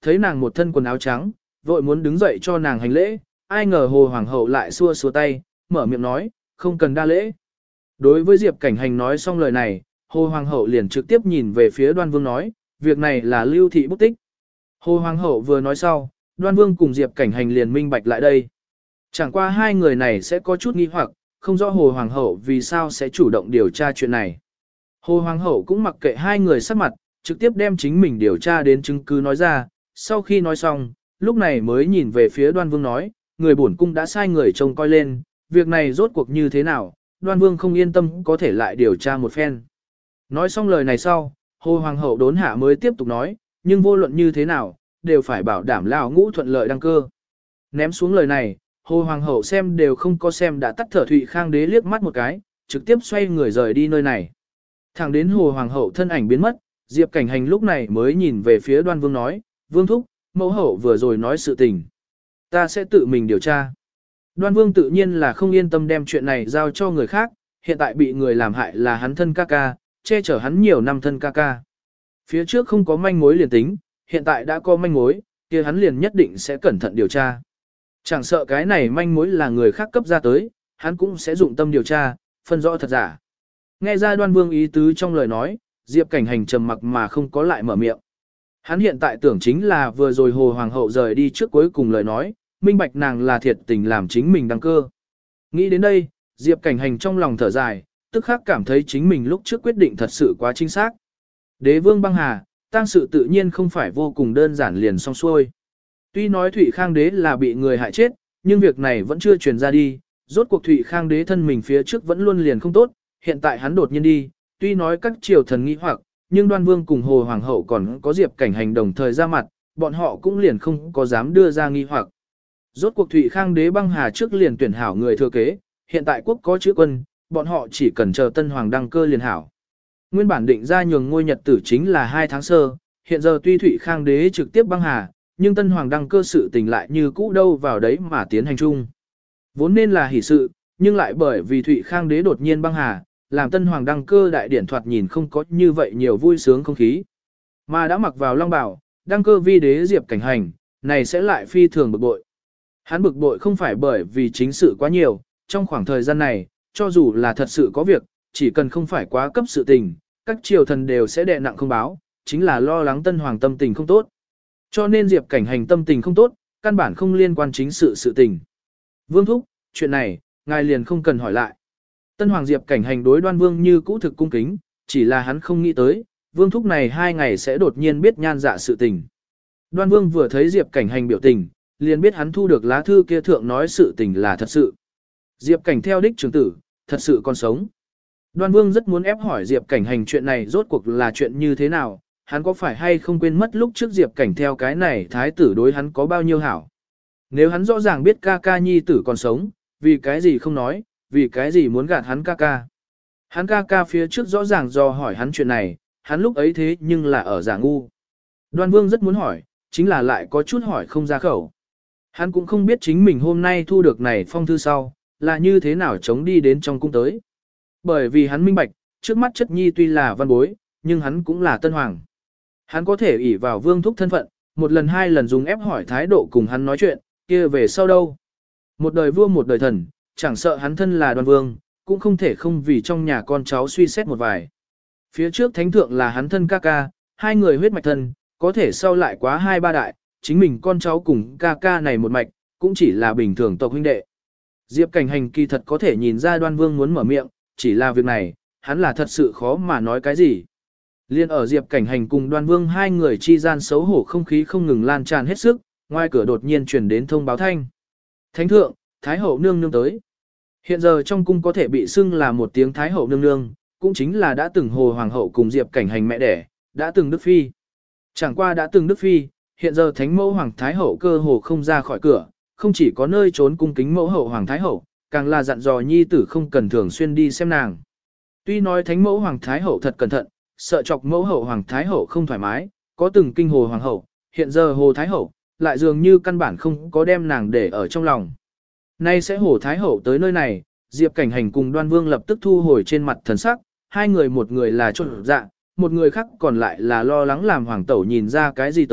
thấy nàng một thân quần áo trắng, vội muốn đứng dậy cho nàng hành lễ, ai ngờ Hồ Hoàng hậu lại xua xua tay, mở miệng nói, không cần đa lễ. Đối với Diệp Cảnh Hành nói xong lời này, Hồ Hoàng hậu liền trực tiếp nhìn về phía Đoan Vương nói, việc này là Lưu thị bút tích. Hồ Hoàng hậu vừa nói sau, Đoan Vương cùng Diệp Cảnh Hành liền minh bạch lại đây. Chẳng qua hai người này sẽ có chút nghi hoặc, không rõ Hồ Hoàng hậu vì sao sẽ chủ động điều tra chuyện này. Hồ Hoàng hậu cũng mặc kệ hai người sắc mặt, trực tiếp đem chính mình điều tra đến chứng cứ nói ra, sau khi nói xong, lúc này mới nhìn về phía Đoan Vương nói, người bổn cung đã sai người trông coi lên, việc này rốt cuộc như thế nào, Đoan Vương không yên tâm có thể lại điều tra một phen. Nói xong lời này sau, Hồ Hoàng hậu đốn hạ mới tiếp tục nói, nhưng vô luận như thế nào, đều phải bảo đảm lão ngũ thuận lợi đăng cơ. Ném xuống lời này, Hồ Hoàng hậu xem đều không có xem đã tắt thở Thụy Khang đế liếc mắt một cái, trực tiếp xoay người rời đi nơi này. Thẳng đến Hồ Hoàng hậu thân ảnh biến mất, Diệp Cảnh Hành lúc này mới nhìn về phía Đoan Vương nói, Vương thúc, mẫu hậu vừa rồi nói sự tình. Ta sẽ tự mình điều tra. Đoan Vương tự nhiên là không yên tâm đem chuyện này giao cho người khác, hiện tại bị người làm hại là hắn thân ca ca, che chở hắn nhiều năm thân ca ca. Phía trước không có manh mối liền tính, hiện tại đã có manh mối, kia hắn liền nhất định sẽ cẩn thận điều tra. Chẳng sợ cái này manh mối là người khác cấp ra tới, hắn cũng sẽ dụng tâm điều tra, phân rõ thật giả. Nghe ra Đoan Vương ý tứ trong lời nói, Diệp Cảnh Hành trầm mặc mà không có lại mở miệng. Hắn hiện tại tưởng chính là vừa rồi Hồ Hoàng hậu rời đi trước cuối cùng lời nói, minh bạch nàng là thiệt tình làm chính mình đăng cơ. Nghĩ đến đây, Diệp Cảnh Hành trong lòng thở dài, tức khắc cảm thấy chính mình lúc trước quyết định thật sự quá chính xác. Đế vương băng hà, tang sự tự nhiên không phải vô cùng đơn giản liền xong xuôi. Tuy nói Thụy Khang đế là bị người hại chết, nhưng việc này vẫn chưa truyền ra đi, rốt cuộc Thụy Khang đế thân mình phía trước vẫn luôn liền không tốt, hiện tại hắn đột nhiên đi, tuy nói các triều thần nghi hoặc, nhưng Đoan Vương cùng Hồ Hoàng hậu còn có Diệp Cảnh Hành đồng thời ra mặt, bọn họ cũng liền không có dám đưa ra nghi hoặc. Rốt cuộc Thụy Khang đế băng hà trước liền tuyển hảo người thừa kế, hiện tại quốc có chữ quân, bọn họ chỉ cần chờ tân hoàng đăng cơ liền hảo. Nguyên bản định ra nhường ngôi nhật tử chính là hai tháng sơ, hiện giờ tuy Thụy Khang đế trực tiếp băng hà, nhưng tân hoàng đăng cơ sự tình lại như cũ đâu vào đấy mà tiến hành chung. Vốn nên là hỷ sự, nhưng lại bởi vì Thụy Khang đế đột nhiên băng hà, làm tân hoàng đăng cơ đại điển thoạt nhìn không có như vậy nhiều vui sướng không khí. Mà đã mặc vào long bào, đăng cơ vi đế Diệp Cảnh Hành, này sẽ lại phi thường bực bội. Hắn bực bội không phải bởi vì chính sự quá nhiều, trong khoảng thời gian này, cho dù là thật sự có việc, chỉ cần không phải quá cấp sự tình, các triều thần đều sẽ đè nặng không báo, chính là lo lắng tân hoàng tâm tình không tốt. Cho nên Diệp Cảnh Hành tâm tình không tốt, căn bản không liên quan chính sự sự tình. Vương thúc, chuyện này, ngài liền không cần hỏi lại. Tân hoàng Diệp Cảnh Hành đối Đoan Vương như cũ thực cung kính, chỉ là hắn không nghĩ tới, Vương thúc này hai ngày sẽ đột nhiên biết nhan dạ sự tình. Đoan Vương vừa thấy Diệp Cảnh Hành biểu tình, liền biết hắn thu được lá thư kia thượng nói sự tình là thật sự. Diệp Cảnh theo đích trưởng tử, thật sự còn sống. Đoan Vương rất muốn ép hỏi Diệp Cảnh Hành chuyện này rốt cuộc là chuyện như thế nào, hắn có phải hay không quên mất lúc trước Diệp Cảnh theo cái này thái tử đối hắn có bao nhiêu hảo. Nếu hắn rõ ràng biết ca ca nhi tử còn sống, vì cái gì không nói, vì cái gì muốn gạt hắn ca ca. Hắn ca ca phía trước rõ ràng do hỏi hắn chuyện này, hắn lúc ấy thế nhưng là ở giả ngu. Đoan Vương rất muốn hỏi, chính là lại có chút hỏi không ra khẩu. Hắn cũng không biết chính mình hôm nay thu được này phong thư sau, là như thế nào chống đi đến trong cung tới. Bởi vì hắn minh bạch, trước mắt chất nhi tuy là văn bối, nhưng hắn cũng là tân hoàng. Hắn có thể ỷ vào Vương thúc thân phận, một lần hai lần dùng ép hỏi thái độ cùng hắn nói chuyện, kia về sau đâu. Một đời vua một đời thần, chẳng sợ hắn thân là Đoan Vương, cũng không thể không vì trong nhà con cháu suy xét một vài. Phía trước thánh thượng là hắn thân ca ca, hai người huyết mạch thân, có thể sau lại quá hai ba đại, chính mình con cháu cùng ca ca này một mạch, cũng chỉ là bình thường tộc huynh đệ. Diệp Cảnh Hành kỳ thật có thể nhìn ra Đoan Vương muốn mở miệng, chỉ là việc này, hắn là thật sự khó mà nói cái gì. Liên ở Diệp Cảnh Hành cùng Đoan Vương hai người chi gian xấu hổ không khí không ngừng lan tràn hết sức, ngoài cửa đột nhiên truyền đến thông báo thanh. Thánh thượng, Thái hậu nương nương tới. Hiện giờ trong cung có thể bị xưng là một tiếng Thái hậu nương nương, cũng chính là đã từng Hồ Hoàng hậu cùng Diệp Cảnh Hành mẹ đẻ, đã từng Đức Phi. Chẳng qua đã từng Đức Phi, hiện giờ Thánh mẫu Hoàng Thái hậu cơ hồ không ra khỏi cửa, không chỉ có nơi trốn cung kính mẫu hậu Hoàng Thái hậu, càng là dặn dò nhi tử không cần thường xuyên đi xem nàng. Tuy nói Thánh mẫu Hoàng Thái hậu thật cẩn thận, sợ chọc mẫu hậu Hoàng Thái hậu không thoải mái, có từng kinh Hồ Hoàng hậu, hiện giờ Hồ Thái hậu, lại dường như căn bản không có đem nàng để ở trong lòng. Nay sẽ Hồ Thái hậu tới nơi này, Diệp Cảnh Hành cùng Đoan Vương lập tức thu hồi trên mặt thần sắc, hai người một người là trộn dạ, một người khác còn lại là lo lắng làm hoàng tẩu nhìn ra cái gì tới,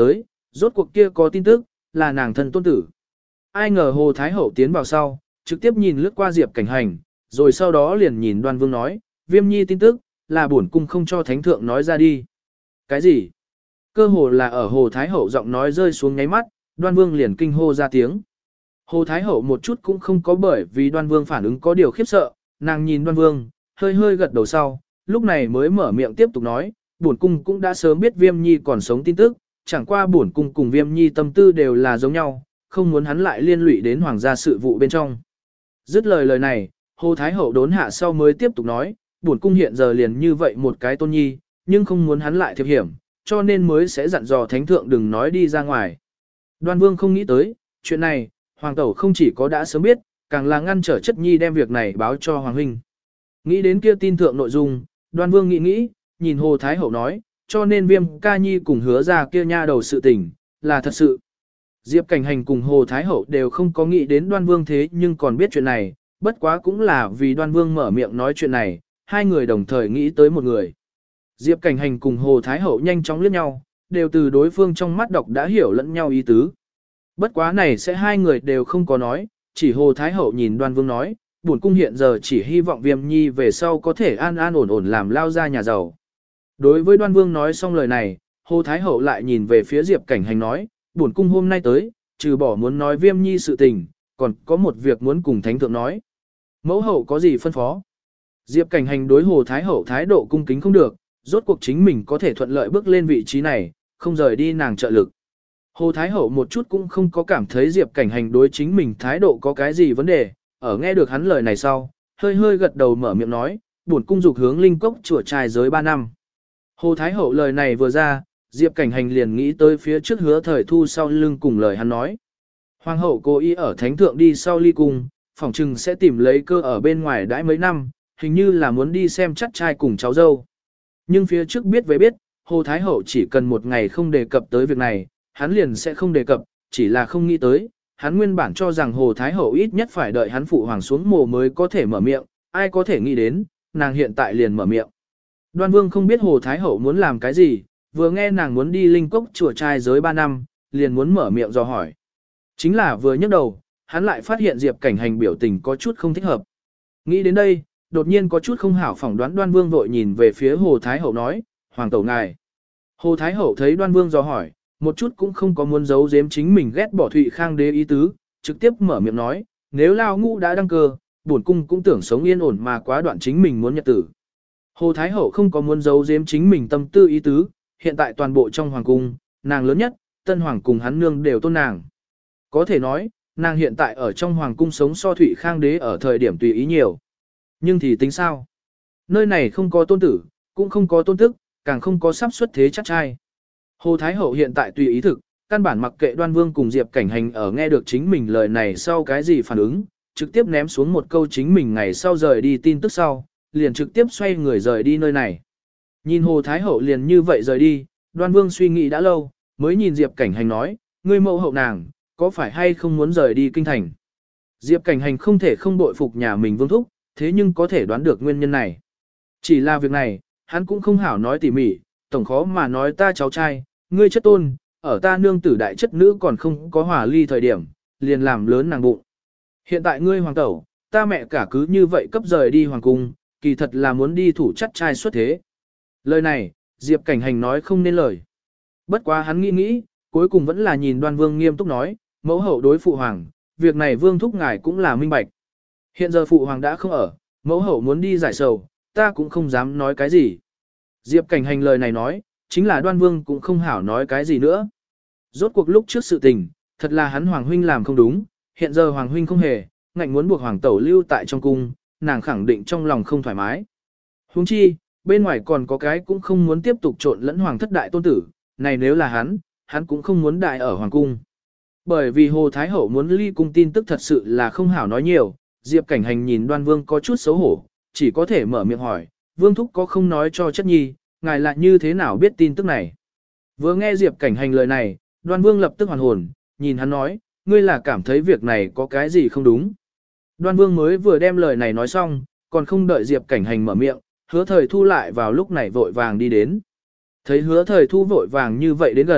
rốt cuộc kia có tin tức, là nàng thân tôn tử. Ai ngờ Hồ Thái Hậu tiến vào sau, trực tiếp nhìn lướt qua Diệp Cảnh Hành, rồi sau đó liền nhìn Đoan Vương nói, Viêm Nhi tin tức, là bổn cung không cho Thánh Thượng nói ra đi. Cái gì? Cơ hồ là ở Hồ Thái Hậu giọng nói rơi xuống nháy mắt, Đoan Vương liền kinh hô ra tiếng. Hồ Thái Hậu một chút cũng không có bởi vì Đoan Vương phản ứng có điều khiếp sợ, nàng nhìn Đoan Vương, hơi hơi gật đầu sau, lúc này mới mở miệng tiếp tục nói, bổn cung cũng đã sớm biết Viêm Nhi còn sống tin tức, chẳng qua bổn cung cùng Viêm Nhi tâm tư đều là giống nhau, không muốn hắn lại liên lụy đến hoàng gia sự vụ bên trong. Dứt lời lời này, Hồ Thái Hậu đốn hạ sau mới tiếp tục nói, bổn cung hiện giờ liền như vậy một cái tôn nhi, nhưng không muốn hắn lại thiệp hiểm, cho nên mới sẽ dặn dò Thánh Thượng đừng nói đi ra ngoài. Đoan Vương không nghĩ tới, chuyện này, Hoàng Tẩu không chỉ có đã sớm biết, càng là ngăn trở chất nhi đem việc này báo cho Hoàng Huynh. Nghĩ đến kia tin thượng nội dung, Đoan Vương nghĩ nghĩ, nhìn Hồ Thái Hậu nói, cho nên Viêm ca nhi cùng hứa ra kia nha đầu sự tình, là thật sự. Diệp Cảnh Hành cùng Hồ Thái Hậu đều không có nghĩ đến Đoan Vương thế nhưng còn biết chuyện này, bất quá cũng là vì Đoan Vương mở miệng nói chuyện này, hai người đồng thời nghĩ tới một người. Diệp Cảnh Hành cùng Hồ Thái Hậu nhanh chóng liếc nhau, đều từ đối phương trong mắt đọc đã hiểu lẫn nhau ý tứ. Bất quá này sẽ hai người đều không có nói, chỉ Hồ Thái Hậu nhìn Đoan Vương nói, bổn cung hiện giờ chỉ hy vọng Viêm Nhi về sau có thể an an ổn ổn làm lao ra nhà giàu. Đối với Đoan Vương nói xong lời này, Hồ Thái Hậu lại nhìn về phía Diệp Cảnh Hành nói, bổn cung hôm nay tới, trừ bỏ muốn nói Viêm Nhi sự tình, còn có một việc muốn cùng Thánh Thượng nói. Mẫu hậu có gì phân phó? Diệp Cảnh Hành đối Hồ Thái Hậu thái độ cung kính không được, rốt cuộc chính mình có thể thuận lợi bước lên vị trí này, không rời đi nàng trợ lực. Hồ Thái Hậu một chút cũng không có cảm thấy Diệp Cảnh Hành đối chính mình thái độ có cái gì vấn đề, ở nghe được hắn lời này sau, hơi hơi gật đầu mở miệng nói, bổn cung dục hướng linh cốc chùa trai giới ba năm. Hồ Thái Hậu lời này vừa ra, Diệp Cảnh Hành liền nghĩ tới phía trước hứa thời thu sau lưng cùng lời hắn nói. Hoàng hậu cố ý ở thánh thượng đi sau ly cung, phỏng chừng sẽ tìm lấy cơ ở bên ngoài đãi mấy năm, hình như là muốn đi xem chắc trai cùng cháu dâu. Nhưng phía trước biết với biết, Hồ Thái Hậu chỉ cần một ngày không đề cập tới việc này, hắn liền sẽ không đề cập, chỉ là không nghĩ tới. Hắn nguyên bản cho rằng Hồ Thái Hậu ít nhất phải đợi hắn phụ hoàng xuống mồ mới có thể mở miệng, ai có thể nghĩ đến, nàng hiện tại liền mở miệng. Đoan Vương không biết Hồ Thái Hậu muốn làm cái gì, vừa nghe nàng muốn đi linh cốc chùa trai giới ba năm, liền muốn mở miệng dò hỏi. Chính là vừa nhấc đầu, hắn lại phát hiện Diệp Cảnh Hành biểu tình có chút không thích hợp. Nghĩ đến đây, đột nhiên có chút không hảo phỏng đoán Đoan Vương vội nhìn về phía Hồ Thái Hậu nói, Hoàng tẩu ngài. Hồ Thái Hậu thấy Đoan Vương dò hỏi, một chút cũng không có muốn giấu giếm chính mình ghét bỏ Thụy Khang đế ý tứ, trực tiếp mở miệng nói, nếu Lao Ngũ đã đăng cơ, bổn cung cũng tưởng sống yên ổn mà quá đoạn chính mình muốn nhật tử. Hồ Thái Hậu không có muốn giấu giếm chính mình tâm tư ý tứ, hiện tại toàn bộ trong hoàng cung, nàng lớn nhất, Tân Hoàng cùng hắn nương đều tôn nàng. Có thể nói, nàng hiện tại ở trong hoàng cung sống so Thụy Khang đế ở thời điểm tùy ý nhiều. Nhưng thì tính sao? Nơi này không có tôn tử, cũng không có tôn tức, càng không có sắp xuất thế chắc trai. Hồ Thái Hậu hiện tại tùy ý thực, căn bản mặc kệ Đoan Vương cùng Diệp Cảnh Hành ở nghe được chính mình lời này sau cái gì phản ứng, trực tiếp ném xuống một câu chính mình ngày sau rời đi tin tức sau, liền trực tiếp xoay người rời đi nơi này. Nhìn Hồ Thái Hậu liền như vậy rời đi, Đoan Vương suy nghĩ đã lâu, mới nhìn Diệp Cảnh Hành nói, ngươi mẫu hậu nàng, có phải hay không muốn rời đi kinh thành? Diệp Cảnh Hành không thể không bội phục nhà mình Vương thúc, thế nhưng có thể đoán được nguyên nhân này. Chỉ là việc này, hắn cũng không hảo nói tỉ mỉ, tổng khó mà nói ta cháu trai, ngươi chất tôn, ở ta nương tử đại chất nữ còn không có hòa ly thời điểm, liền làm lớn nàng bụng. Hiện tại ngươi hoàng tẩu, ta mẹ cả cứ như vậy cấp rời đi hoàng cung, kỳ thật là muốn đi thủ chắc trai xuất thế. Lời này, Diệp Cảnh Hành nói không nên lời. Bất quá hắn nghĩ nghĩ, cuối cùng vẫn là nhìn Đoan Vương nghiêm túc nói, mẫu hậu đối phụ hoàng, việc này Vương thúc ngài cũng là minh bạch. Hiện giờ phụ hoàng đã không ở, mẫu hậu muốn đi giải sầu, ta cũng không dám nói cái gì. Diệp Cảnh Hành lời này nói, chính là Đoan Vương cũng không hảo nói cái gì nữa. Rốt cuộc lúc trước sự tình, thật là hắn Hoàng huynh làm không đúng, hiện giờ Hoàng huynh không hề, ngạnh muốn buộc Hoàng tẩu lưu tại trong cung, nàng khẳng định trong lòng không thoải mái. Huống chi, bên ngoài còn có cái cũng không muốn tiếp tục trộn lẫn Hoàng thất đại tôn tử, này nếu là hắn, hắn cũng không muốn đại ở Hoàng cung. Bởi vì Hồ Thái Hậu muốn ly cung tin tức thật sự là không hảo nói nhiều, Diệp Cảnh Hành nhìn Đoan Vương có chút xấu hổ, chỉ có thể mở miệng hỏi, Vương thúc có không nói cho chất nhi, ngài lại như thế nào biết tin tức này? Vừa nghe Diệp Cảnh Hành lời này, Đoan Vương lập tức hoàn hồn, nhìn hắn nói, ngươi là cảm thấy việc này có cái gì không đúng. Đoan Vương mới vừa đem lời này nói xong, còn không đợi Diệp Cảnh Hành mở miệng, hứa thời thu lại vào lúc này vội vàng đi đến. Thấy hứa thời thu vội vàng như vậy đến gần,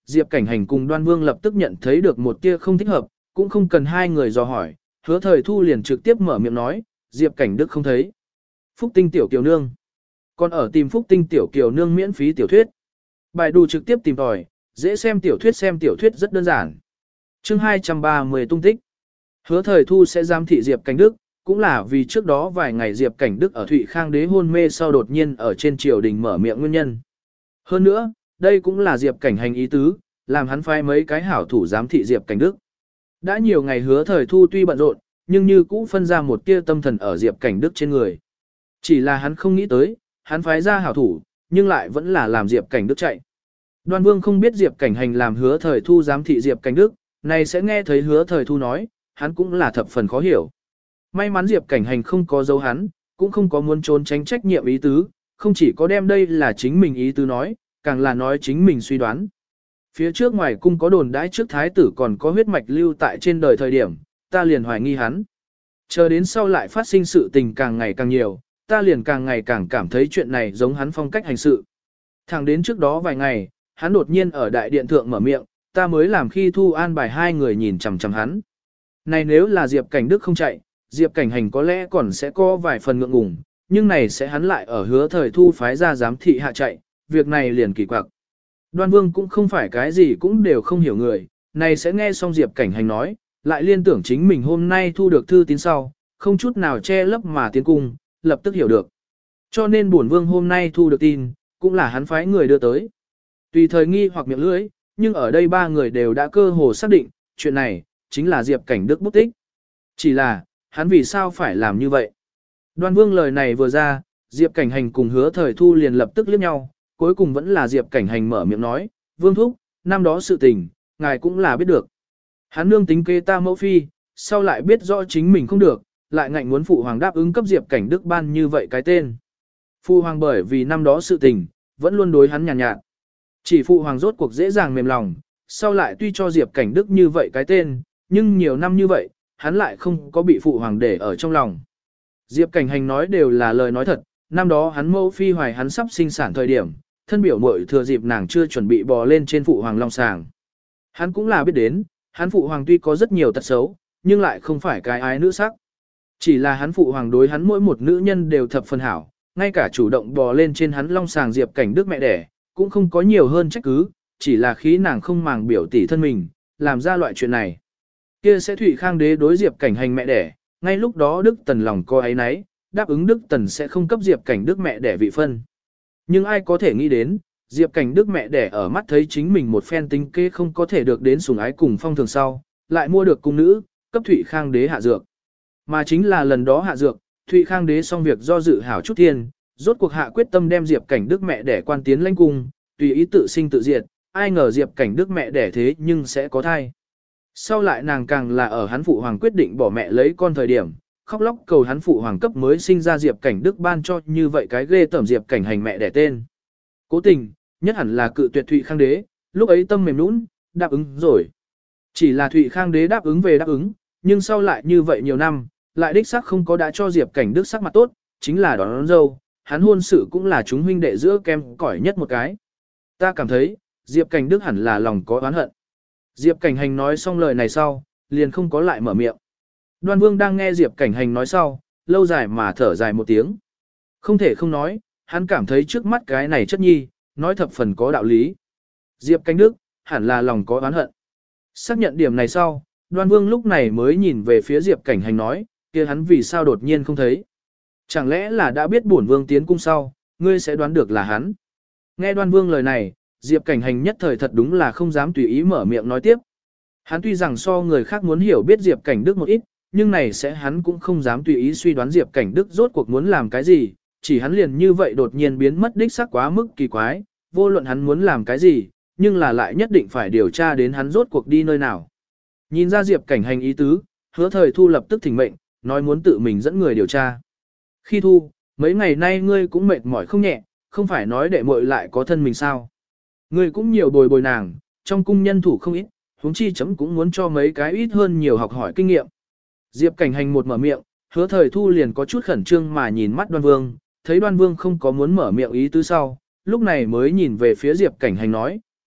Diệp Cảnh Hành cùng Đoan Vương lập tức nhận thấy được một tia không thích hợp, cũng không cần hai người dò hỏi, Hứa Thời Thu liền trực tiếp mở miệng nói, Diệp Cảnh Đức không thấy. Phúc Tinh tiểu kiều nương. Còn ở tìm Phúc Tinh tiểu kiều nương miễn phí tiểu thuyết. Bài đủ trực tiếp tìm tòi, dễ xem tiểu thuyết xem tiểu thuyết rất đơn giản. Chương hai trăm ba mươi tung tích. Hứa Thời Thu sẽ giám thị Diệp Cảnh Đức, cũng là vì trước đó vài ngày Diệp Cảnh Đức ở Thụy Khang đế hôn mê sau đột nhiên ở trên triều đình mở miệng nguyên nhân. Hơn nữa, đây cũng là Diệp Cảnh Hành ý tứ, làm hắn phái mấy cái hảo thủ giám thị Diệp Cảnh Đức. Đã nhiều ngày Hứa Thời Thu tuy bận rộn, nhưng như cũ phân ra một tia tâm thần ở Diệp Cảnh Đức trên người. Chỉ là hắn không nghĩ tới, hắn phái ra hảo thủ, nhưng lại vẫn là làm Diệp Cảnh Đức chạy. Đoan Vương không biết Diệp Cảnh Hành làm Hứa Thời Thu giám thị Diệp Cảnh Đức, này sẽ nghe thấy Hứa Thời Thu nói, hắn cũng là thập phần khó hiểu. May mắn Diệp Cảnh Hành không có dấu hắn, cũng không có muốn trốn tránh trách nhiệm ý tứ, không chỉ có đem đây là chính mình ý tứ nói, càng là nói chính mình suy đoán. Phía trước ngoài cung có đồn đãi trước thái tử còn có huyết mạch lưu tại trên đời thời điểm, ta liền hoài nghi hắn. Chờ đến sau lại phát sinh sự tình càng ngày càng nhiều, ta liền càng ngày càng cảm thấy chuyện này giống hắn phong cách hành sự. Thẳng đến trước đó vài ngày, hắn đột nhiên ở đại điện thượng mở miệng, ta mới làm khi thu an bài hai người nhìn chằm chằm hắn. Này nếu là Diệp Cảnh Đức không chạy, Diệp Cảnh Hành có lẽ còn sẽ có vài phần ngượng ngùng, nhưng này sẽ hắn lại ở Hứa Thời Thu phái ra giám thị hạ chạy, việc này liền kỳ quặc. Đoan Vương cũng không phải cái gì cũng đều không hiểu người, này sẽ nghe xong Diệp Cảnh Hành nói, lại liên tưởng chính mình hôm nay thu được thư tín sau, không chút nào che lấp mà tiến cung, lập tức hiểu được. Cho nên bổn Vương hôm nay thu được tin, cũng là hắn phái người đưa tới. Tùy thời nghi hoặc miệng lưỡi, nhưng ở đây ba người đều đã cơ hồ xác định, chuyện này, chính là Diệp Cảnh Đức bút tích. Chỉ là, hắn vì sao phải làm như vậy? Đoan Vương lời này vừa ra, Diệp Cảnh Hành cùng Hứa Thời Thu liền lập tức liếc nhau, cuối cùng vẫn là Diệp Cảnh Hành mở miệng nói, Vương Thúc, năm đó sự tình, ngài cũng là biết được. Hắn nương tính kế ta mẫu phi, sau lại biết rõ chính mình không được, lại ngạnh muốn phụ hoàng đáp ứng cấp Diệp Cảnh Đức ban như vậy cái tên. Phụ hoàng bởi vì năm đó sự tình, vẫn luôn đối hắn nhàn nhạt, nhạt. Chỉ phụ hoàng rốt cuộc dễ dàng mềm lòng, sau lại tuy cho Diệp Cảnh Đức như vậy cái tên, nhưng nhiều năm như vậy, hắn lại không có bị phụ hoàng để ở trong lòng. Diệp Cảnh Hành nói đều là lời nói thật, năm đó hắn mẫu phi hoài hắn sắp sinh sản thời điểm, thân biểu muội thừa dịp nàng chưa chuẩn bị bò lên trên phụ hoàng long sàng. Hắn cũng là biết đến, hắn phụ hoàng tuy có rất nhiều tật xấu, nhưng lại không phải cái ái nữ sắc. Chỉ là hắn phụ hoàng đối hắn mỗi một nữ nhân đều thập phần hảo, ngay cả chủ động bò lên trên hắn long sàng Diệp Cảnh Đức mẹ đẻ, cũng không có nhiều hơn trách cứ, chỉ là khí nàng không màng biểu tỷ thân mình, làm ra loại chuyện này. Kia sẽ Thụy Khang đế đối Diệp Cảnh Hành mẹ đẻ, ngay lúc đó Đức Tần lòng có ấy nấy, đáp ứng Đức Tần sẽ không cấp Diệp Cảnh Đức mẹ đẻ vị phân. Nhưng ai có thể nghĩ đến, Diệp Cảnh Đức mẹ đẻ ở mắt thấy chính mình một phen tính kế không có thể được đến sủng ái cùng phong thường sau, lại mua được cung nữ, cấp Thụy Khang đế hạ dược. Mà chính là lần đó hạ dược, Thụy Khang đế xong việc do dự hảo chút thiên, rốt cuộc hạ quyết tâm đem Diệp Cảnh Đức mẹ đẻ quan tiến lãnh cung, tùy ý tự sinh tự diệt, ai ngờ Diệp Cảnh Đức mẹ đẻ thế nhưng sẽ có thai. Sau lại nàng càng là ở hắn phụ hoàng quyết định bỏ mẹ lấy con thời điểm, khóc lóc cầu hắn phụ hoàng cấp mới sinh ra Diệp Cảnh Đức ban cho như vậy cái ghê tởm Diệp Cảnh Hành mẹ đẻ tên. Cố tình, nhất hẳn là cự tuyệt Thụy Khang đế, lúc ấy tâm mềm nũng, đáp ứng rồi. Chỉ là Thụy Khang đế đáp ứng về đáp ứng, nhưng sau lại như vậy nhiều năm, lại đích xác không có đã cho Diệp Cảnh Đức sắc mặt tốt, chính là đón, đón dâu, hắn hôn sự cũng là chúng huynh đệ giữa kem cỏi nhất một cái. Ta cảm thấy, Diệp Cảnh Đức hẳn là lòng có oán hận. Diệp Cảnh Hành nói xong lời này sau, liền không có lại mở miệng. Đoan Vương đang nghe Diệp Cảnh Hành nói sau, lâu dài mà thở dài một tiếng. Không thể không nói, hắn cảm thấy trước mắt cái này chất nhi, nói thập phần có đạo lý. Diệp Cảnh Đức, hẳn là lòng có oán hận. Xác nhận điểm này sau, Đoan Vương lúc này mới nhìn về phía Diệp Cảnh Hành nói, kia hắn vì sao đột nhiên không thấy. Chẳng lẽ là đã biết bổn Vương tiến cung sau, ngươi sẽ đoán được là hắn. Nghe Đoan Vương lời này, Diệp Cảnh Hành nhất thời thật đúng là không dám tùy ý mở miệng nói tiếp. Hắn tuy rằng so người khác muốn hiểu biết Diệp Cảnh Đức một ít, nhưng này sẽ hắn cũng không dám tùy ý suy đoán Diệp Cảnh Đức rốt cuộc muốn làm cái gì, chỉ hắn liền như vậy đột nhiên biến mất đích xác quá mức kỳ quái, vô luận hắn muốn làm cái gì, nhưng là lại nhất định phải điều tra đến hắn rốt cuộc đi nơi nào. Nhìn ra Diệp Cảnh Hành ý tứ, Hứa Thời Thu lập tức thỉnh mệnh, nói muốn tự mình dẫn người điều tra. Khi Thu, mấy ngày nay ngươi cũng mệt mỏi không nhẹ, không phải nói để muội lại có thân mình sao. Ngươi cũng nhiều bồi bồi nàng, trong cung nhân thủ không ít, huống chi chấm cũng muốn cho mấy cái ít hơn nhiều học hỏi kinh nghiệm. Diệp Cảnh Hành một mở miệng, Hứa Thời Thu liền có chút khẩn trương mà nhìn mắt Đoan Vương, thấy Đoan Vương không có muốn mở miệng ý tứ sau, lúc này mới nhìn về phía Diệp Cảnh Hành nói,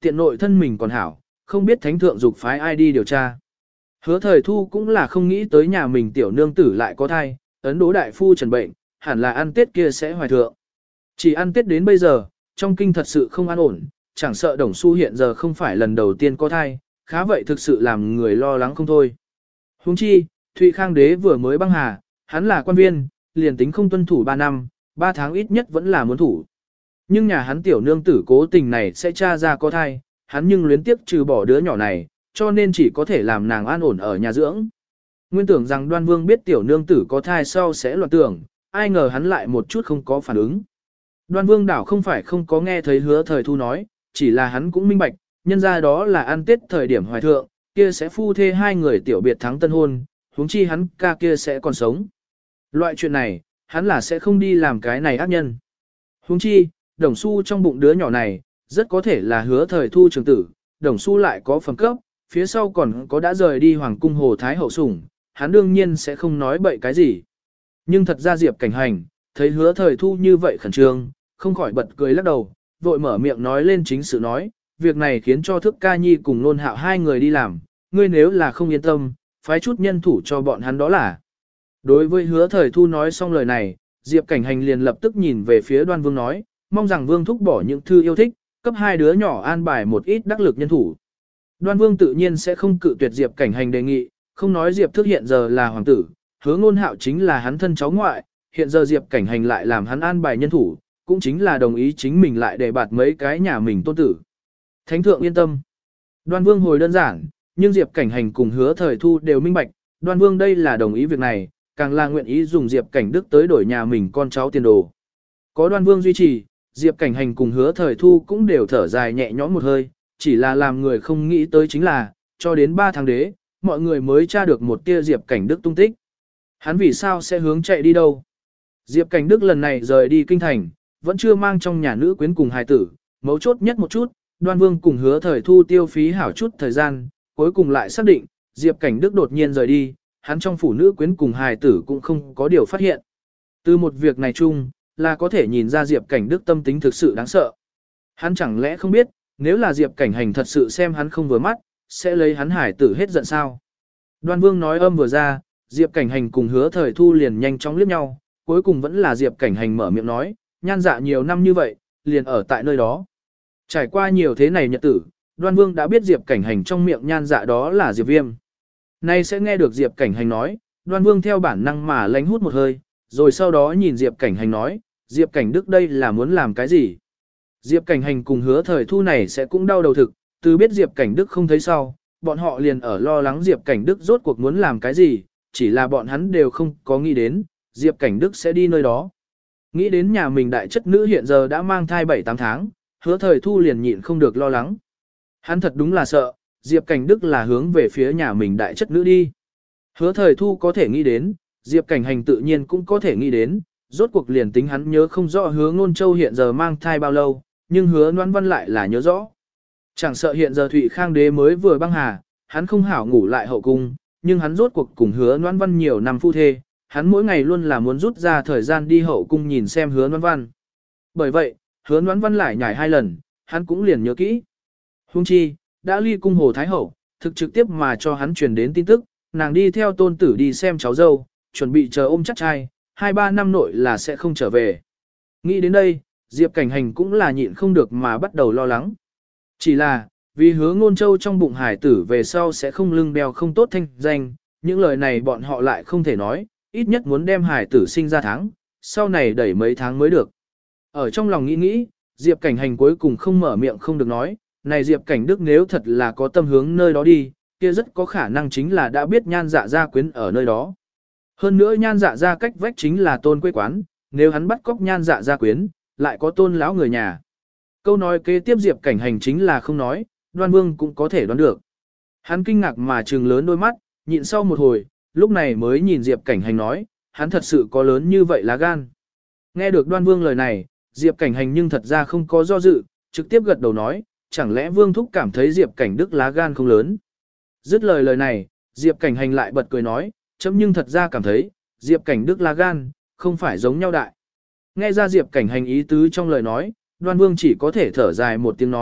tiện nội thân mình còn hảo, không biết thánh thượng dục phái ai đi điều tra. Hứa thời thu cũng là không nghĩ tới nhà mình tiểu nương tử lại có thai, ấn đỗ đại phu trần bệnh, hẳn là ăn tết kia sẽ hoài thượng. Chỉ ăn tết đến bây giờ, trong kinh thật sự không an ổn, chẳng sợ đồng xu hiện giờ không phải lần đầu tiên có thai, khá vậy thực sự làm người lo lắng không thôi. Huống chi, Thụy Khang đế vừa mới băng hà, hắn là quan viên, liền tính không tuân thủ ba năm, ba tháng ít nhất vẫn là muốn thủ. Nhưng nhà hắn tiểu nương tử cố tình này sẽ tra ra có thai, hắn nhưng luyến tiếp trừ bỏ đứa nhỏ này, cho nên chỉ có thể làm nàng an ổn ở nhà dưỡng. Nguyên tưởng rằng Đoan Vương biết tiểu nương tử có thai sau sẽ loạn tưởng, ai ngờ hắn lại một chút không có phản ứng. Đoan Vương đảo không phải không có nghe thấy hứa thời thu nói, chỉ là hắn cũng minh bạch, nhân ra đó là ăn tết thời điểm hoài thượng, kia sẽ phu thê hai người tiểu biệt thắng tân hôn, huống chi hắn ca kia sẽ còn sống. Loại chuyện này, hắn là sẽ không đi làm cái này ác nhân. Huống chi, đồng xu trong bụng đứa nhỏ này, rất có thể là hứa thời thu trường tử, đồng xu lại có phẩm cấp, phía sau còn có đã rời đi hoàng cung hồ thái hậu sủng, hắn đương nhiên sẽ không nói bậy cái gì. Nhưng thật ra Diệp Cảnh Hành, thấy hứa thời thu như vậy khẩn trương, không khỏi bật cười lắc đầu, vội mở miệng nói lên chính sự nói, việc này khiến cho thức ca nhi cùng nôn hạo hai người đi làm, ngươi nếu là không yên tâm, phái chút nhân thủ cho bọn hắn đó là. Đối với hứa thời thu nói xong lời này, Diệp Cảnh Hành liền lập tức nhìn về phía Đoan Vương nói, mong rằng Vương thúc bỏ những thư yêu thích, cấp hai đứa nhỏ an bài một ít đắc lực nhân thủ. Đoan Vương tự nhiên sẽ không cự tuyệt Diệp Cảnh Hành đề nghị, không nói Diệp Thước hiện giờ là hoàng tử, hứa ngôn hạo chính là hắn thân cháu ngoại, hiện giờ Diệp Cảnh Hành lại làm hắn an bài nhân thủ, cũng chính là đồng ý chính mình lại để bạt mấy cái nhà mình tôn tử. Thánh thượng yên tâm. Đoan Vương hồi đơn giản, nhưng Diệp Cảnh Hành cùng hứa thời thu đều minh bạch, Đoan Vương đây là đồng ý việc này, càng là nguyện ý dùng Diệp Cảnh Đức tới đổi nhà mình con cháu tiền đồ. Có Đoan Vương duy trì, Diệp Cảnh Hành cùng hứa thời thu cũng đều thở dài nhẹ nhõm một hơi, chỉ là làm người không nghĩ tới chính là, cho đến ba tháng đế, mọi người mới tra được một tia Diệp Cảnh Đức tung tích. Hắn vì sao sẽ hướng chạy đi đâu? Diệp Cảnh Đức lần này rời đi kinh thành, vẫn chưa mang trong nhà nữ quyến cùng hài tử, mấu chốt nhất một chút, Đoan Vương cùng hứa thời thu tiêu phí hảo chút thời gian, cuối cùng lại xác định, Diệp Cảnh Đức đột nhiên rời đi, hắn trong phủ nữ quyến cùng hài tử cũng không có điều phát hiện. Từ một việc này chung, là có thể nhìn ra Diệp Cảnh Đức tâm tính thực sự đáng sợ. Hắn chẳng lẽ không biết, nếu là Diệp Cảnh Hành thật sự xem hắn không vừa mắt, sẽ lấy hắn hải tử hết giận sao? Đoan Vương nói âm vừa ra, Diệp Cảnh Hành cùng hứa thời thu liền nhanh chóng liếc nhau, cuối cùng vẫn là Diệp Cảnh Hành mở miệng nói, nhan dạ nhiều năm như vậy, liền ở tại nơi đó. Trải qua nhiều thế này nhật tử, Đoan Vương đã biết Diệp Cảnh Hành trong miệng nhan dạ đó là Diệp Viêm. Nay sẽ nghe được Diệp Cảnh Hành nói, Đoan Vương theo bản năng mà lánh hút một hơi, rồi sau đó nhìn Diệp Cảnh Hành nói, Diệp Cảnh Đức đây là muốn làm cái gì? Diệp Cảnh Hành cùng hứa thời thu này sẽ cũng đau đầu thực, từ biết Diệp Cảnh Đức không thấy sau, bọn họ liền ở lo lắng Diệp Cảnh Đức rốt cuộc muốn làm cái gì, chỉ là bọn hắn đều không có nghĩ đến, Diệp Cảnh Đức sẽ đi nơi đó. Nghĩ đến nhà mình đại chất nữ hiện giờ đã mang thai bảy tám tháng, hứa thời thu liền nhịn không được lo lắng. Hắn thật đúng là sợ, Diệp Cảnh Đức là hướng về phía nhà mình đại chất nữ đi. Hứa thời thu có thể nghĩ đến, Diệp Cảnh Hành tự nhiên cũng có thể nghĩ đến, rốt cuộc liền tính hắn nhớ không rõ hứa ngôn châu hiện giờ mang thai bao lâu, nhưng hứa Noãn Văn lại là nhớ rõ. Chẳng sợ hiện giờ Thụy Khang đế mới vừa băng hà, hắn không hảo ngủ lại hậu cung, nhưng hắn rốt cuộc cùng hứa Noãn Văn nhiều năm phu thê, hắn mỗi ngày luôn là muốn rút ra thời gian đi hậu cung nhìn xem hứa Noãn Văn. Bởi vậy, hứa Noãn Văn lại nhảy hai lần, hắn cũng liền nhớ kỹ. Huống chi, đã ly cung hồ thái hậu, thực trực tiếp mà cho hắn truyền đến tin tức, nàng đi theo tôn tử đi xem cháu dâu, chuẩn bị chờ ôm chắc trai, hai ba năm nội là sẽ không trở về. Nghĩ đến đây, Diệp Cảnh Hành cũng là nhịn không được mà bắt đầu lo lắng. Chỉ là, vì hứa ngôn châu trong bụng hải tử về sau sẽ không lưng đeo không tốt thanh danh, những lời này bọn họ lại không thể nói, ít nhất muốn đem hải tử sinh ra tháng, sau này đẩy mấy tháng mới được. Ở trong lòng nghĩ nghĩ, Diệp Cảnh Hành cuối cùng không mở miệng không được nói, này Diệp Cảnh Đức nếu thật là có tâm hướng nơi đó đi, kia rất có khả năng chính là đã biết nhan dạ gia quyến ở nơi đó. Hơn nữa nhan dạ gia cách vách chính là tôn quê quán, nếu hắn bắt cóc nhan dạ gia quyến, lại có tôn lão người nhà. Câu nói kế tiếp Diệp Cảnh Hành chính là không nói, Đoan Vương cũng có thể đoán được. Hắn kinh ngạc mà trừng lớn đôi mắt, nhịn sau một hồi, lúc này mới nhìn Diệp Cảnh Hành nói, hắn thật sự có lớn như vậy lá gan. Nghe được Đoan Vương lời này, Diệp Cảnh Hành nhưng thật ra không có do dự, trực tiếp gật đầu nói, chẳng lẽ Vương Thúc cảm thấy Diệp Cảnh Đức lá gan không lớn. Dứt lời lời này, Diệp Cảnh Hành lại bật cười nói, chấm nhưng thật ra cảm thấy, Diệp Cảnh Đức lá gan, không phải giống nhau đại. Nghe ra Diệp Cảnh Hành ý tứ trong lời nói, Đoan Vương chỉ có thể thở dài một tiếng nói,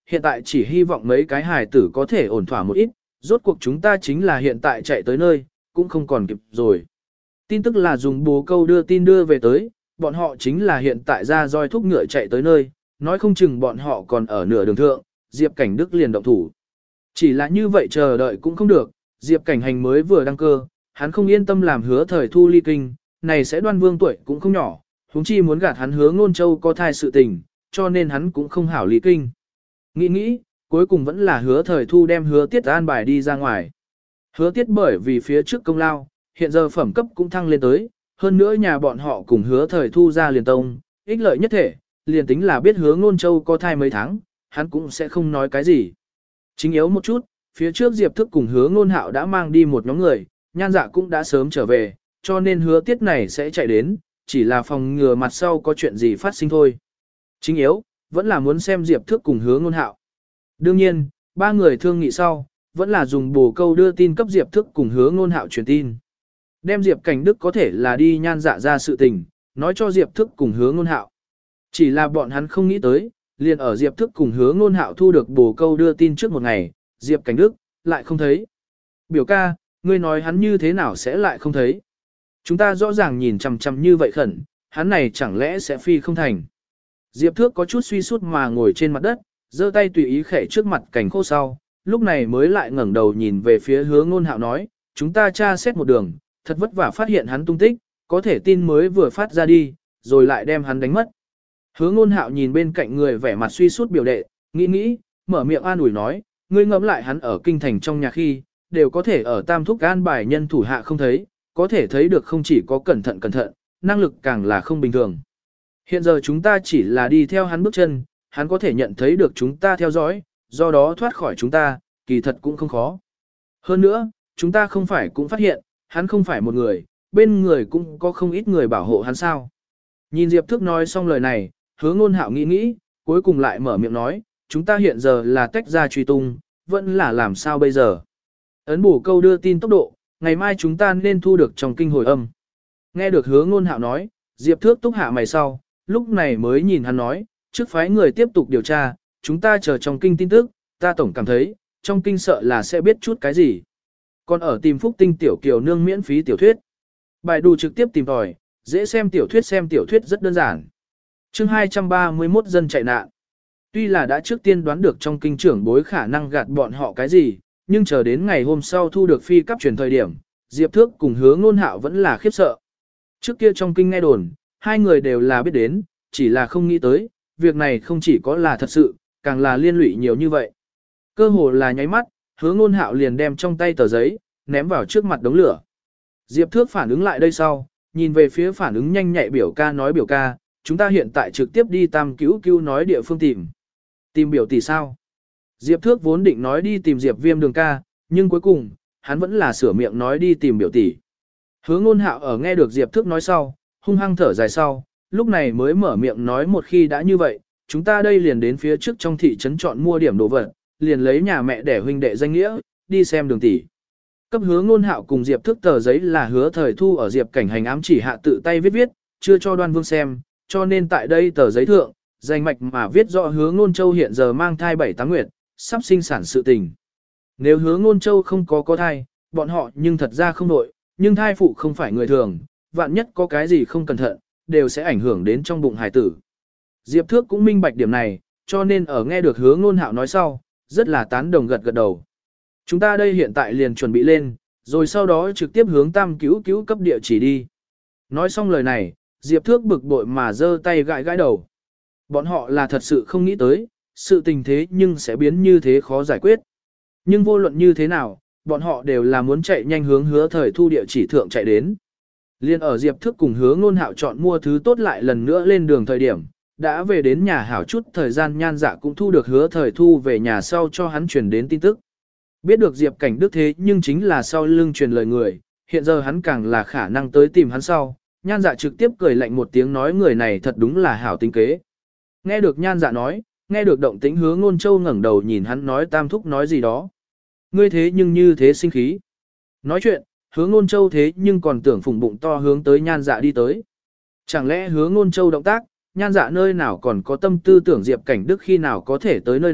hiện tại chỉ hy vọng mấy cái hài tử có thể ổn thỏa một ít, rốt cuộc chúng ta chính là hiện tại chạy tới nơi, cũng không còn kịp rồi. Tin tức là dùng bồ câu đưa tin đưa về tới, bọn họ chính là hiện tại ra roi thúc ngựa chạy tới nơi, nói không chừng bọn họ còn ở nửa đường thượng, Diệp Cảnh Đức liền động thủ. Chỉ là như vậy chờ đợi cũng không được, Diệp Cảnh Hành mới vừa đăng cơ, hắn không yên tâm làm Hứa Thời Thu ly kinh, này sẽ Đoan Vương tuổi cũng không nhỏ, huống chi muốn gạt hắn Hứa Ngôn Châu có thai sự tình, cho nên hắn cũng không hảo ly kinh. Nghĩ nghĩ, cuối cùng vẫn là Hứa Thời Thu đem Hứa Tiết an bài đi ra ngoài. Hứa Tiết bởi vì phía trước công lao, hiện giờ phẩm cấp cũng thăng lên tới, hơn nữa nhà bọn họ cùng Hứa Thời Thu ra liền tông, ích lợi nhất thể, liền tính là biết Hứa Ngôn Châu có thai mấy tháng, hắn cũng sẽ không nói cái gì. Chính yếu một chút, phía trước Diệp Thức cùng Hứa Ngôn Hạo đã mang đi một nhóm người, Nhan Dạ cũng đã sớm trở về, cho nên Hứa Tiết này sẽ chạy đến, chỉ là phòng ngừa mặt sau có chuyện gì phát sinh thôi. Chính yếu, vẫn là muốn xem Diệp Thức cùng Hứa Ngôn Hạo. Đương nhiên, ba người thương nghị sau, vẫn là dùng bồ câu đưa tin cấp Diệp Thức cùng Hứa Ngôn Hạo truyền tin. Đem Diệp Cảnh Đức có thể là đi Nhan Dạ ra sự tình, nói cho Diệp Thức cùng Hứa Ngôn Hạo. Chỉ là bọn hắn không nghĩ tới, liền ở Diệp Thức cùng Hứa Ngôn Hạo thu được bồ câu đưa tin trước một ngày, Diệp Cảnh Đức lại không thấy. Biểu ca, ngươi nói hắn như thế nào sẽ lại không thấy? Chúng ta rõ ràng nhìn chằm chằm như vậy khẩn, hắn này chẳng lẽ sẽ phi không thành? Diệp Thước có chút suy sút mà ngồi trên mặt đất, giơ tay tùy ý khẽ trước mặt cảnh khô sau, lúc này mới lại ngẩng đầu nhìn về phía Hứa Ngôn Hạo nói, chúng ta tra xét một đường, thật vất vả phát hiện hắn tung tích, có thể tin mới vừa phát ra đi, rồi lại đem hắn đánh mất. Hứa Ngôn Hạo nhìn bên cạnh người vẻ mặt suy sút biểu đệ, nghĩ nghĩ, mở miệng an ủi nói, ngươi ngẫm lại hắn ở kinh thành trong nhà khi, đều có thể ở tam thúc an bài nhân thủ hạ không thấy, có thể thấy được không chỉ có cẩn thận cẩn thận, năng lực càng là không bình thường. Hiện giờ chúng ta chỉ là đi theo hắn bước chân, hắn có thể nhận thấy được chúng ta theo dõi, do đó thoát khỏi chúng ta, kỳ thật cũng không khó. Hơn nữa, chúng ta không phải cũng phát hiện, hắn không phải một người, bên người cũng có không ít người bảo hộ hắn sao. Nhìn Diệp Thức nói xong lời này, Hứa Ngôn Hạo nghĩ nghĩ, cuối cùng lại mở miệng nói, chúng ta hiện giờ là tách ra truy tung, vẫn là làm sao bây giờ. Ấn bổ câu đưa tin tốc độ, ngày mai chúng ta nên thu được trong kinh hồi âm. Nghe được Hứa Ngôn Hạo nói, Diệp Thước túc hạ mày sau, lúc này mới nhìn hắn nói, trước phái người tiếp tục điều tra, chúng ta chờ trong kinh tin tức, ta tổng cảm thấy, trong kinh sợ là sẽ biết chút cái gì. Còn ở tìm Phúc Tinh tiểu kiều nương miễn phí tiểu thuyết. Bài đủ trực tiếp tìm tòi, dễ xem tiểu thuyết xem tiểu thuyết rất đơn giản. Chương hai trăm ba mươi mốt dân chạy nạn. Tuy là đã trước tiên đoán được trong kinh trưởng bối khả năng gạt bọn họ cái gì, nhưng chờ đến ngày hôm sau thu được phi cấp truyền thời điểm, Diệp Thước cùng Hứa Ngôn Hạo vẫn là khiếp sợ. Trước kia trong kinh nghe đồn, hai người đều là biết đến, chỉ là không nghĩ tới, việc này không chỉ có là thật sự, càng là liên lụy nhiều như vậy. Cơ hồ là nháy mắt, Hứa Ngôn Hạo liền đem trong tay tờ giấy, ném vào trước mặt đống lửa. Diệp Thước phản ứng lại đây sau, nhìn về phía phản ứng nhanh nhạy biểu ca nói biểu ca, chúng ta hiện tại trực tiếp đi Tam Cứu Cứu nói địa phương tìm. Tìm biểu tỷ sao? Diệp Thước vốn định nói đi tìm Diệp Viêm đường ca, nhưng cuối cùng, hắn vẫn là sửa miệng nói đi tìm biểu tỷ. Hứa Ngôn Hạo ở nghe được Diệp Thước nói sau, hung hăng thở dài sau, lúc này mới mở miệng nói một khi đã như vậy, chúng ta đây liền đến phía trước trong thị trấn chọn mua điểm đồ vật, liền lấy nhà mẹ để huynh đệ danh nghĩa, đi xem đường tỷ. Cấp Hứa Ngôn Hạo cùng Diệp Thước tờ giấy là Hứa Thời Thu ở Diệp Cảnh Hành ám chỉ hạ tự tay viết viết, chưa cho Đoan Vương xem, cho nên tại đây tờ giấy thượng, danh mạch mà viết rõ Hứa Ngôn Châu hiện giờ mang thai bảy tám nguyệt, sắp sinh sản sự tình. Nếu Hứa Ngôn Châu không có có thai, bọn họ nhưng thật ra không nội, nhưng thai phụ không phải người thường, vạn nhất có cái gì không cẩn thận, đều sẽ ảnh hưởng đến trong bụng hài tử. Diệp Thước cũng minh bạch điểm này, cho nên ở nghe được Hứa Ngôn Hạo nói sau, rất là tán đồng gật gật đầu. Chúng ta đây hiện tại liền chuẩn bị lên, rồi sau đó trực tiếp hướng Tam Cứu Cứu cấp địa chỉ đi. Nói xong lời này, Diệp Thước bực bội mà giơ tay gãi gãi đầu. Bọn họ là thật sự không nghĩ tới, sự tình thế nhưng sẽ biến như thế khó giải quyết. Nhưng vô luận như thế nào, bọn họ đều là muốn chạy nhanh hướng Hứa Thời Thu địa chỉ thượng chạy đến. Liên ở Diệp Thước cùng Hứa Ngôn Hạo chọn mua thứ tốt lại lần nữa lên đường thời điểm, đã về đến nhà hảo chút thời gian Nhan Dạ cũng thu được Hứa Thời Thu về nhà sau cho hắn truyền đến tin tức. Biết được Diệp Cảnh Đức thế nhưng chính là sau lưng truyền lời người, hiện giờ hắn càng là khả năng tới tìm hắn sau, Nhan Dạ trực tiếp cười lạnh một tiếng nói người này thật đúng là hảo tính kế. Nghe được Nhan Dạ nói, nghe được động tĩnh Hứa Ngôn Châu ngẩng đầu nhìn hắn nói tam thúc nói gì đó. Ngươi thế nhưng như thế sinh khí. Nói chuyện, Hứa Ngôn Châu thế nhưng còn tưởng phùng bụng to hướng tới Nhan Dạ đi tới. Chẳng lẽ Hứa Ngôn Châu động tác, Nhan Dạ nơi nào còn có tâm tư tưởng Diệp Cảnh Đức khi nào có thể tới nơi này,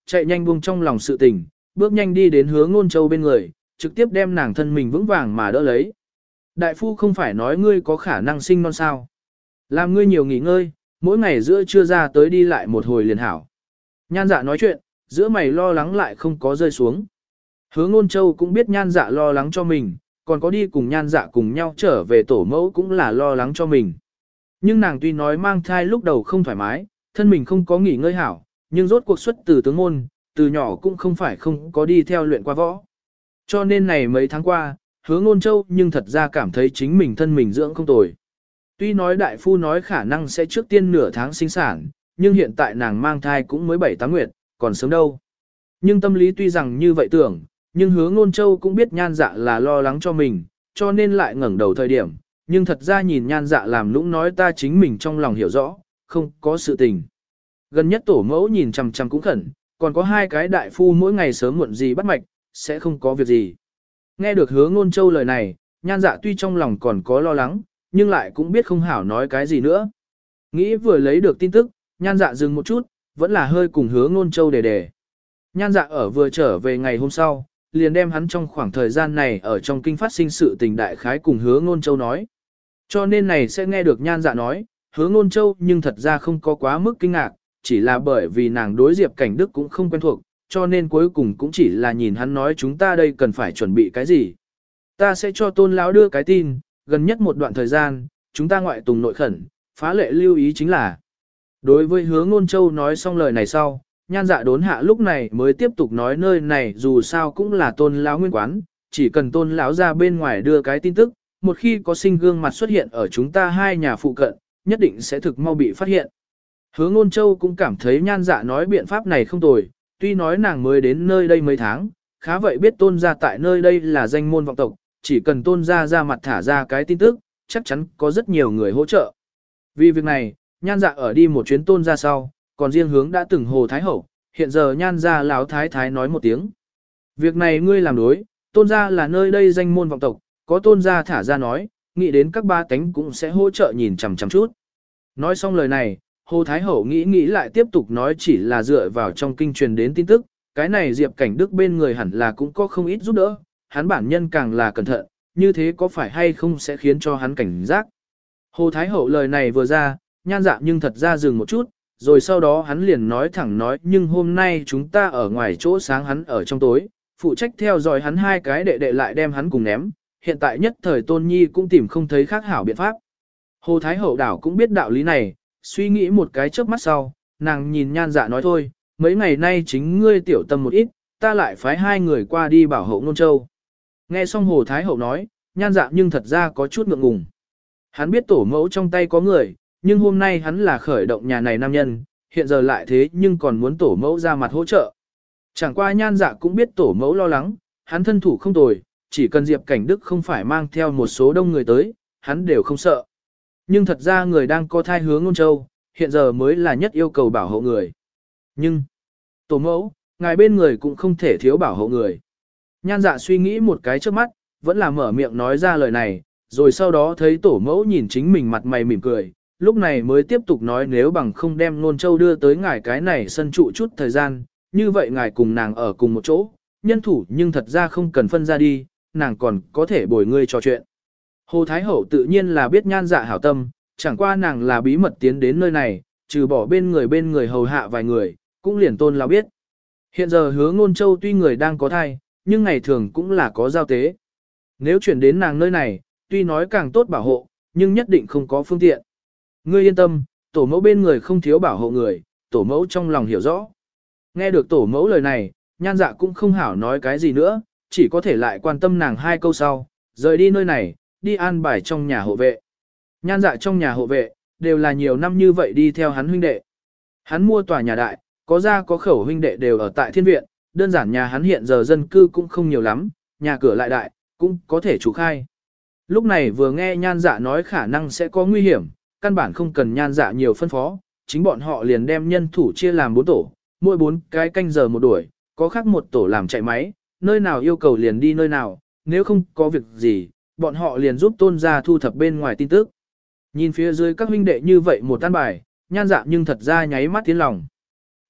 chạy nhanh buông trong lòng sự tình, bước nhanh đi đến Hứa Ngôn Châu bên người, trực tiếp đem nàng thân mình vững vàng mà đỡ lấy. Đại phu không phải nói ngươi có khả năng sinh non sao? Làm ngươi nhiều nghỉ ngơi, mỗi ngày giữa trưa ra tới đi lại một hồi liền hảo. Nhan Dạ nói chuyện, giữa mày lo lắng lại không có rơi xuống. Hứa Ngôn Châu cũng biết Nhan Dạ lo lắng cho mình, còn có đi cùng Nhan Dạ cùng nhau trở về tổ mẫu cũng là lo lắng cho mình. Nhưng nàng tuy nói mang thai lúc đầu không thoải mái, thân mình không có nghỉ ngơi hảo, nhưng rốt cuộc xuất từ tướng môn, từ nhỏ cũng không phải không có đi theo luyện qua võ. Cho nên này mấy tháng qua, Hứa Ngôn Châu nhưng thật ra cảm thấy chính mình thân mình dưỡng không tồi. Tuy nói đại phu nói khả năng sẽ trước tiên nửa tháng sinh sản, nhưng hiện tại nàng mang thai cũng mới bảy tám nguyệt, còn sớm đâu. Nhưng tâm lý tuy rằng như vậy tưởng, nhưng Hứa Ngôn Châu cũng biết Nhan Dạ là lo lắng cho mình, cho nên lại ngẩng đầu thời điểm, nhưng thật ra nhìn Nhan Dạ làm nũng nói ta chính mình trong lòng hiểu rõ, không có sự tình. Gần nhất tổ mẫu nhìn chằm chằm cũng khẩn, còn có hai cái đại phu mỗi ngày sớm muộn gì bắt mạch, sẽ không có việc gì. Nghe được Hứa Ngôn Châu lời này, Nhan Dạ tuy trong lòng còn có lo lắng, nhưng lại cũng biết không hảo nói cái gì nữa. Nghĩ vừa lấy được tin tức, Nhan Dạ dừng một chút, vẫn là hơi cùng Hứa Ngôn Châu đề đề. Nhan Dạ ở vừa trở về ngày hôm sau, liền đem hắn trong khoảng thời gian này ở trong kinh phát sinh sự tình đại khái cùng Hứa Ngôn Châu nói. Cho nên này sẽ nghe được Nhan Dạ nói, Hứa Ngôn Châu nhưng thật ra không có quá mức kinh ngạc, chỉ là bởi vì nàng đối Diệp Cảnh Đức cũng không quen thuộc, cho nên cuối cùng cũng chỉ là nhìn hắn nói chúng ta đây cần phải chuẩn bị cái gì. Ta sẽ cho Tôn lão đưa cái tin, gần nhất một đoạn thời gian, chúng ta ngoại tùng nội khẩn, phá lệ lưu ý chính là. Đối với Hứa Ngôn Châu nói xong lời này sau, Nhan Dạ đốn hạ lúc này mới tiếp tục nói nơi này dù sao cũng là Tôn lão nguyên quán, chỉ cần Tôn lão ra bên ngoài đưa cái tin tức, một khi có sinh gương mặt xuất hiện ở chúng ta hai nhà phụ cận, nhất định sẽ thực mau bị phát hiện. Hứa Ngôn Châu cũng cảm thấy Nhan Dạ nói biện pháp này không tồi, tuy nói nàng mới đến nơi đây mấy tháng, khá vậy biết Tôn gia tại nơi đây là danh môn vọng tộc, chỉ cần Tôn gia ra mặt thả ra cái tin tức, chắc chắn có rất nhiều người hỗ trợ. Vì việc này, Nhan Dạ ở đi một chuyến Tôn gia sau, còn riêng hướng đã từng Hồ Thái Hậu, hiện giờ Nhan gia lão thái thái nói một tiếng. Việc này ngươi làm đối, Tôn gia là nơi đây danh môn vọng tộc, có Tôn gia thả ra nói, nghĩ đến các ba cánh cũng sẽ hỗ trợ nhìn chằm chằm chút. Nói xong lời này, Hồ Thái Hậu nghĩ nghĩ lại tiếp tục nói chỉ là dựa vào trong kinh truyền đến tin tức, cái này Diệp Cảnh Đức bên người hẳn là cũng có không ít giúp đỡ, hắn bản nhân càng là cẩn thận, như thế có phải hay không sẽ khiến cho hắn cảnh giác. Hồ Thái Hậu lời này vừa ra, Nhan Dạ nhưng thật ra dừng một chút, rồi sau đó hắn liền nói thẳng nói nhưng hôm nay chúng ta ở ngoài chỗ sáng hắn ở trong tối, phụ trách theo dõi hắn hai cái đệ đệ lại đem hắn cùng ném, hiện tại nhất thời Tôn Nhi cũng tìm không thấy khác hảo biện pháp. Hồ Thái Hậu đảo cũng biết đạo lý này, suy nghĩ một cái chớp mắt sau, nàng nhìn Nhan Dạ nói thôi, mấy ngày nay chính ngươi tiểu tâm một ít, ta lại phái hai người qua đi bảo hộ Ngôn Châu. Nghe xong Hồ Thái Hậu nói, Nhan Dạ nhưng thật ra có chút ngượng ngùng. Hắn biết tổ mẫu trong tay có người, nhưng hôm nay hắn là khởi động nhà này nam nhân, hiện giờ lại thế nhưng còn muốn tổ mẫu ra mặt hỗ trợ. Chẳng qua Nhan Dạ cũng biết tổ mẫu lo lắng, hắn thân thủ không tồi, chỉ cần Diệp Cảnh Đức không phải mang theo một số đông người tới, hắn đều không sợ. Nhưng thật ra người đang có thai hướng Ngôn Châu, hiện giờ mới là nhất yêu cầu bảo hộ người. Nhưng, tổ mẫu, ngài bên người cũng không thể thiếu bảo hộ người. Nhan Dạ suy nghĩ một cái trước mắt, vẫn là mở miệng nói ra lời này, rồi sau đó thấy tổ mẫu nhìn chính mình mặt mày mỉm cười, lúc này mới tiếp tục nói nếu bằng không đem Ngôn Châu đưa tới ngài cái này sân trụ chút thời gian, như vậy ngài cùng nàng ở cùng một chỗ, nhân thủ nhưng thật ra không cần phân ra đi, nàng còn có thể bồi ngươi trò chuyện. Hồ Thái Hậu tự nhiên là biết Nhan Dạ hảo tâm, chẳng qua nàng là bí mật tiến đến nơi này, trừ bỏ bên người bên người hầu hạ vài người, cũng liền Tôn lão biết. Hiện giờ Hứa Ngôn Châu tuy người đang có thai, nhưng ngày thường cũng là có giao tế. Nếu chuyển đến nàng nơi này, tuy nói càng tốt bảo hộ, nhưng nhất định không có phương tiện. Ngươi yên tâm, tổ mẫu bên người không thiếu bảo hộ người, tổ mẫu trong lòng hiểu rõ. Nghe được tổ mẫu lời này, Nhan Dạ cũng không hảo nói cái gì nữa, chỉ có thể lại quan tâm nàng hai câu sau, rời đi nơi này, đi an bài trong nhà hộ vệ. Nhan Dạ trong nhà hộ vệ, đều là nhiều năm như vậy đi theo hắn huynh đệ. Hắn mua tòa nhà đại, có ra có khẩu huynh đệ đều ở tại thiên viện, đơn giản nhà hắn hiện giờ dân cư cũng không nhiều lắm, nhà cửa lại đại, cũng có thể chủ khai. Lúc này vừa nghe Nhan Dạ nói khả năng sẽ có nguy hiểm, căn bản không cần Nhan Dạ nhiều phân phó, chính bọn họ liền đem nhân thủ chia làm bốn tổ, mỗi bốn cái canh giờ một đuổi, có khác một tổ làm chạy máy, nơi nào yêu cầu liền đi nơi nào, nếu không có việc gì, bọn họ liền giúp Tôn gia thu thập bên ngoài tin tức. Nhìn phía dưới các huynh đệ như vậy một tan bài, Nhan Dạ nhưng thật ra nháy mắt tiến lòng.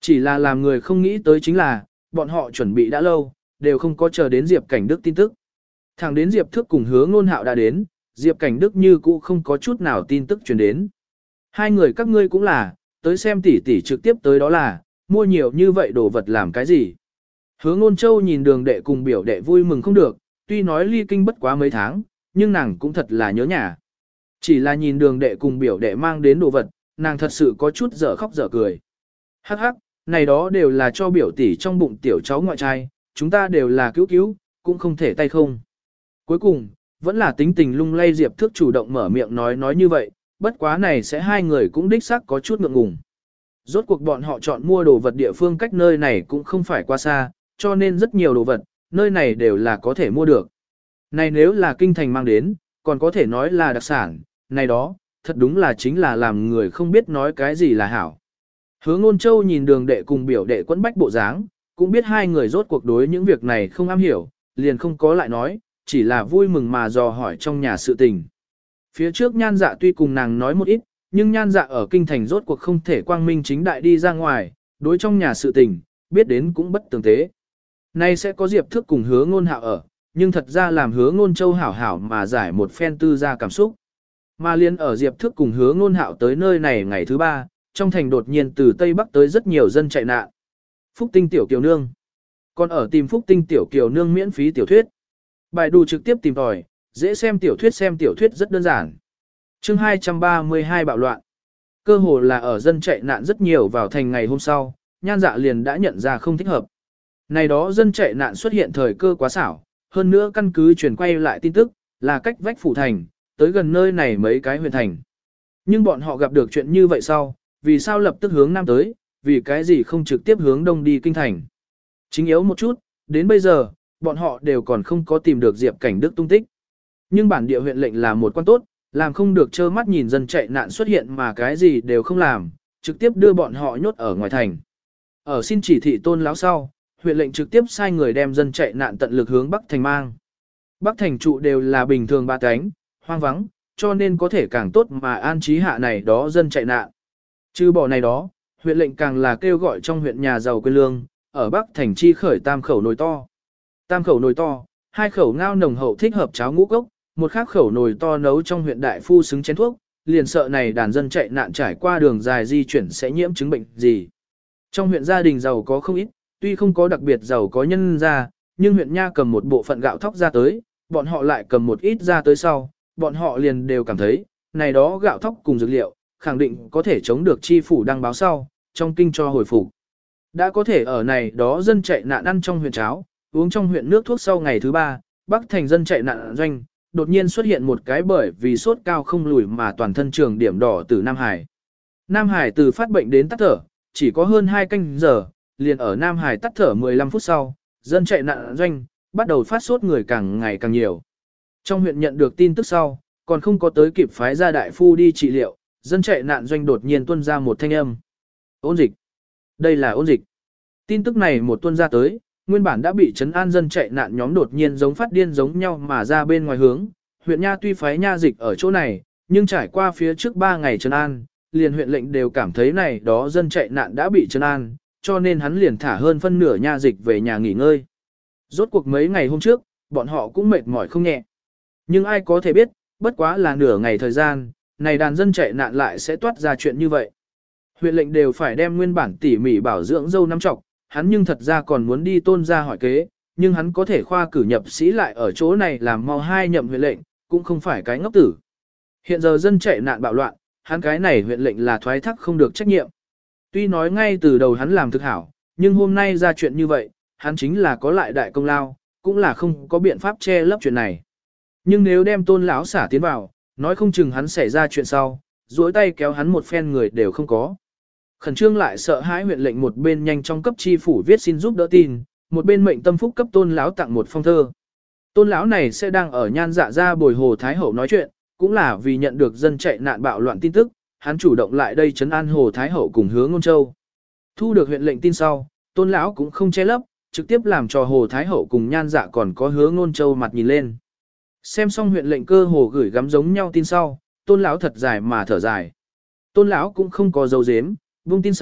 Chỉ là làm người không nghĩ tới chính là, bọn họ chuẩn bị đã lâu, đều không có chờ đến Diệp Cảnh Đức tin tức. Thẳng đến Diệp Thước cùng Hứa Ngôn Hạo đã đến, Diệp Cảnh Đức như cũ không có chút nào tin tức truyền đến. Hai người các ngươi cũng là, tới xem tỷ tỷ trực tiếp tới đó là, mua nhiều như vậy đồ vật làm cái gì. Hứa Ngôn Châu nhìn đường đệ cùng biểu đệ vui mừng không được, tuy nói ly kinh bất quá mấy tháng, nhưng nàng cũng thật là nhớ nhà. Chỉ là nhìn đường đệ cùng biểu đệ mang đến đồ vật, nàng thật sự có chút dở khóc dở cười. Hắc hắc, này đó đều là cho biểu tỷ trong bụng tiểu cháu ngoại trai, chúng ta đều là cứu cứu, cũng không thể tay không. Cuối cùng, vẫn là tính tình lung lay Diệp Thước chủ động mở miệng nói nói như vậy, bất quá này sẽ hai người cũng đích xác có chút ngượng ngùng. Rốt cuộc bọn họ chọn mua đồ vật địa phương cách nơi này cũng không phải quá xa, cho nên rất nhiều đồ vật, nơi này đều là có thể mua được. Này nếu là kinh thành mang đến, còn có thể nói là đặc sản, này đó, thật đúng là chính là làm người không biết nói cái gì là hảo. Hứa Ngôn Châu nhìn đường đệ cùng biểu đệ quẫn bách bộ dáng, cũng biết hai người rốt cuộc đối những việc này không am hiểu, liền không có lại nói, chỉ là vui mừng mà dò hỏi trong nhà sự tình. Phía trước Nhan Dạ tuy cùng nàng nói một ít, nhưng Nhan Dạ ở kinh thành rốt cuộc không thể quang minh chính đại đi ra ngoài, đối trong nhà sự tình, biết đến cũng bất tường tế. Nay sẽ có Diệp Thước cùng Hứa Ngôn Hạo ở, nhưng thật ra làm Hứa Ngôn Châu hảo hảo mà giải một phen tư gia cảm xúc. Mà liên ở Diệp Thước cùng Hứa Ngôn Hạo tới nơi này ngày thứ ba, trong thành đột nhiên từ Tây Bắc tới rất nhiều dân chạy nạn. Phúc Tinh Tiểu Kiều Nương. Còn ở tìm Phúc Tinh Tiểu Kiều Nương miễn phí tiểu thuyết. Bài đủ trực tiếp tìm tòi, dễ xem tiểu thuyết xem tiểu thuyết rất đơn giản. Chương hai trăm ba mươi hai bạo loạn. Cơ hồ là ở dân chạy nạn rất nhiều vào thành ngày hôm sau, Nhan Dạ liền đã nhận ra không thích hợp. Này đó dân chạy nạn xuất hiện thời cơ quá xảo, hơn nữa căn cứ truyền quay lại tin tức, là cách vách phủ thành, tới gần nơi này mấy cái huyện thành. Nhưng bọn họ gặp được chuyện như vậy sau, vì sao lập tức hướng nam tới, vì cái gì không trực tiếp hướng đông đi kinh thành. Chính yếu một chút, đến bây giờ, bọn họ đều còn không có tìm được Diệp Cảnh Đức tung tích. Nhưng bản địa huyện lệnh là một quan tốt, làm không được trơ mắt nhìn dân chạy nạn xuất hiện mà cái gì đều không làm, trực tiếp đưa bọn họ nhốt ở ngoài thành. Ở xin chỉ thị Tôn lão sau, huyện lệnh trực tiếp sai người đem dân chạy nạn tận lực hướng Bắc thành mang. Bắc thành trụ đều là bình thường ba cánh, hoang vắng, cho nên có thể càng tốt mà an trí hạ này đó dân chạy nạn. Trừ bỏ này đó, huyện lệnh càng là kêu gọi trong huyện nhà giàu quê lương, ở Bắc thành chi khởi tam khẩu nồi to. Tam khẩu nồi to, hai khẩu ngao nồng hậu thích hợp cháo ngũ cốc, một khác khẩu nồi to nấu trong huyện đại phu xứng chén thuốc, liền sợ này đàn dân chạy nạn trải qua đường dài di chuyển sẽ nhiễm chứng bệnh gì. Trong huyện gia đình giàu có không ít, tuy không có đặc biệt giàu có nhân ra, nhưng huyện nha cầm một bộ phận gạo thóc ra tới, bọn họ lại cầm một ít ra tới sau, bọn họ liền đều cảm thấy, này đó gạo thóc cùng dược liệu, khẳng định có thể chống được chi phủ đăng báo sau, trong kinh cho hồi phục. Đã có thể ở này đó dân chạy nạn ăn trong huyện cháo, uống trong huyện nước thuốc sau ngày thứ ba, Bắc thành dân chạy nạn doanh, đột nhiên xuất hiện một cái bởi vì sốt cao không lùi mà toàn thân trường điểm đỏ từ Nam Hải. Nam Hải từ phát bệnh đến tắt thở, chỉ có hơn hai canh giờ, liền ở Nam Hải tắt thở mười lăm phút sau, dân chạy nạn doanh, bắt đầu phát sốt người càng ngày càng nhiều. Trong huyện nhận được tin tức sau, còn không có tới kịp phái ra đại phu đi trị liệu, dân chạy nạn doanh đột nhiên tuôn ra một thanh âm. Ôn dịch. Đây là ôn dịch. Tin tức này một tuôn ra tới, nguyên bản đã bị trấn an dân chạy nạn nhóm đột nhiên giống phát điên giống nhau mà ra bên ngoài hướng. Huyện nha tuy phái nha dịch ở chỗ này, nhưng trải qua phía trước ba ngày trấn an, liền huyện lệnh đều cảm thấy này đó dân chạy nạn đã bị trấn an, cho nên hắn liền thả hơn phân nửa nha dịch về nhà nghỉ ngơi. Rốt cuộc mấy ngày hôm trước, bọn họ cũng mệt mỏi không nhẹ. Nhưng ai có thể biết, bất quá là nửa ngày thời gian, này đàn dân chạy nạn lại sẽ toát ra chuyện như vậy. Huyện lệnh đều phải đem nguyên bản tỉ mỉ bảo dưỡng dâu năm trọc, hắn nhưng thật ra còn muốn đi Tôn ra hỏi kế, nhưng hắn có thể khoa cử nhập sĩ lại ở chỗ này làm mau hai nhậm huyện lệnh, cũng không phải cái ngốc tử. Hiện giờ dân chạy nạn bạo loạn, hắn cái này huyện lệnh là thoái thác không được trách nhiệm. Tuy nói ngay từ đầu hắn làm thực hảo, nhưng hôm nay ra chuyện như vậy, hắn chính là có lại đại công lao, cũng là không có biện pháp che lấp chuyện này. Nhưng nếu đem Tôn lão xả tiến vào, nói không chừng hắn xảy ra chuyện sau, duỗi tay kéo hắn một phen người đều không có. Khẩn trương lại sợ hãi huyện lệnh một bên nhanh trong cấp chi phủ viết xin giúp đỡ tin, một bên mệnh tâm phúc cấp Tôn lão tặng một phong thơ. Tôn lão này sẽ đang ở Nhan Dạ ra bồi hồ thái hậu nói chuyện, cũng là vì nhận được dân chạy nạn bạo loạn tin tức, hắn chủ động lại đây trấn an hồ thái hậu cùng Hứa Ngôn Châu. Thu được huyện lệnh tin sau, Tôn lão cũng không che lấp, trực tiếp làm cho hồ thái hậu cùng Nhan Dạ còn có Hứa Ngôn Châu mặt nhìn lên. Xem xong huyện lệnh cơ hồ gửi gắm giống nhau tin sau, Tôn lão thật dài mà thở dài. Tôn lão cũng không có dấu dếm, buông tin sau,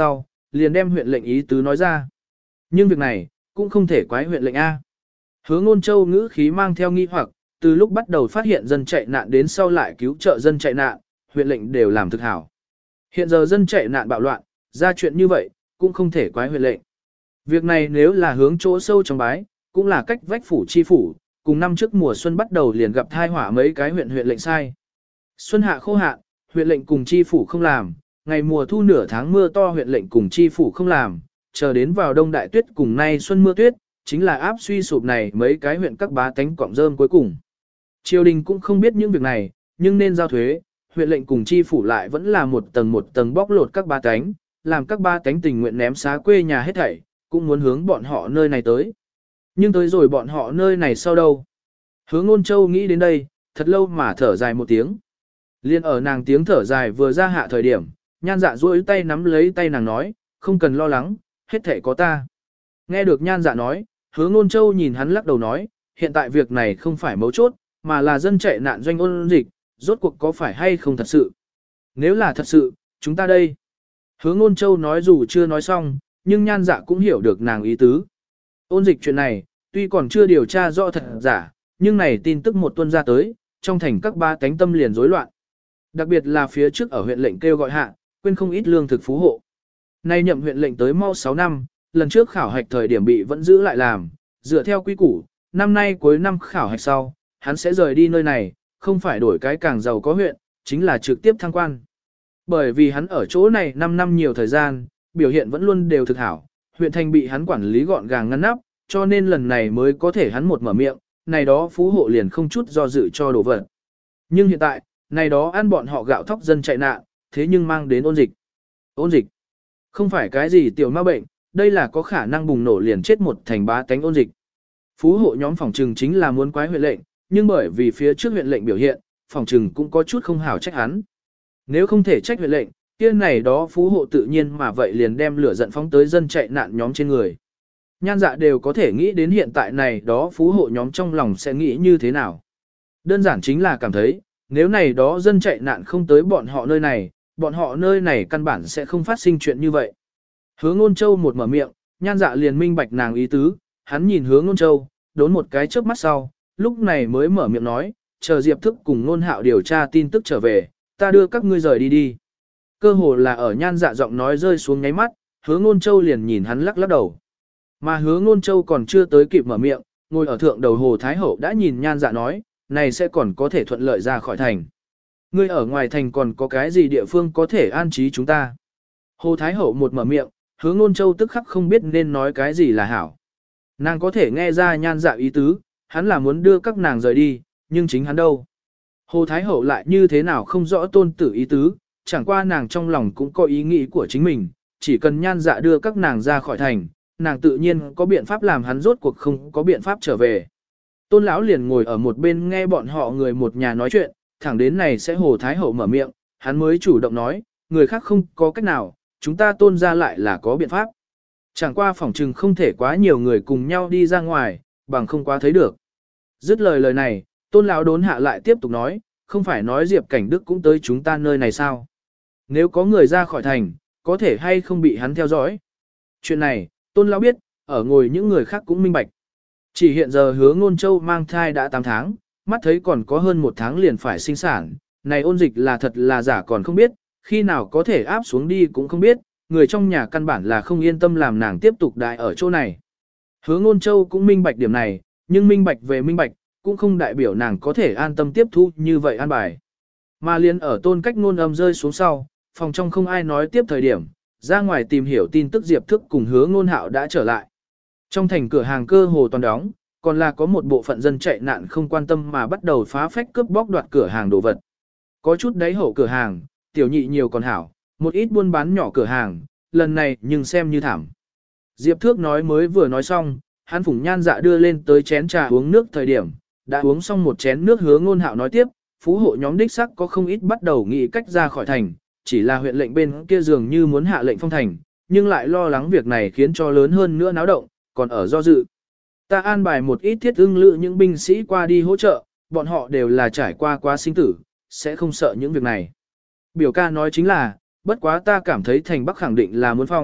liền đem huyện lệnh ý tứ nói ra. Nhưng việc này, cũng không thể quái huyện lệnh A. Hứa Ngôn Châu ngữ khí mang theo nghi hoặc, từ lúc bắt đầu phát hiện dân chạy nạn đến sau lại cứu trợ dân chạy nạn, huyện lệnh đều làm thực hảo. Hiện giờ dân chạy nạn bạo loạn, ra chuyện như vậy, cũng không thể quái huyện lệnh. Việc này nếu là hướng chỗ sâu trong bái, cũng là cách vách phủ chi phủ, cùng năm trước mùa xuân bắt đầu liền gặp thai hỏa mấy cái huyện huyện lệnh sai. Xuân hạ khô hạn, huyện lệnh cùng chi phủ không làm, ngày mùa thu nửa tháng mưa to huyện lệnh cùng chi phủ không làm, chờ đến vào đông đại tuyết cùng nay xuân mưa tuyết, chính là áp suy sụp này mấy cái huyện các bá tánh cọng rơm cuối cùng. Triều đình cũng không biết những việc này, nhưng nên giao thuế, huyện lệnh cùng chi phủ lại vẫn là một tầng một tầng bóc lột các bá tánh, làm các bá tánh tình nguyện ném xá quê nhà hết thảy, cũng muốn hướng bọn họ nơi này tới. Nhưng tới rồi bọn họ nơi này sau đâu? Hứa Ngôn Châu nghĩ đến đây, thật lâu mà thở dài một tiếng. Liên ở nàng tiếng thở dài vừa ra hạ thời điểm, Nhan Dạ duỗi tay nắm lấy tay nàng nói, không cần lo lắng, hết thảy có ta. Nghe được Nhan Dạ nói, Hứa Ngôn Châu nhìn hắn lắc đầu nói, hiện tại việc này không phải mấu chốt, mà là dân chạy nạn doanh ôn dịch, rốt cuộc có phải hay không thật sự. Nếu là thật sự, chúng ta đây. Hứa Ngôn Châu nói dù chưa nói xong, nhưng Nhan Dạ cũng hiểu được nàng ý tứ. Ôn dịch chuyện này, tuy còn chưa điều tra rõ thật giả, nhưng này tin tức một tuần ra tới, trong thành các ba cánh tâm liền rối loạn. Đặc biệt là phía trước ở huyện lệnh kêu gọi hạ, quên không ít lương thực phú hộ. Nay nhậm huyện lệnh tới mau sáu năm, lần trước khảo hạch thời điểm bị vẫn giữ lại làm, dựa theo quy củ, năm nay cuối năm khảo hạch sau, hắn sẽ rời đi nơi này, không phải đổi cái càng giàu có huyện, chính là trực tiếp thăng quan. Bởi vì hắn ở chỗ này năm năm nhiều thời gian, biểu hiện vẫn luôn đều thực hảo, huyện thành bị hắn quản lý gọn gàng ngăn nắp, cho nên lần này mới có thể hắn một mở miệng, này đó phú hộ liền không chút do dự cho đổ vật. Nhưng hiện tại, này đó ăn bọn họ gạo thóc dân chạy nạn, thế nhưng mang đến ôn dịch. Ôn dịch, không phải cái gì tiểu ma bệnh, đây là có khả năng bùng nổ liền chết một thành bá tánh ôn dịch. Phú hộ nhóm phòng trừng chính là muốn quái huyện lệnh, nhưng bởi vì phía trước huyện lệnh biểu hiện, phòng trừng cũng có chút không hảo trách hắn. Nếu không thể trách huyện lệnh, kia này đó phú hộ tự nhiên mà vậy liền đem lửa giận phóng tới dân chạy nạn nhóm trên người. Nhan Dạ đều có thể nghĩ đến hiện tại này đó phú hộ nhóm trong lòng sẽ nghĩ như thế nào. Đơn giản chính là cảm thấy, nếu này đó dân chạy nạn không tới bọn họ nơi này, bọn họ nơi này căn bản sẽ không phát sinh chuyện như vậy. Hứa Ngôn Châu một mở miệng, Nhan Dạ liền minh bạch nàng ý tứ, hắn nhìn Hứa Ngôn Châu, đốn một cái chớp mắt sau, lúc này mới mở miệng nói, chờ Diệp Thức cùng Nôn Hạo điều tra tin tức trở về, ta đưa các ngươi rời đi đi. Cơ hồ là ở Nhan Dạ giọng nói rơi xuống nháy mắt, Hứa Ngôn Châu liền nhìn hắn lắc lắc đầu. Mà Hứa Ngôn Châu còn chưa tới kịp mở miệng, ngồi ở thượng đầu Hồ Thái Hậu đã nhìn Nhan Dạ nói, này sẽ còn có thể thuận lợi ra khỏi thành. Ngươi ở ngoài thành còn có cái gì địa phương có thể an trí chúng ta? Hồ Thái Hậu một mở miệng, Hứa Ngôn Châu tức khắc không biết nên nói cái gì là hảo. Nàng có thể nghe ra Nhan Dạ ý tứ, hắn là muốn đưa các nàng rời đi, nhưng chính hắn đâu? Hồ Thái Hậu lại như thế nào không rõ tôn tử ý tứ, chẳng qua nàng trong lòng cũng có ý nghĩ của chính mình, chỉ cần Nhan Dạ đưa các nàng ra khỏi thành, nàng tự nhiên có biện pháp làm hắn rốt cuộc không có biện pháp trở về. Tôn lão liền ngồi ở một bên nghe bọn họ người một nhà nói chuyện, thẳng đến này sẽ Hồ Thái Hậu mở miệng, hắn mới chủ động nói, người khác không có cách nào, chúng ta Tôn ra lại là có biện pháp. Chẳng qua phỏng trừng không thể quá nhiều người cùng nhau đi ra ngoài, bằng không quá thấy được. Dứt lời lời này, Tôn lão đốn hạ lại tiếp tục nói, không phải nói Diệp Cảnh Đức cũng tới chúng ta nơi này sao? Nếu có người ra khỏi thành, có thể hay không bị hắn theo dõi? Chuyện này, Tôn lão biết, ở ngồi những người khác cũng minh bạch. Chỉ hiện giờ Hứa Ngôn Châu mang thai đã tám tháng, mắt thấy còn có hơn một tháng liền phải sinh sản, này ôn dịch là thật là giả còn không biết, khi nào có thể áp xuống đi cũng không biết, người trong nhà căn bản là không yên tâm làm nàng tiếp tục đại ở chỗ này. Hứa Ngôn Châu cũng minh bạch điểm này, nhưng minh bạch về minh bạch, cũng không đại biểu nàng có thể an tâm tiếp thu như vậy an bài. Mà liên ở Tôn Cách Ngôn âm rơi xuống sau, phòng trong không ai nói tiếp thời điểm, ra ngoài tìm hiểu tin tức Diệp Thức cùng Hứa Ngôn Hạo đã trở lại. Trong thành cửa hàng cơ hồ toàn đóng, còn là có một bộ phận dân chạy nạn không quan tâm mà bắt đầu phá phách cướp bóc đoạt cửa hàng đồ vật. Có chút đáy hậu cửa hàng, tiểu nhị nhiều còn hảo, một ít buôn bán nhỏ cửa hàng, lần này nhưng xem như thảm. Diệp Thước nói mới vừa nói xong, hắn phủng Nhan Dạ đưa lên tới chén trà uống nước thời điểm, đã uống xong một chén nước Hứa Ngôn Hạo nói tiếp, phú hộ nhóm đích sắc có không ít bắt đầu nghĩ cách ra khỏi thành, chỉ là huyện lệnh bên kia dường như muốn hạ lệnh phong thành, nhưng lại lo lắng việc này khiến cho lớn hơn nữa náo động, còn ở do dự. Ta an bài một ít thiết ưng lự những binh sĩ qua đi hỗ trợ, bọn họ đều là trải qua quá sinh tử, sẽ không sợ những việc này. Biểu ca nói chính là, bất quá ta cảm thấy thành Bắc khẳng định là muốn phong,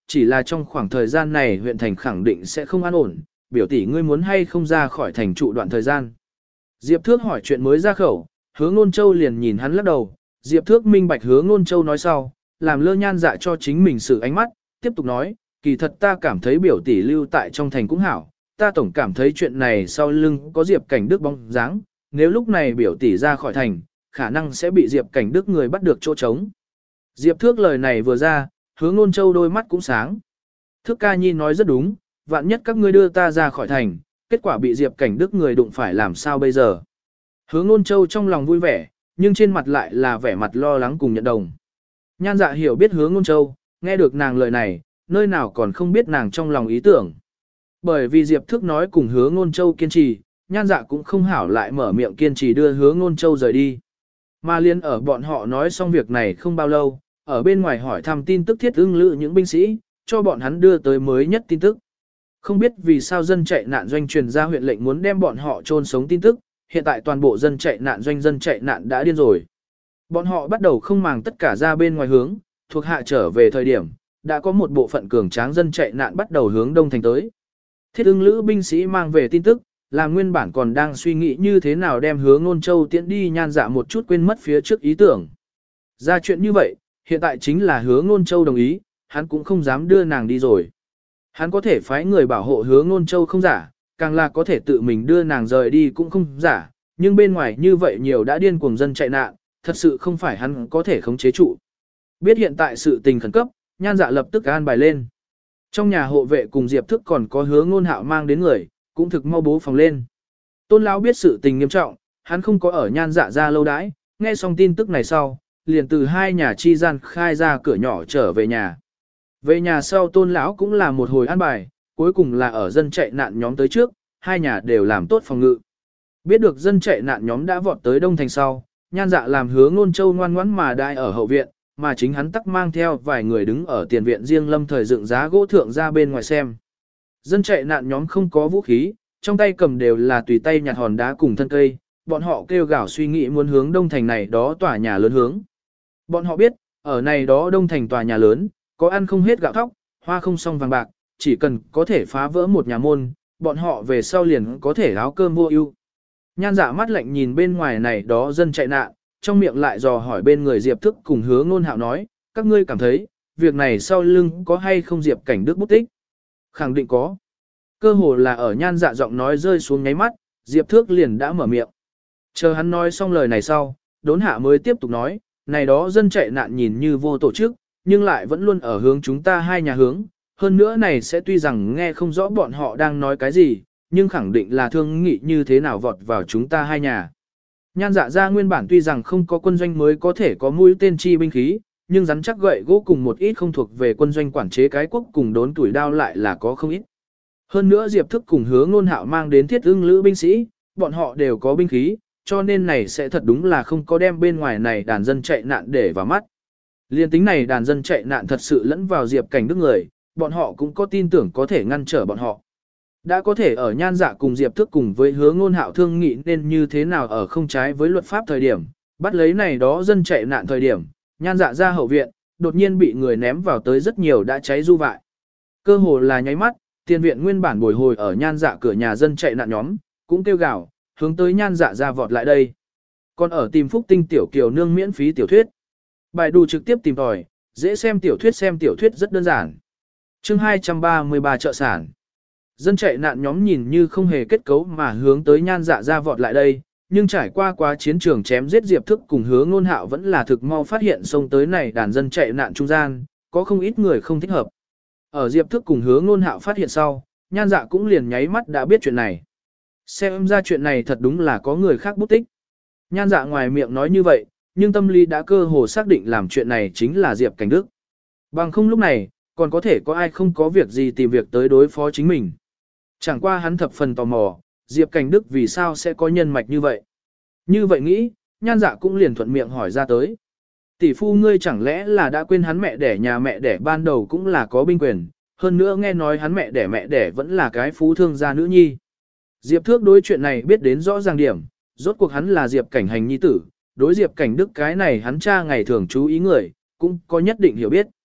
chỉ là trong khoảng thời gian này huyện thành khẳng định sẽ không an ổn, biểu tỷ ngươi muốn hay không ra khỏi thành trụ đoạn thời gian. Diệp Thước hỏi chuyện mới ra khẩu, Hứa Ngôn Châu liền nhìn hắn lắc đầu, Diệp Thước minh bạch Hứa Ngôn Châu nói sau, làm lơ Nhan Dạ cho chính mình sự ánh mắt, tiếp tục nói, kỳ thật ta cảm thấy biểu tỷ lưu tại trong thành cũng hảo, ta tổng cảm thấy chuyện này sau lưng có Diệp Cảnh Đức bóng dáng, nếu lúc này biểu tỷ ra khỏi thành, khả năng sẽ bị Diệp Cảnh Đức người bắt được chỗ trống. Diệp Thước lời này vừa ra, Hứa Ngôn Châu đôi mắt cũng sáng. Thước ca nhi nói rất đúng, vạn nhất các ngươi đưa ta ra khỏi thành, kết quả bị Diệp Cảnh Đức người đụng phải làm sao bây giờ. Hứa Ngôn Châu trong lòng vui vẻ, nhưng trên mặt lại là vẻ mặt lo lắng cùng nhận đồng. Nhan Dạ hiểu biết Hứa Ngôn Châu, nghe được nàng lời này, nơi nào còn không biết nàng trong lòng ý tưởng. Bởi vì Diệp Thước nói cùng Hứa Ngôn Châu kiên trì, Nhan Dạ cũng không hảo lại mở miệng kiên trì đưa Hứa Ngôn Châu rời đi. Mà liên ở bọn họ nói xong việc này không bao lâu, ở bên ngoài hỏi thăm tin tức Thiết Ưng Lữ những binh sĩ, cho bọn hắn đưa tới mới nhất tin tức. Không biết vì sao dân chạy nạn doanh truyền ra huyện lệnh muốn đem bọn họ chôn sống tin tức, hiện tại toàn bộ dân chạy nạn doanh dân chạy nạn đã điên rồi. Bọn họ bắt đầu không màng tất cả ra bên ngoài hướng, thuộc hạ trở về thời điểm, đã có một bộ phận cường tráng dân chạy nạn bắt đầu hướng đông thành tới. Thiết Ưng Lữ binh sĩ mang về tin tức, là nguyên bản còn đang suy nghĩ như thế nào đem Hứa Ngôn Châu tiễn đi Nhan Dạ một chút quên mất phía trước ý tưởng. Ra chuyện như vậy, hiện tại chính là Hứa Ngôn Châu đồng ý, hắn cũng không dám đưa nàng đi rồi. Hắn có thể phái người bảo hộ Hứa Ngôn Châu không giả, càng là có thể tự mình đưa nàng rời đi cũng không giả, nhưng bên ngoài như vậy nhiều đã điên cuồng dân chạy nạn, thật sự không phải hắn có thể khống chế trụ. Biết hiện tại sự tình khẩn cấp, Nhan Dạ lập tức an bài lên. Trong nhà hộ vệ cùng Diệp Thức còn có Hứa Ngôn Hạo mang đến người, cũng thực mau bố phòng lên. Tôn lão biết sự tình nghiêm trọng, hắn không có ở Nhan Dạ ra lâu đãi, nghe xong tin tức này sau, liền từ hai nhà chi gian khai ra cửa nhỏ trở về nhà. Về nhà sau Tôn lão cũng là một hồi an bài, cuối cùng là ở dân chạy nạn nhóm tới trước, hai nhà đều làm tốt phòng ngự. Biết được dân chạy nạn nhóm đã vọt tới Đông Thành sau, Nhan Dạ làm Hứa Ngôn Châu ngoan ngoãn mà đai ở hậu viện, mà chính hắn tắc mang theo vài người đứng ở tiền viện riêng lâm thời dựng giá gỗ thượng ra bên ngoài xem. Dân chạy nạn nhóm không có vũ khí, trong tay cầm đều là tùy tay nhặt hòn đá cùng thân cây, bọn họ kêu gào suy nghĩ muốn hướng Đông Thành này đó tòa nhà lớn hướng. Bọn họ biết, ở này đó Đông Thành tòa nhà lớn, có ăn không hết gạo thóc, hoa không xong vàng bạc, chỉ cần có thể phá vỡ một nhà môn, bọn họ về sau liền có thể áo cơm vô ưu. Nhan Dạ mắt lạnh nhìn bên ngoài này đó dân chạy nạn, trong miệng lại dò hỏi bên người Diệp Thức cùng Hứa Ngôn Hạo nói, các ngươi cảm thấy, việc này sau lưng có hay không Diệp Cảnh Đức bút tích? Khẳng định có. Cơ hồ là ở Nhan Dạ giọng nói rơi xuống nháy mắt, Diệp Thước liền đã mở miệng. Chờ hắn nói xong lời này sau, đốn hạ mới tiếp tục nói, này đó dân chạy nạn nhìn như vô tổ chức, nhưng lại vẫn luôn ở hướng chúng ta hai nhà hướng. Hơn nữa này sẽ tuy rằng nghe không rõ bọn họ đang nói cái gì, nhưng khẳng định là thương nghị như thế nào vọt vào chúng ta hai nhà. Nhan Dạ ra nguyên bản tuy rằng không có quân doanh mới có thể có mũi tên chi binh khí, nhưng rắn chắc gậy gỗ cùng một ít không thuộc về quân doanh quản chế cái quốc cùng đốn tuổi đao lại là có không ít. Hơn nữa Diệp Thức cùng Hứa Ngôn Hạo mang đến Thiết Ưng Lữ binh sĩ, bọn họ đều có binh khí, cho nên này sẽ thật đúng là không có đem bên ngoài này đàn dân chạy nạn để vào mắt. Liên tính này đàn dân chạy nạn thật sự lẫn vào Diệp Cảnh Đức người, bọn họ cũng có tin tưởng có thể ngăn trở bọn họ. Đã có thể ở Nhan Dạ cùng Diệp Thức cùng với Hứa Ngôn Hạo thương nghị nên như thế nào ở không trái với luật pháp thời điểm, bắt lấy này đó dân chạy nạn thời điểm, Nhan Dạ ra hậu viện, đột nhiên bị người ném vào tới rất nhiều đã cháy du vại. Cơ hồ là nháy mắt, tiền viện nguyên bản bồi hồi ở Nhan Dạ cửa nhà dân chạy nạn nhóm, cũng kêu gào, hướng tới Nhan Dạ ra vọt lại đây. Còn ở tìm Phúc Tinh tiểu kiều nương miễn phí tiểu thuyết. Bài đủ trực tiếp tìm tòi, dễ xem tiểu thuyết xem tiểu thuyết rất đơn giản. Chương hai trăm ba mươi ba chợ sản. Dân chạy nạn nhóm nhìn như không hề kết cấu mà hướng tới Nhan Dạ ra vọt lại đây, nhưng trải qua quá chiến trường chém giết Diệp Thức cùng Hứa Ngôn Hạo vẫn là thực mau phát hiện xông tới này đàn dân chạy nạn trung gian, có không ít người không thích hợp. Ở Diệp Thức cùng Hứa Ngôn Hạo phát hiện sau, Nhan Dạ cũng liền nháy mắt đã biết chuyện này. Xem ra chuyện này thật đúng là có người khác bút tích. Nhan Dạ ngoài miệng nói như vậy, nhưng tâm lý đã cơ hồ xác định làm chuyện này chính là Diệp Cảnh Đức. Bằng không lúc này, còn có thể có ai không có việc gì tìm việc tới đối phó chính mình. Chẳng qua hắn thập phần tò mò, Diệp Cảnh Đức vì sao sẽ có nhân mạch như vậy. Như vậy nghĩ, Nhan Dạ cũng liền thuận miệng hỏi ra tới. Tỷ phu ngươi chẳng lẽ là đã quên hắn mẹ đẻ nhà mẹ đẻ ban đầu cũng là có binh quyền, hơn nữa nghe nói hắn mẹ đẻ mẹ đẻ vẫn là cái phú thương gia nữ nhi. Diệp Thước đối chuyện này biết đến rõ ràng điểm, rốt cuộc hắn là Diệp Cảnh Hành nhi tử, đối Diệp Cảnh Đức cái này hắn cha ngày thường chú ý người, cũng có nhất định hiểu biết.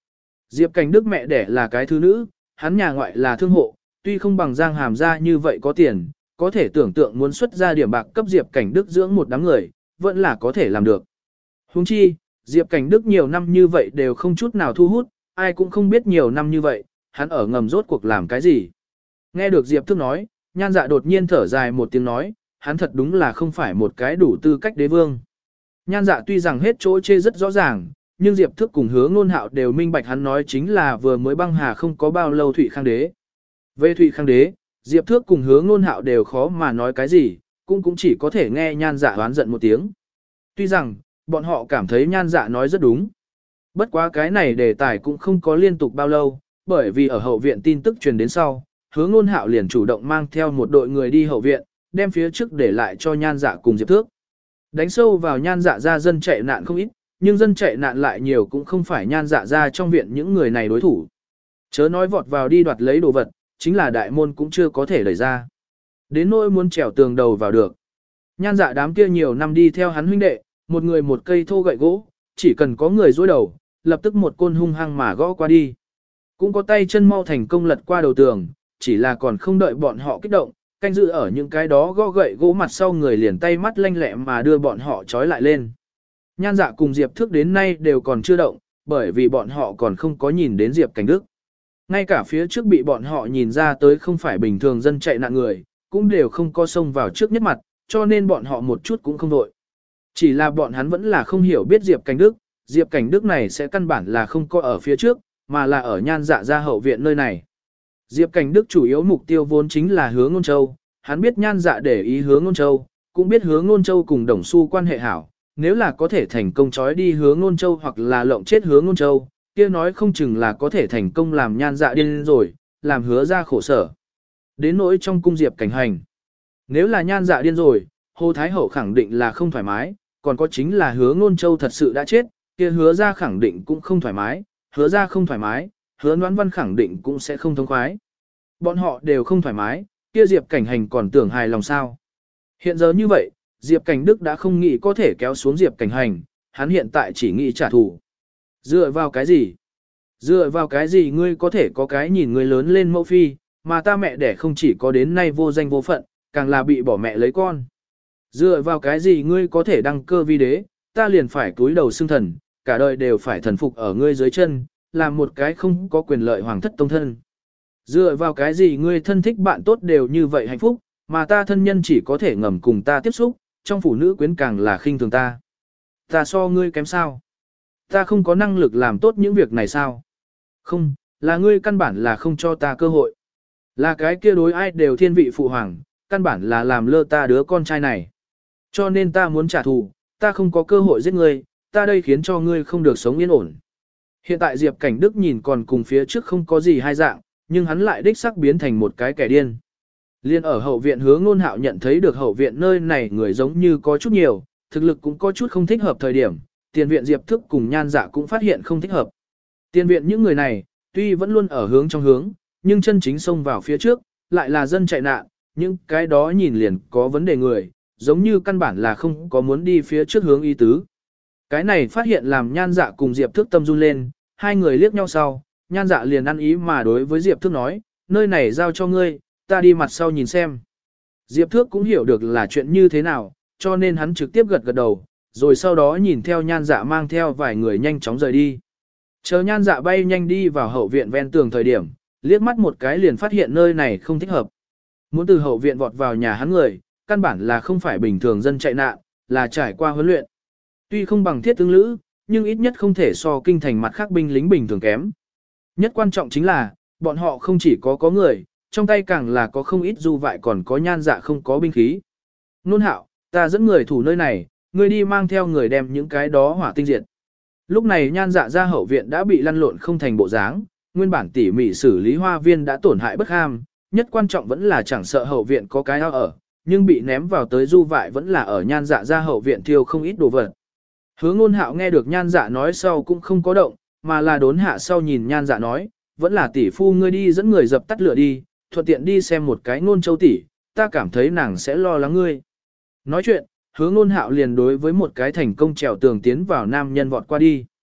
Diệp Cảnh Đức mẹ đẻ là cái thứ nữ, hắn nhà ngoại là thương hộ, tuy không bằng Giang Hàm gia như vậy có tiền, có thể tưởng tượng muốn xuất ra điểm bạc cấp Diệp Cảnh Đức dưỡng một đám người, vẫn là có thể làm được. Huống chi, Diệp Cảnh Đức nhiều năm như vậy đều không chút nào thu hút, ai cũng không biết nhiều năm như vậy, hắn ở ngầm rốt cuộc làm cái gì. Nghe được Diệp Thức nói, Nhan Dạ đột nhiên thở dài một tiếng nói, hắn thật đúng là không phải một cái đủ tư cách đế vương. Nhan Dạ tuy rằng hết chỗ chê rất rõ ràng, nhưng Diệp Thức cùng Hứa Ngôn Hạo đều minh bạch hắn nói chính là vừa mới băng hà không có bao lâu Thụy Khang đế. Về Thụy Khang đế, Diệp Thức cùng Hứa Ngôn Hạo đều khó mà nói cái gì, cũng cũng chỉ có thể nghe Nhan Dạ oán giận một tiếng. Tuy rằng, bọn họ cảm thấy Nhan Dạ nói rất đúng. Bất quá cái này đề tài cũng không có liên tục bao lâu, bởi vì ở hậu viện tin tức truyền đến sau, Hứa Ngôn Hạo liền chủ động mang theo một đội người đi hậu viện, đem phía trước để lại cho Nhan Dạ cùng Diệp Thước. Đánh sâu vào Nhan Dạ ra dân chạy nạn không ít, nhưng dân chạy nạn lại nhiều cũng không phải Nhan Dạ ra trong viện những người này đối thủ. Chớ nói vọt vào đi đoạt lấy đồ vật, chính là đại môn cũng chưa có thể đẩy ra. Đến nỗi muốn trèo tường đầu vào được. Nhan Dạ đám kia nhiều năm đi theo hắn huynh đệ, một người một cây thô gậy gỗ, chỉ cần có người dối đầu, lập tức một côn hung hăng mà gõ qua đi. Cũng có tay chân mau thành công lật qua đầu tường, chỉ là còn không đợi bọn họ kích động, canh giữ ở những cái đó gõ gậy gỗ mặt sau người liền tay mắt lanh lẹ mà đưa bọn họ trói lại lên. Nhan Dạ cùng Diệp Thước đến nay đều còn chưa động, bởi vì bọn họ còn không có nhìn đến Diệp Cảnh Đức. Ngay cả phía trước bị bọn họ nhìn ra tới không phải bình thường dân chạy nạn người, cũng đều không có xông vào trước nhất mặt, cho nên bọn họ một chút cũng không đội. Chỉ là bọn hắn vẫn là không hiểu biết Diệp Cảnh Đức, Diệp Cảnh Đức này sẽ căn bản là không có ở phía trước, mà là ở Nhan Dạ ra hậu viện nơi này. Diệp Cảnh Đức chủ yếu mục tiêu vốn chính là Hứa Ngôn Châu, hắn biết Nhan Dạ để ý Hứa Ngôn Châu, cũng biết Hứa Ngôn Châu cùng Đồng Xu quan hệ hảo, nếu là có thể thành công trói đi Hứa Ngôn Châu hoặc là lộng chết Hứa Ngôn Châu, kia nói không chừng là có thể thành công làm Nhan Dạ điên rồi, làm Hứa ra khổ sở. Đến nỗi trong cung Diệp Cảnh Hành, nếu là Nhan Dạ điên rồi, Hồ Thái Hậu khẳng định là không thoải mái, còn có chính là Hứa Ngôn Châu thật sự đã chết, kia Hứa ra khẳng định cũng không thoải mái, Hứa ra không thoải mái, Hứa Noãn Văn khẳng định cũng sẽ không thông khoái. Bọn họ đều không thoải mái, kia Diệp Cảnh Hành còn tưởng hài lòng sao. Hiện giờ như vậy, Diệp Cảnh Đức đã không nghĩ có thể kéo xuống Diệp Cảnh Hành, hắn hiện tại chỉ nghĩ trả thù. Dựa vào cái gì? Dựa vào cái gì ngươi có thể có cái nhìn ngươi lớn lên mẫu phi, mà ta mẹ đẻ không chỉ có đến nay vô danh vô phận, càng là bị bỏ mẹ lấy con. Dựa vào cái gì ngươi có thể đăng cơ vi đế, ta liền phải cúi đầu xưng thần, cả đời đều phải thần phục ở ngươi dưới chân, làm một cái không có quyền lợi hoàng thất tông thân. Dựa vào cái gì ngươi thân thích bạn tốt đều như vậy hạnh phúc, mà ta thân nhân chỉ có thể ngầm cùng ta tiếp xúc, trong phụ nữ quyến càng là khinh thường ta. Ta so ngươi kém sao? Ta không có năng lực làm tốt những việc này sao? Không, là ngươi căn bản là không cho ta cơ hội. Là cái kia đối ai đều thiên vị phụ hoàng, căn bản là làm lơ ta đứa con trai này. Cho nên ta muốn trả thù, ta không có cơ hội giết ngươi, ta đây khiến cho ngươi không được sống yên ổn. Hiện tại Diệp Cảnh Đức nhìn còn cùng phía trước không có gì hai dạng, nhưng hắn lại đích sắc biến thành một cái kẻ điên. Liên ở hậu viện Hứa Ngôn Hạo nhận thấy được hậu viện nơi này người giống như có chút nhiều, thực lực cũng có chút không thích hợp thời điểm, tiền viện Diệp Thức cùng Nhan Dạ cũng phát hiện không thích hợp. Tiền viện những người này, tuy vẫn luôn ở hướng trong hướng, nhưng chân chính xông vào phía trước, lại là dân chạy nạn, những cái đó nhìn liền có vấn đề người, giống như căn bản là không có muốn đi phía trước hướng ý tứ. Cái này phát hiện làm Nhan Dạ cùng Diệp Thức tâm run lên, hai người liếc nhau sau, Nhan Dạ liền ăn ý mà đối với Diệp Thức nói, nơi này giao cho ngươi, ta đi mặt sau nhìn xem. Diệp Thước cũng hiểu được là chuyện như thế nào, cho nên hắn trực tiếp gật gật đầu, rồi sau đó nhìn theo Nhan Dạ mang theo vài người nhanh chóng rời đi. Chờ Nhan Dạ bay nhanh đi vào hậu viện ven tường thời điểm, liếc mắt một cái liền phát hiện nơi này không thích hợp. Muốn từ hậu viện vọt vào nhà hắn người, căn bản là không phải bình thường dân chạy nạn, là trải qua huấn luyện. Tuy không bằng thiết tướng lữ, nhưng ít nhất không thể so kinh thành mặt khác binh lính bình thường kém. Nhất quan trọng chính là, bọn họ không chỉ có có người, trong tay càng là có không ít du vại còn có Nhan Dạ không có binh khí. Nôn Hạo, ta dẫn người thủ nơi này, ngươi đi mang theo người đem những cái đó hỏa tinh diệt. Lúc này Nhan Dạ ra hậu viện đã bị lăn lộn không thành bộ dáng, nguyên bản tỉ mỉ xử lý hoa viên đã tổn hại bất ham, nhất quan trọng vẫn là chẳng sợ hậu viện có cái ao ở, nhưng bị ném vào tới du vại vẫn là ở Nhan Dạ ra hậu viện thiêu không ít đồ vật. Hứa Ngôn Hạo nghe được Nhan Dạ nói sau cũng không có động, mà là đốn hạ sau nhìn Nhan Dạ nói, vẫn là tỷ phu ngươi đi dẫn người dập tắt lửa đi, thuận tiện đi xem một cái Ngôn Châu tỷ, ta cảm thấy nàng sẽ lo lắng ngươi. Nói chuyện, Hứa Ngôn Hạo liền đối với một cái thành công trèo tường tiến vào nam nhân vọt qua đi.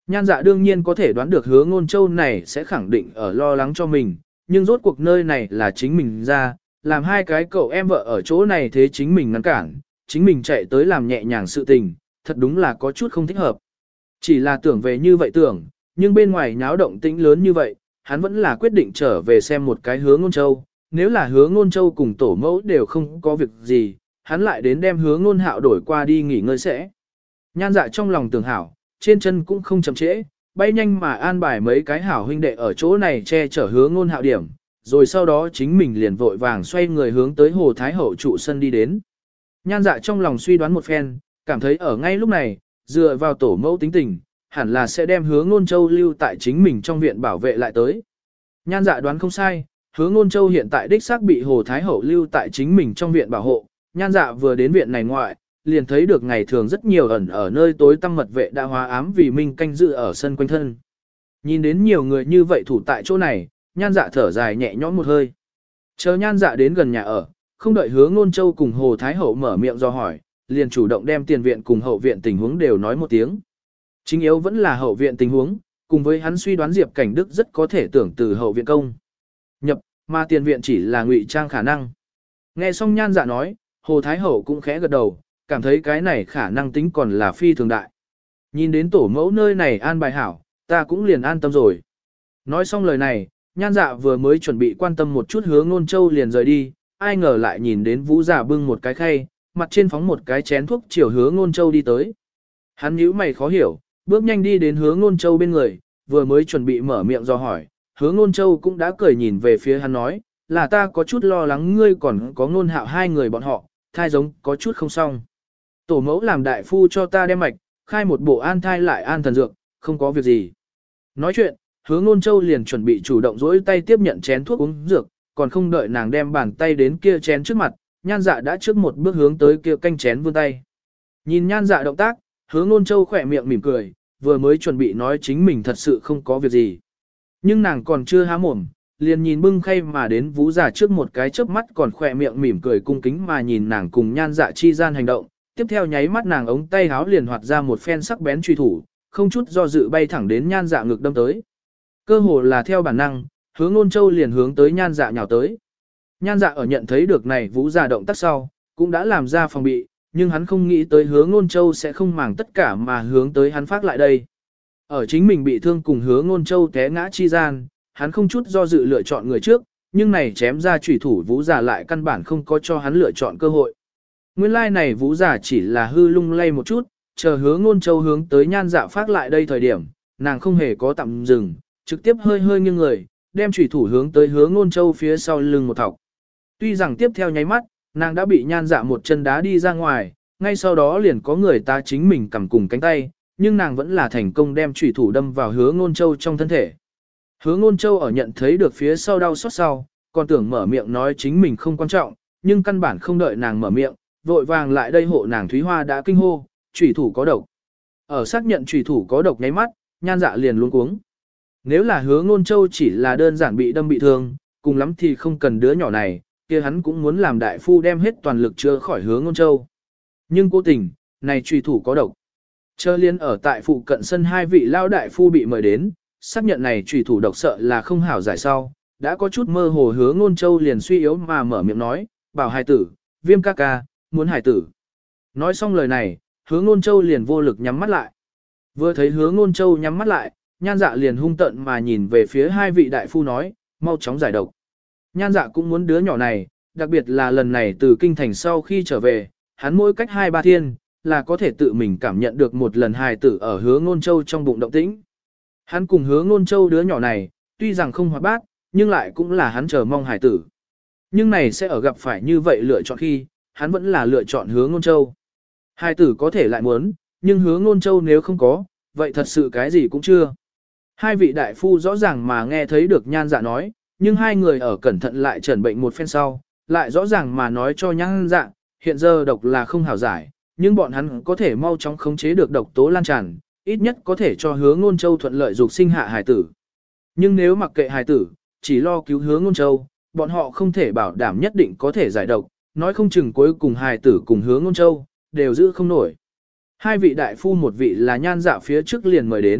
Nhan dạ đương nhiên có thể đoán được hứa ngôn châu này sẽ khẳng định ở lo lắng cho mình, nhưng rốt cuộc nơi này là chính mình ra, làm hai cái cậu em vợ ở chỗ này thế chính mình ngăn cản, chính mình chạy tới làm nhẹ nhàng sự tình, thật đúng là có chút không thích hợp. Chỉ là tưởng về như vậy tưởng, nhưng bên ngoài nháo động tĩnh lớn như vậy, hắn vẫn là quyết định trở về xem một cái hứa ngôn châu. Nếu là hứa ngôn châu cùng tổ mẫu đều không có việc gì, hắn lại đến đem hứa ngôn hạo đổi qua đi nghỉ ngơi sẽ. Nhan dạ trong lòng tưởng hảo, trên chân cũng không chậm trễ, bay nhanh mà an bài mấy cái hảo huynh đệ ở chỗ này che chở hứa ngôn hạo điểm, rồi sau đó chính mình liền vội vàng xoay người hướng tới Hồ Thái Hậu trụ sân đi đến. Nhan dạ trong lòng suy đoán một phen, cảm thấy ở ngay lúc này, dựa vào tổ mẫu tính tình, hẳn là sẽ đem hứa ngôn châu lưu tại chính mình trong viện bảo vệ lại tới. Nhan dạ đoán không sai, hứa ngôn châu hiện tại đích xác bị Hồ Thái Hậu lưu tại chính mình trong viện bảo hộ. Nhan dạ vừa đến viện này ngoại, liền thấy được ngày thường rất nhiều ẩn ở nơi tối tăm mật vệ đã hóa ám vì minh canh dự ở sân quanh thân. Nhìn đến nhiều người như vậy thủ tại chỗ này, nhan dạ thở dài nhẹ nhõm một hơi. Chờ nhan dạ đến gần nhà ở, không đợi hứa ngôn châu cùng Hồ Thái Hậu mở miệng do hỏi, liền chủ động đem tiền viện cùng hậu viện tình huống đều nói một tiếng. Chính yếu vẫn là hậu viện tình huống, cùng với hắn suy đoán Diệp Cảnh Đức rất có thể tưởng từ hậu viện công nhập, mà tiền viện chỉ là ngụy trang khả năng. Nghe xong nhan dạ nói, Hồ Thái Hậu cũng khẽ gật đầu, cảm thấy cái này khả năng tính còn là phi thường đại. Nhìn đến tổ mẫu nơi này an bài hảo, ta cũng liền an tâm rồi. Nói xong lời này, nhan dạ vừa mới chuẩn bị quan tâm một chút hứa ngôn châu liền rời đi, ai ngờ lại nhìn đến Vũ Giả bưng một cái khay, mặt trên phóng một cái chén thuốc chiều hứa ngôn châu đi tới. Hắn nhíu mày khó hiểu, bước nhanh đi đến hứa ngôn châu bên người, vừa mới chuẩn bị mở miệng do hỏi, hứa ngôn châu cũng đã cười nhìn về phía hắn nói, là ta có chút lo lắng ngươi còn có ngôn hạo hai người bọn họ, thai giống có chút không xong. Tổ mẫu làm đại phu cho ta đem mạch, khai một bộ an thai lại an thần dược, không có việc gì. Nói chuyện, hứa ngôn châu liền chuẩn bị chủ động dỗi tay tiếp nhận chén thuốc uống dược, còn không đợi nàng đem bàn tay đến kia chén trước mặt, nhan dạ đã trước một bước hướng tới kia canh chén vươn tay. Nhìn nhan dạ động tác, hứa ngôn châu khỏe miệng mỉm cười, vừa mới chuẩn bị nói chính mình thật sự không có việc gì. Nhưng nàng còn chưa há mồm, liền nhìn bưng khay mà đến Vũ Giả trước một cái chớp mắt còn khỏe miệng mỉm cười cung kính mà nhìn nàng cùng nhan dạ chi gian hành động, tiếp theo nháy mắt nàng ống tay háo liền hoạt ra một phen sắc bén truy thủ, không chút do dự bay thẳng đến nhan dạ ngực đâm tới. Cơ hồ là theo bản năng, hứa ngôn châu liền hướng tới nhan dạ nhào tới. Nhan dạ ở nhận thấy được này Vũ Giả động tác sau, cũng đã làm ra phòng bị, nhưng hắn không nghĩ tới hứa ngôn châu sẽ không màng tất cả mà hướng tới hắn phát lại đây. Ở chính mình bị thương cùng hứa ngôn châu té ngã chi gian, hắn không chút do dự lựa chọn người trước, nhưng này chém ra chủy thủ Vũ Giả lại căn bản không có cho hắn lựa chọn cơ hội. Nguyên lai like này Vũ Giả chỉ là hư lung lay một chút, chờ hứa ngôn châu hướng tới nhan dạ phát lại đây thời điểm, nàng không hề có tạm dừng, trực tiếp hơi hơi nghiêng người, đem chủy thủ hướng tới hứa ngôn châu phía sau lưng một thọc. Tuy rằng tiếp theo nháy mắt, nàng đã bị nhan dạ một chân đá đi ra ngoài, ngay sau đó liền có người ta chính mình cầm cùng cánh tay, nhưng nàng vẫn là thành công đem chủy thủ đâm vào hứa ngôn châu trong thân thể. Hứa ngôn châu ở nhận thấy được phía sau đau xót sau, còn tưởng mở miệng nói chính mình không quan trọng, nhưng căn bản không đợi nàng mở miệng, vội vàng lại đây hộ nàng Thúy Hoa đã kinh hô, chủy thủ có độc. Ở xác nhận chủy thủ có độc nháy mắt, nhan dạ liền luống cuống. Nếu là hứa ngôn châu chỉ là đơn giản bị đâm bị thương, cùng lắm thì không cần đứa nhỏ này, kia hắn cũng muốn làm đại phu đem hết toàn lực chữa khỏi hứa ngôn châu. Nhưng cố tình, này chủy thủ có độc. Chờ liên ở tại phụ cận sân hai vị lao đại phu bị mời đến, xác nhận này chủy thủ độc sợ là không hảo giải sau, đã có chút mơ hồ hứa ngôn châu liền suy yếu mà mở miệng nói, bảo hài tử, viêm ca ca, muốn hài tử. Nói xong lời này, hứa ngôn châu liền vô lực nhắm mắt lại. Vừa thấy hứa ngôn châu nhắm mắt lại, nhan dạ liền hung tận mà nhìn về phía hai vị đại phu nói, mau chóng giải độc. Nhan dạ cũng muốn đứa nhỏ này, đặc biệt là lần này từ kinh thành sau khi trở về, hắn mỗi cách hai ba thiên, là có thể tự mình cảm nhận được một lần hài tử ở hứa ngôn châu trong bụng động tĩnh. Hắn cùng hứa ngôn châu đứa nhỏ này, tuy rằng không hoạt bát, nhưng lại cũng là hắn chờ mong hài tử. Nhưng này sẽ ở gặp phải như vậy lựa chọn khi, hắn vẫn là lựa chọn hứa ngôn châu. Hài tử có thể lại muốn, nhưng hứa ngôn châu nếu không có, vậy thật sự cái gì cũng chưa. Hai vị đại phu rõ ràng mà nghe thấy được nhan dạ nói, nhưng hai người ở cẩn thận lại chẩn bệnh một phen sau, lại rõ ràng mà nói cho nhan dạ, hiện giờ độc là không hảo giải, nhưng bọn hắn có thể mau chóng khống chế được độc tố lan tràn, ít nhất có thể cho hứa ngôn châu thuận lợi dục sinh hạ hài tử. Nhưng nếu mặc kệ hài tử, chỉ lo cứu hứa ngôn châu, bọn họ không thể bảo đảm nhất định có thể giải độc, nói không chừng cuối cùng hài tử cùng hứa ngôn châu, đều giữ không nổi. Hai vị đại phu một vị là nhan dạ phía trước liền mời đến,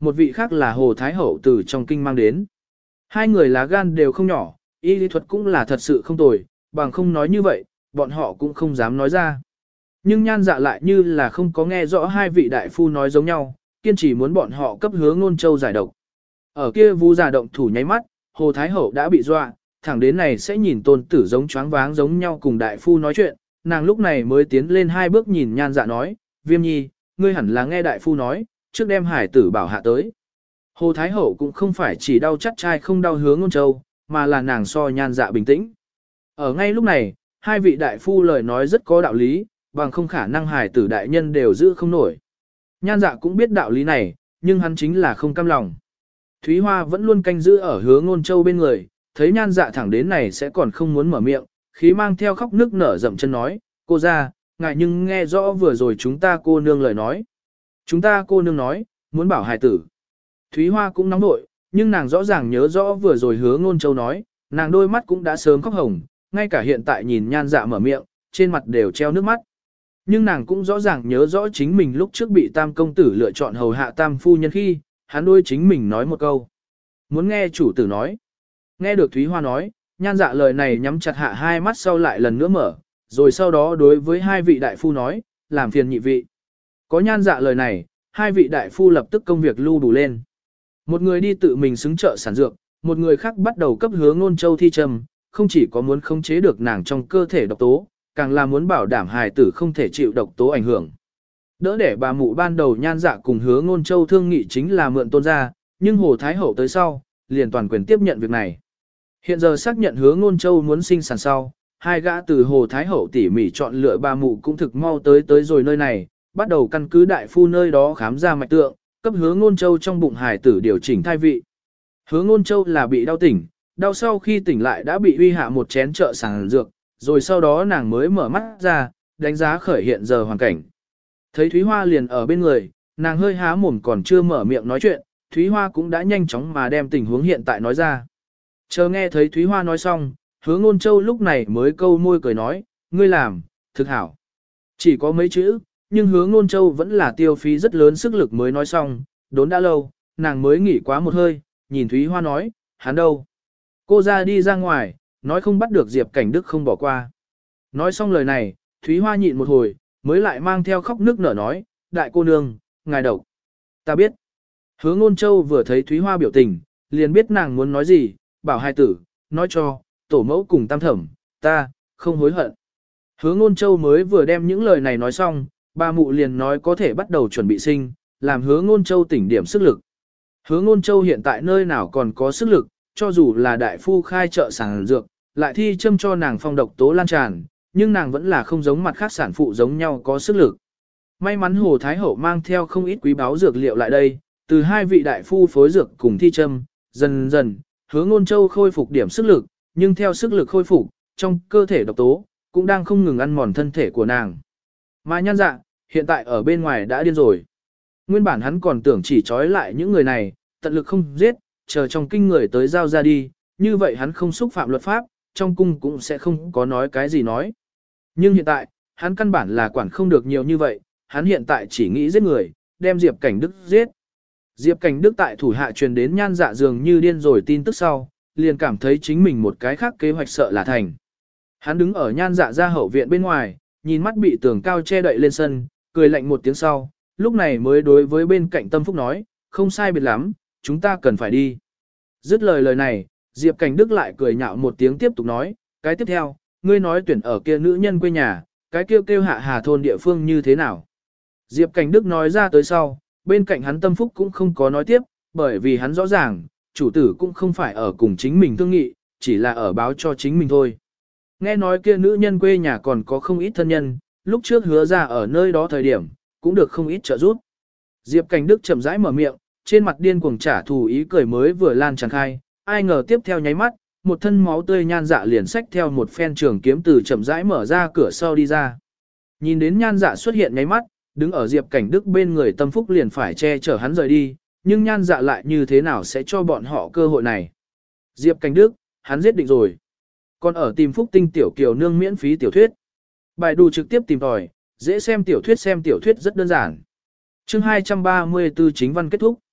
một vị khác là Hồ Thái Hậu từ trong kinh mang đến. Hai người lá gan đều không nhỏ, y lý thuật cũng là thật sự không tồi, bằng không nói như vậy, bọn họ cũng không dám nói ra. Nhưng Nhan Dạ lại như là không có nghe rõ hai vị đại phu nói giống nhau, kiên trì muốn bọn họ cấp Hứa Ngôn Châu giải độc. Ở kia Vu Giả động thủ nháy mắt, Hồ Thái Hậu đã bị dọa, thẳng đến này sẽ nhìn tôn tử giống choáng váng giống nhau cùng đại phu nói chuyện, nàng lúc này mới tiến lên hai bước nhìn Nhan Dạ nói, Viêm Nhi, ngươi hẳn là nghe đại phu nói, trước đem hải tử bảo hạ tới. Hồ Thái Hậu cũng không phải chỉ đau chắt trai không đau Hứa Ngôn Châu, mà là nàng so Nhan Dạ bình tĩnh. Ở ngay lúc này, hai vị đại phu lời nói rất có đạo lý, bằng không khả năng hải tử đại nhân đều giữ không nổi. Nhan Dạ cũng biết đạo lý này, nhưng hắn chính là không cam lòng. Thúy Hoa vẫn luôn canh giữ ở Hứa Ngôn Châu bên người, thấy Nhan Dạ thẳng đến này sẽ còn không muốn mở miệng, khí mang theo khóc nước nở dậm chân nói, cô ra, ngại nhưng nghe rõ vừa rồi chúng ta cô nương lời nói. Chúng ta cô nương nói, muốn bảo hài tử. Thúy Hoa cũng nóng nội, nhưng nàng rõ ràng nhớ rõ vừa rồi Hứa Ngôn Châu nói, nàng đôi mắt cũng đã sớm khóc hồng, ngay cả hiện tại nhìn Nhan Dạ mở miệng, trên mặt đều treo nước mắt. Nhưng nàng cũng rõ ràng nhớ rõ chính mình lúc trước bị Tam công tử lựa chọn hầu hạ Tam phu nhân khi, hắn đôi chính mình nói một câu. Muốn nghe chủ tử nói. Nghe được Thúy Hoa nói, Nhan Dạ lời này nhắm chặt hạ hai mắt sau lại lần nữa mở, rồi sau đó đối với hai vị đại phu nói, làm phiền nhị vị. Có Nhan Dạ lời này, hai vị đại phu lập tức công việc lưu đủ lên. Một người đi tự mình xứng trợ sản dược, một người khác bắt đầu cấp Hứa Ngôn Châu thi trầm, không chỉ có muốn khống chế được nàng trong cơ thể độc tố, càng là muốn bảo đảm hài tử không thể chịu độc tố ảnh hưởng. Đỡ để bà mụ ban đầu Nhan Dạ cùng Hứa Ngôn Châu thương nghị chính là mượn tôn ra, nhưng Hồ Thái Hậu tới sau, liền toàn quyền tiếp nhận việc này. Hiện giờ xác nhận Hứa Ngôn Châu muốn sinh sản sau, hai gã từ Hồ Thái Hậu tỉ mỉ chọn lựa bà mụ cũng thực mau tới tới rồi nơi này, bắt đầu căn cứ đại phu nơi đó khám ra mạch tượng, cấp Hứa Ngôn Châu trong bụng hài tử điều chỉnh thai vị. Hứa Ngôn Châu là bị đau tỉnh, đau sau khi tỉnh lại đã bị uy hạ một chén trợ sản dược, rồi sau đó nàng mới mở mắt ra, đánh giá khởi hiện giờ hoàn cảnh. Thấy Thúy Hoa liền ở bên người, nàng hơi há mồm còn chưa mở miệng nói chuyện, Thúy Hoa cũng đã nhanh chóng mà đem tình huống hiện tại nói ra. Chờ nghe thấy Thúy Hoa nói xong, Hứa Ngôn Châu lúc này mới câu môi cười nói, ngươi làm, thực hảo. Chỉ có mấy chữ, nhưng Hứa Ngôn Châu vẫn là tiêu phí rất lớn sức lực mới nói xong, đốn đã lâu, nàng mới nghỉ quá một hơi, nhìn Thúy Hoa nói, hắn đâu? Cô ra đi ra ngoài, nói không bắt được Diệp Cảnh Đức không bỏ qua. Nói xong lời này, Thúy Hoa nhịn một hồi, mới lại mang theo khóc nước nở nói, đại cô nương, ngài độc. Ta biết. Hứa Ngôn Châu vừa thấy Thúy Hoa biểu tình, liền biết nàng muốn nói gì, bảo hai tử, nói cho, tổ mẫu cùng tam thẩm, ta, không hối hận. Hứa Ngôn Châu mới vừa đem những lời này nói xong, bà mụ liền nói có thể bắt đầu chuẩn bị sinh, làm Hứa Ngôn Châu tỉnh điểm sức lực. Hứa Ngôn Châu hiện tại nơi nào còn có sức lực, cho dù là đại phu khai trợ sản dược, lại thi châm cho nàng phong độc tố lan tràn, nhưng nàng vẫn là không giống mặt khác sản phụ giống nhau có sức lực. May mắn Hồ Thái Hậu mang theo không ít quý báu dược liệu lại đây, từ hai vị đại phu phối dược cùng thi châm, dần dần, Hứa Ngôn Châu khôi phục điểm sức lực, nhưng theo sức lực khôi phục, trong cơ thể độc tố, cũng đang không ngừng ăn mòn thân thể của nàng. Mà Nhan Dạ, hiện tại ở bên ngoài đã điên rồi. Nguyên bản hắn còn tưởng chỉ trói lại những người này, tận lực không giết, chờ trong kinh người tới giao ra đi, như vậy hắn không xúc phạm luật pháp, trong cung cũng sẽ không có nói cái gì nói. Nhưng hiện tại, hắn căn bản là quản không được nhiều như vậy, hắn hiện tại chỉ nghĩ giết người, đem Diệp Cảnh Đức giết. Diệp Cảnh Đức tại thủ hạ truyền đến Nhan Dạ dường như điên rồi tin tức sau, liền cảm thấy chính mình một cái khác kế hoạch sợ là thành. Hắn đứng ở Nhan Dạ ra hậu viện bên ngoài, nhìn mắt bị tường cao che đậy lên sân, cười lạnh một tiếng sau, lúc này mới đối với bên cạnh Tâm Phúc nói, không sai biệt lắm, chúng ta cần phải đi. Dứt lời lời này, Diệp Cảnh Đức lại cười nhạo một tiếng tiếp tục nói, cái tiếp theo, ngươi nói tuyển ở kia nữ nhân quê nhà, cái kêu kêu hạ hà thôn địa phương như thế nào. Diệp Cảnh Đức nói ra tới sau, bên cạnh hắn Tâm Phúc cũng không có nói tiếp, bởi vì hắn rõ ràng, chủ tử cũng không phải ở cùng chính mình thương nghị, chỉ là ở báo cho chính mình thôi. Nghe nói kia nữ nhân quê nhà còn có không ít thân nhân, lúc trước hứa ra ở nơi đó thời điểm, cũng được không ít trợ giúp. Diệp Cảnh Đức chậm rãi mở miệng, trên mặt điên cuồng trả thù ý cười mới vừa lan tràn khai, ai ngờ tiếp theo nháy mắt, một thân máu tươi Nhan Dạ liền xách theo một phen trường kiếm từ chậm rãi mở ra cửa sau đi ra. Nhìn đến Nhan Dạ xuất hiện nháy mắt, đứng ở Diệp Cảnh Đức bên người Tâm Phúc liền phải che chở hắn rời đi, nhưng Nhan Dạ lại như thế nào sẽ cho bọn họ cơ hội này. Diệp Cảnh Đức, hắn giết định rồi. Còn ở tìm Phúc Tinh tiểu kiều nương miễn phí tiểu thuyết. Bài đù trực tiếp tìm tòi, dễ xem tiểu thuyết xem tiểu thuyết rất đơn giản. Chương hai trăm ba mươi tư chính văn kết thúc.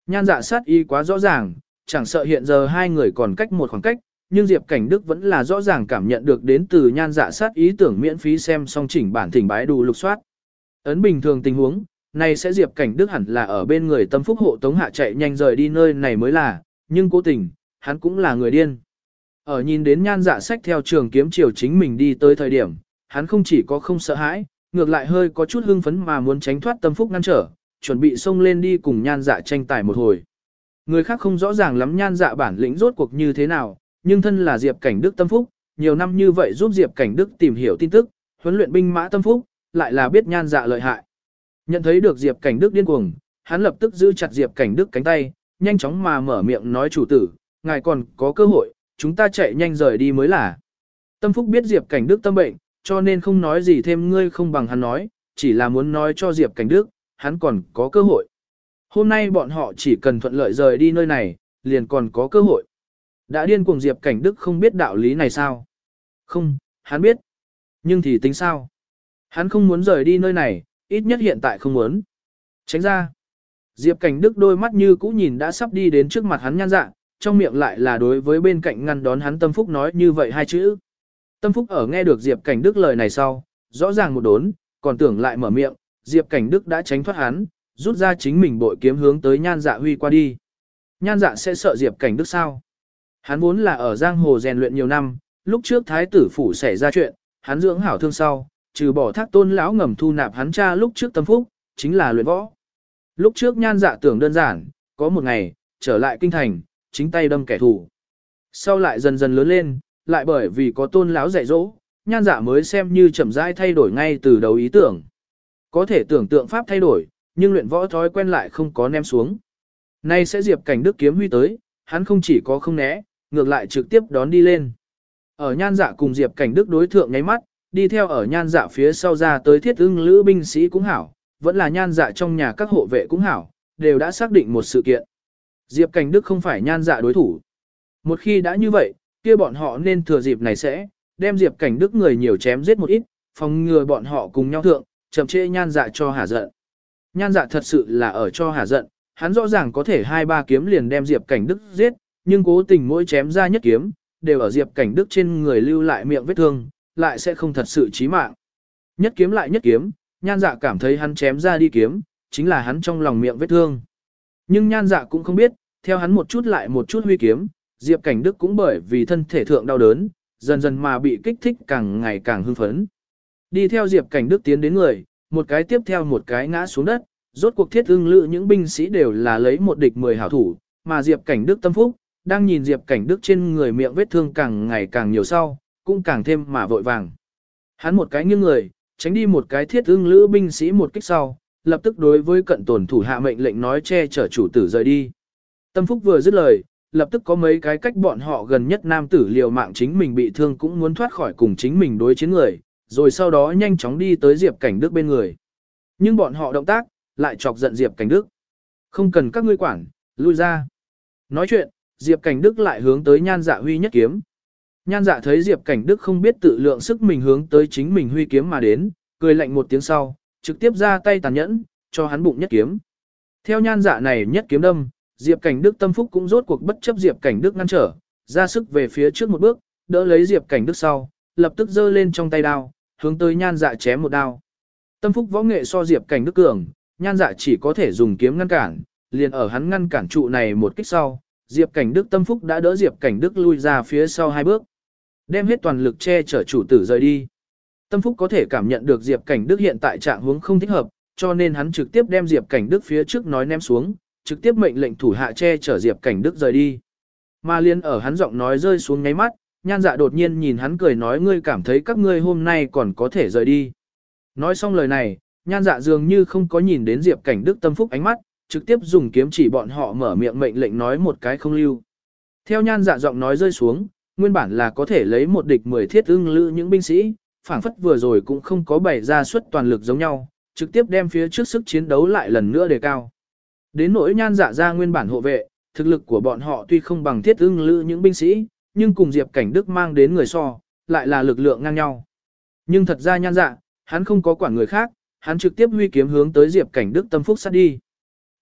Nhan dạ sát ý quá rõ ràng, chẳng sợ hiện giờ hai người còn cách một khoảng cách, nhưng Diệp Cảnh Đức vẫn là rõ ràng cảm nhận được đến từ nhan dạ sát ý tưởng miễn phí xem xong chỉnh bản thỉnh bái đủ lục soát. Ấn bình thường tình huống, này sẽ Diệp Cảnh Đức hẳn là ở bên người tâm phúc hộ tống hạ chạy nhanh rời đi nơi này mới là, nhưng cố tình, hắn cũng là người điên. Ở nhìn đến nhan dạ sách theo trường kiếm chiều chính mình đi tới thời điểm, hắn không chỉ có không sợ hãi, ngược lại hơi có chút hưng phấn mà muốn tránh thoát tâm phúc ngăn trở, chuẩn bị xông lên đi cùng nhan dạ tranh tài một hồi. Người khác không rõ ràng lắm nhan dạ bản lĩnh rốt cuộc như thế nào, nhưng thân là Diệp Cảnh Đức tâm phúc, nhiều năm như vậy giúp Diệp Cảnh Đức tìm hiểu tin tức, huấn luyện binh mã tâm phúc, lại là biết nhan dạ lợi hại. Nhận thấy được Diệp Cảnh Đức điên cuồng, hắn lập tức giữ chặt Diệp Cảnh Đức cánh tay, nhanh chóng mà mở miệng nói chủ tử, ngài còn có cơ hội, chúng ta chạy nhanh rời đi mới là. Tâm phúc biết Diệp Cảnh Đức tâm bệnh, cho nên không nói gì thêm ngươi không bằng hắn nói, chỉ là muốn nói cho Diệp Cảnh Đức, hắn còn có cơ hội. Hôm nay bọn họ chỉ cần thuận lợi rời đi nơi này, liền còn có cơ hội. Đã điên cuồng Diệp Cảnh Đức không biết đạo lý này sao? Không, hắn biết. Nhưng thì tính sao? Hắn không muốn rời đi nơi này, ít nhất hiện tại không muốn. Tránh ra. Diệp Cảnh Đức đôi mắt như cũ nhìn đã sắp đi đến trước mặt hắn nhan dạ, trong miệng lại là đối với bên cạnh ngăn đón hắn Tâm Phúc nói như vậy hai chữ. Tâm Phúc ở nghe được Diệp Cảnh Đức lời này sau, rõ ràng một đốn, còn tưởng lại mở miệng, Diệp Cảnh Đức đã tránh thoát hắn, rút ra chính mình bội kiếm hướng tới nhan dạ huy qua đi. Nhan dạ sẽ sợ Diệp Cảnh Đức sao? Hắn vốn là ở giang hồ rèn luyện nhiều năm, lúc trước thái tử phủ xảy ra chuyện, hắn dưỡng hảo thương sau, trừ bỏ thác tôn lão ngầm thu nạp hắn cha lúc trước Tâm Phúc, chính là luyện võ. Lúc trước nhan dạ tưởng đơn giản, có một ngày, trở lại kinh thành, chính tay đâm kẻ thù. Sau lại dần dần lớn lên, lại bởi vì có tôn lão dạy dỗ, nhan dạ mới xem như chậm rãi thay đổi ngay từ đầu ý tưởng. Có thể tưởng tượng pháp thay đổi, nhưng luyện võ thói quen lại không có ném xuống. Nay sẽ Diệp Cảnh Đức kiếm huy tới, hắn không chỉ có không né, ngược lại trực tiếp đón đi lên. Ở nhan dạ cùng Diệp Cảnh Đức đối thượng nháy mắt, đi theo ở nhan dạ phía sau ra tới thiết ưng lữ binh sĩ cũng hảo, vẫn là nhan dạ trong nhà các hộ vệ cũng hảo, đều đã xác định một sự kiện. Diệp Cảnh Đức không phải nhan dạ đối thủ. Một khi đã như vậy, kia bọn họ nên thừa dịp này sẽ, đem Diệp Cảnh Đức người nhiều chém giết một ít, phòng ngừa bọn họ cùng nhau thượng, chậm trễ nhan dạ cho hả giận. Nhan dạ thật sự là ở cho hả giận, hắn rõ ràng có thể hai ba kiếm liền đem Diệp Cảnh Đức giết, nhưng cố tình mỗi chém ra nhất kiếm, đều ở Diệp Cảnh Đức trên người lưu lại miệng vết thương, lại sẽ không thật sự chí mạng. Nhất kiếm lại nhất kiếm, nhan dạ cảm thấy hắn chém ra đi kiếm, chính là hắn trong lòng miệng vết thương. Nhưng nhan dạ cũng không biết, theo hắn một chút lại một chút huy kiếm, Diệp Cảnh Đức cũng bởi vì thân thể thượng đau đớn, dần dần mà bị kích thích càng ngày càng hưng phấn. Đi theo Diệp Cảnh Đức tiến đến người, một cái tiếp theo một cái ngã xuống đất, rốt cuộc thiết ưng lự những binh sĩ đều là lấy một địch mười hảo thủ, mà Diệp Cảnh Đức tâm phúc, đang nhìn Diệp Cảnh Đức trên người miệng vết thương càng ngày càng nhiều sau, cũng càng thêm mà vội vàng. Hắn một cái nghiêng người, tránh đi một cái thiết ưng lữ binh sĩ một kích sau, lập tức đối với cận tổn thủ hạ mệnh lệnh nói che chở chủ tử rời đi. Tâm phúc vừa dứt lời, lập tức có mấy cái cách bọn họ gần nhất nam tử liều mạng chính mình bị thương cũng muốn thoát khỏi cùng chính mình đối chiến người, rồi sau đó nhanh chóng đi tới Diệp Cảnh Đức bên người. Nhưng bọn họ động tác, lại chọc giận Diệp Cảnh Đức. Không cần các ngươi quản, lui ra. Nói chuyện, Diệp Cảnh Đức lại hướng tới nhan dạ huy nhất kiếm. Nhan dạ thấy Diệp Cảnh Đức không biết tự lượng sức mình hướng tới chính mình huy kiếm mà đến, cười lạnh một tiếng sau, trực tiếp ra tay tàn nhẫn, cho hắn bụng nhất kiếm. Theo nhan dạ này nhất kiếm đâm, Diệp Cảnh Đức tâm phúc cũng rốt cuộc bất chấp Diệp Cảnh Đức ngăn trở, ra sức về phía trước một bước, đỡ lấy Diệp Cảnh Đức sau, lập tức giơ lên trong tay đao, hướng tới nhan dạ chém một đao. Tâm phúc võ nghệ so Diệp Cảnh Đức cường, nhan dạ chỉ có thể dùng kiếm ngăn cản, liền ở hắn ngăn cản trụ này một kích sau, Diệp Cảnh Đức tâm phúc đã đỡ Diệp Cảnh Đức lui ra phía sau hai bước, đem hết toàn lực che chở chủ tử rời đi. Tâm phúc có thể cảm nhận được Diệp Cảnh Đức hiện tại trạng huống không thích hợp, cho nên hắn trực tiếp đem Diệp Cảnh Đức phía trước nói ném xuống, trực tiếp mệnh lệnh thủ hạ che chở Diệp Cảnh Đức rời đi. Mà liên ở hắn giọng nói rơi xuống nháy mắt, nhan dạ đột nhiên nhìn hắn cười nói ngươi cảm thấy các ngươi hôm nay còn có thể rời đi. Nói xong lời này, nhan dạ dường như không có nhìn đến Diệp Cảnh Đức tâm phúc ánh mắt, trực tiếp dùng kiếm chỉ bọn họ mở miệng mệnh lệnh nói một cái không lưu. Theo nhan dạ giọng nói rơi xuống, nguyên bản là có thể lấy một địch mười thiết ưng lữ những binh sĩ, phảng phất vừa rồi cũng không có bày ra suất toàn lực giống nhau, trực tiếp đem phía trước sức chiến đấu lại lần nữa đề cao. Đến nỗi nhan dạ ra nguyên bản hộ vệ, thực lực của bọn họ tuy không bằng thiết ưng lữ những binh sĩ, nhưng cùng Diệp Cảnh Đức mang đến người so, lại là lực lượng ngang nhau. Nhưng thật ra nhan dạ, hắn không có quản người khác, hắn trực tiếp huy kiếm hướng tới Diệp Cảnh Đức tâm phúc sát đi.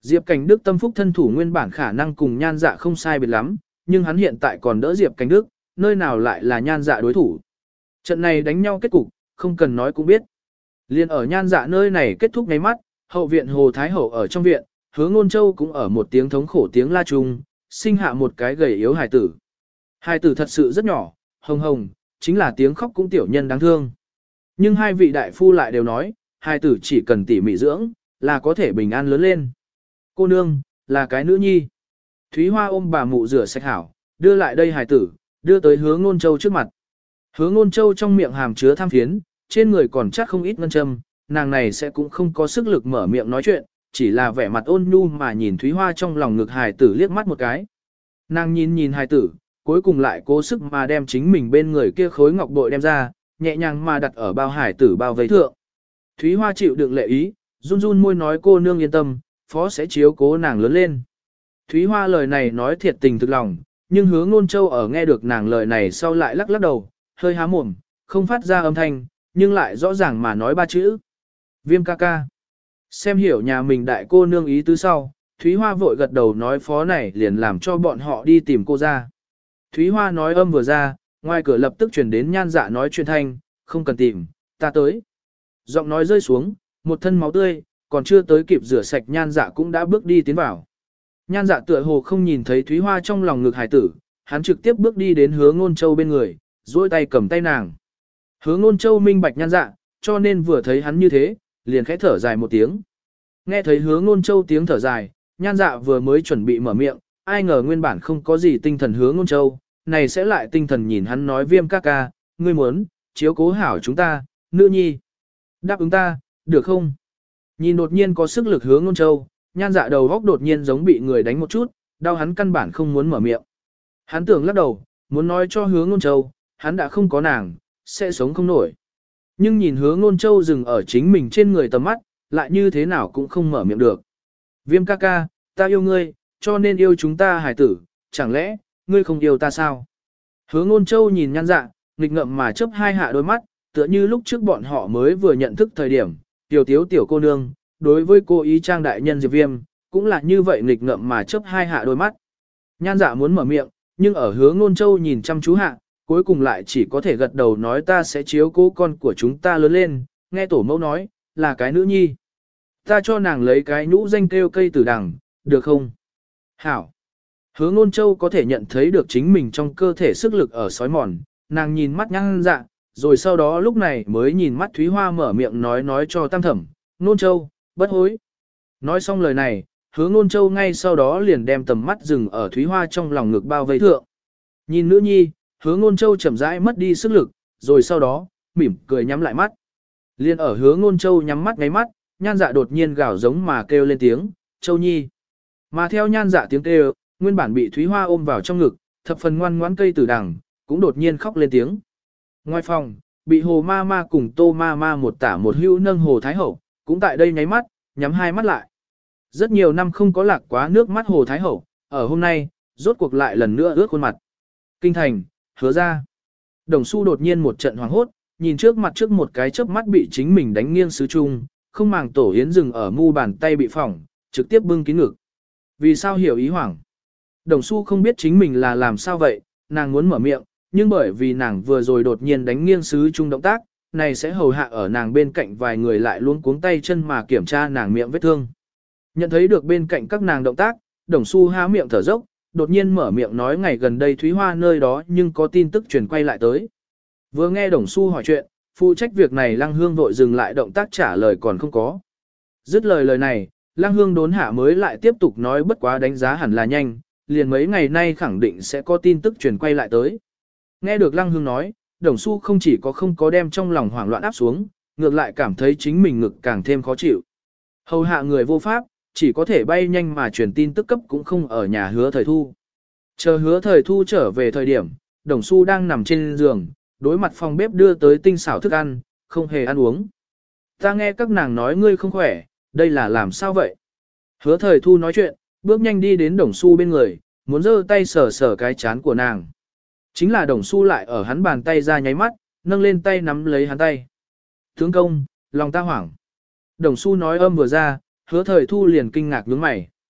Diệp Cảnh Đức tâm phúc thân thủ nguyên bản khả năng cùng Nhan Dạ không sai biệt lắm, nhưng hắn hiện tại còn đỡ Diệp Cảnh Đức, nơi nào lại là Nhan Dạ đối thủ. Trận này đánh nhau kết cục, không cần nói cũng biết. Liên ở Nhan Dạ nơi này kết thúc ngay mắt, hậu viện Hồ Thái Hậu ở trong viện, Hứa Ngôn Châu cũng ở một tiếng thống khổ tiếng la chung, sinh hạ một cái gầy yếu hài tử. Hài tử thật sự rất nhỏ, hồng hồng, chính là tiếng khóc cũng tiểu nhân đáng thương. Nhưng hai vị đại phu lại đều nói, hài tử chỉ cần tỉ mỉ dưỡng, là có thể bình an lớn lên. Cô nương, là cái nữ nhi. Thúy Hoa ôm bà mụ rửa sạch hảo, đưa lại đây hài tử, đưa tới Hứa Ngôn Châu trước mặt. Hứa Ngôn Châu trong miệng hàm chứa tham phiến, trên người còn chắc không ít ngân châm, nàng này sẽ cũng không có sức lực mở miệng nói chuyện, chỉ là vẻ mặt ôn nhu mà nhìn Thúy Hoa trong lòng ngực hài tử liếc mắt một cái. Nàng nhìn nhìn hài tử, cuối cùng lại cố sức mà đem chính mình bên người kia khối ngọc bội đem ra, nhẹ nhàng mà đặt ở bao hài tử bao vây thượng. Thúy Hoa chịu đựng lệ ý, run run môi nói cô nương yên tâm, phó sẽ chiếu cố nàng lớn lên. Thúy Hoa lời này nói thiệt tình thực lòng, nhưng Hứa Ngôn Châu ở nghe được nàng lời này sau lại lắc lắc đầu, hơi há mồm, không phát ra âm thanh, nhưng lại rõ ràng mà nói ba chữ. Viêm ca ca. Xem hiểu nhà mình đại cô nương ý tứ sau, Thúy Hoa vội gật đầu nói phó này liền làm cho bọn họ đi tìm cô ra. Thúy Hoa nói âm vừa ra, ngoài cửa lập tức truyền đến Nhan Dạ nói chuyện thanh, không cần tìm, ta tới. Giọng nói rơi xuống, một thân máu tươi, còn chưa tới kịp rửa sạch Nhan Dạ cũng đã bước đi tiến vào. Nhan Dạ tựa hồ không nhìn thấy Thúy Hoa trong lòng ngực hải tử, hắn trực tiếp bước đi đến Hứa Ngôn Châu bên người, duỗi tay cầm tay nàng. Hứa Ngôn Châu minh bạch Nhan Dạ, cho nên vừa thấy hắn như thế, liền khẽ thở dài một tiếng. Nghe thấy Hứa Ngôn Châu tiếng thở dài, Nhan Dạ vừa mới chuẩn bị mở miệng, ai ngờ nguyên bản không có gì tinh thần Hứa Ngôn Châu, này sẽ lại tinh thần nhìn hắn nói Viêm ca ca, ngươi muốn, chiếu cố hảo chúng ta, nữ nhi. Đáp ứng ta, được không? Nhìn đột nhiên có sức lực Hứa Ngôn Châu, Nhan Dạ đầu góc đột nhiên giống bị người đánh một chút, đau hắn căn bản không muốn mở miệng. Hắn tưởng lắc đầu, muốn nói cho Hứa Ngôn Châu, hắn đã không có nàng, sẽ sống không nổi. Nhưng nhìn Hứa Ngôn Châu dừng ở chính mình trên người tầm mắt, lại như thế nào cũng không mở miệng được. Viêm ca ca, ta yêu ngươi, cho nên yêu chúng ta hải tử, chẳng lẽ, ngươi không yêu ta sao? Hứa Ngôn Châu nhìn Nhan Dạ, nghịch ngợm mà chớp hai hạ đôi mắt, tựa như lúc trước bọn họ mới vừa nhận thức thời điểm, tiểu tiếu tiểu cô nương, đối với cô ý trang đại nhân Diệp Viêm, cũng là như vậy nghịch ngợm mà chớp hai hạ đôi mắt. Nhan Dạ muốn mở miệng, nhưng ở Hứa Ngôn Châu nhìn chăm chú hạ, cuối cùng lại chỉ có thể gật đầu nói ta sẽ chiếu cố con của chúng ta lớn lên, nghe tổ mẫu nói, là cái nữ nhi. Ta cho nàng lấy cái nhũ danh kêu cây tử đằng, được không? Hảo. Hứa Ngôn Châu có thể nhận thấy được chính mình trong cơ thể sức lực ở sói mòn, nàng nhìn mắt Nhan Dạ, rồi sau đó lúc này mới nhìn mắt Thúy Hoa mở miệng nói nói cho Tam Thẩm, Ngôn Châu, bất hối. Nói xong lời này, Hứa Ngôn Châu ngay sau đó liền đem tầm mắt dừng ở Thúy Hoa trong lòng ngực bao vây thượng. Nhìn nữ nhi, Hứa Ngôn Châu chậm rãi mất đi sức lực, rồi sau đó, mỉm cười nhắm lại mắt. Liên ở Hứa Ngôn Châu nhắm mắt ngáy mắt, Nhan Dạ đột nhiên gào giống mà kêu lên tiếng, Châu Nhi. Mà theo Nhan Dạ tiếng kêu, nguyên bản bị Thúy Hoa ôm vào trong ngực, thập phần ngoan ngoãn cây tử đằng, cũng đột nhiên khóc lên tiếng. Ngoài phòng, bị Hồ Ma Ma cùng Tô Ma Ma một tả một hữu nâng Hồ Thái Hậu, cũng tại đây nháy mắt, nhắm hai mắt lại. Rất nhiều năm không có lạc quá nước mắt Hồ Thái Hậu, ở hôm nay, rốt cuộc lại lần nữa ướt khuôn mặt. Kinh thành, Hứa ra. Đồng Xu đột nhiên một trận hoảng hốt, nhìn trước mặt trước một cái chớp mắt bị chính mình đánh nghiêng sứ trung, không màng tổ yến dừng ở mu bàn tay bị phỏng, trực tiếp bưng kín ngực. Vì sao hiểu ý hoảng? Đồng Xu không biết chính mình là làm sao vậy, nàng muốn mở miệng, nhưng bởi vì nàng vừa rồi đột nhiên đánh nghiêng sứ trung động tác, này sẽ hầu hạ ở nàng bên cạnh vài người lại luôn cuống tay chân mà kiểm tra nàng miệng vết thương. Nhận thấy được bên cạnh các nàng động tác, Đồng Xu há miệng thở dốc, đột nhiên mở miệng nói ngày gần đây Thúy Hoa nơi đó nhưng có tin tức truyền quay lại tới. Vừa nghe Đồng Xu hỏi chuyện, phụ trách việc này Lăng Hương vội dừng lại động tác trả lời còn không có. Dứt lời lời này, Lăng Hương đốn hạ mới lại tiếp tục nói bất quá đánh giá hẳn là nhanh, liền mấy ngày nay khẳng định sẽ có tin tức truyền quay lại tới. Nghe được Lăng Hương nói, Đồng Xu không chỉ có không có đem trong lòng hoảng loạn áp xuống, ngược lại cảm thấy chính mình ngực càng thêm khó chịu. Hầu hạ người vô pháp, chỉ có thể bay nhanh mà truyền tin tức cấp cũng không ở nhà Hứa Thời Thu. Chờ Hứa Thời Thu trở về thời điểm, Đồng Xu đang nằm trên giường, đối mặt phòng bếp đưa tới tinh xảo thức ăn, không hề ăn uống. Ta nghe các nàng nói ngươi không khỏe, đây là làm sao vậy? Hứa Thời Thu nói chuyện, bước nhanh đi đến Đồng Xu bên người, muốn giơ tay sờ sờ cái chán của nàng. Chính là Đồng Xu lại ở hắn bàn tay ra nháy mắt, nâng lên tay nắm lấy hắn tay. Tướng công, lòng ta hoảng. Đồng Xu nói âm vừa ra, Hứa Thời Thu liền kinh ngạc nhướng mày.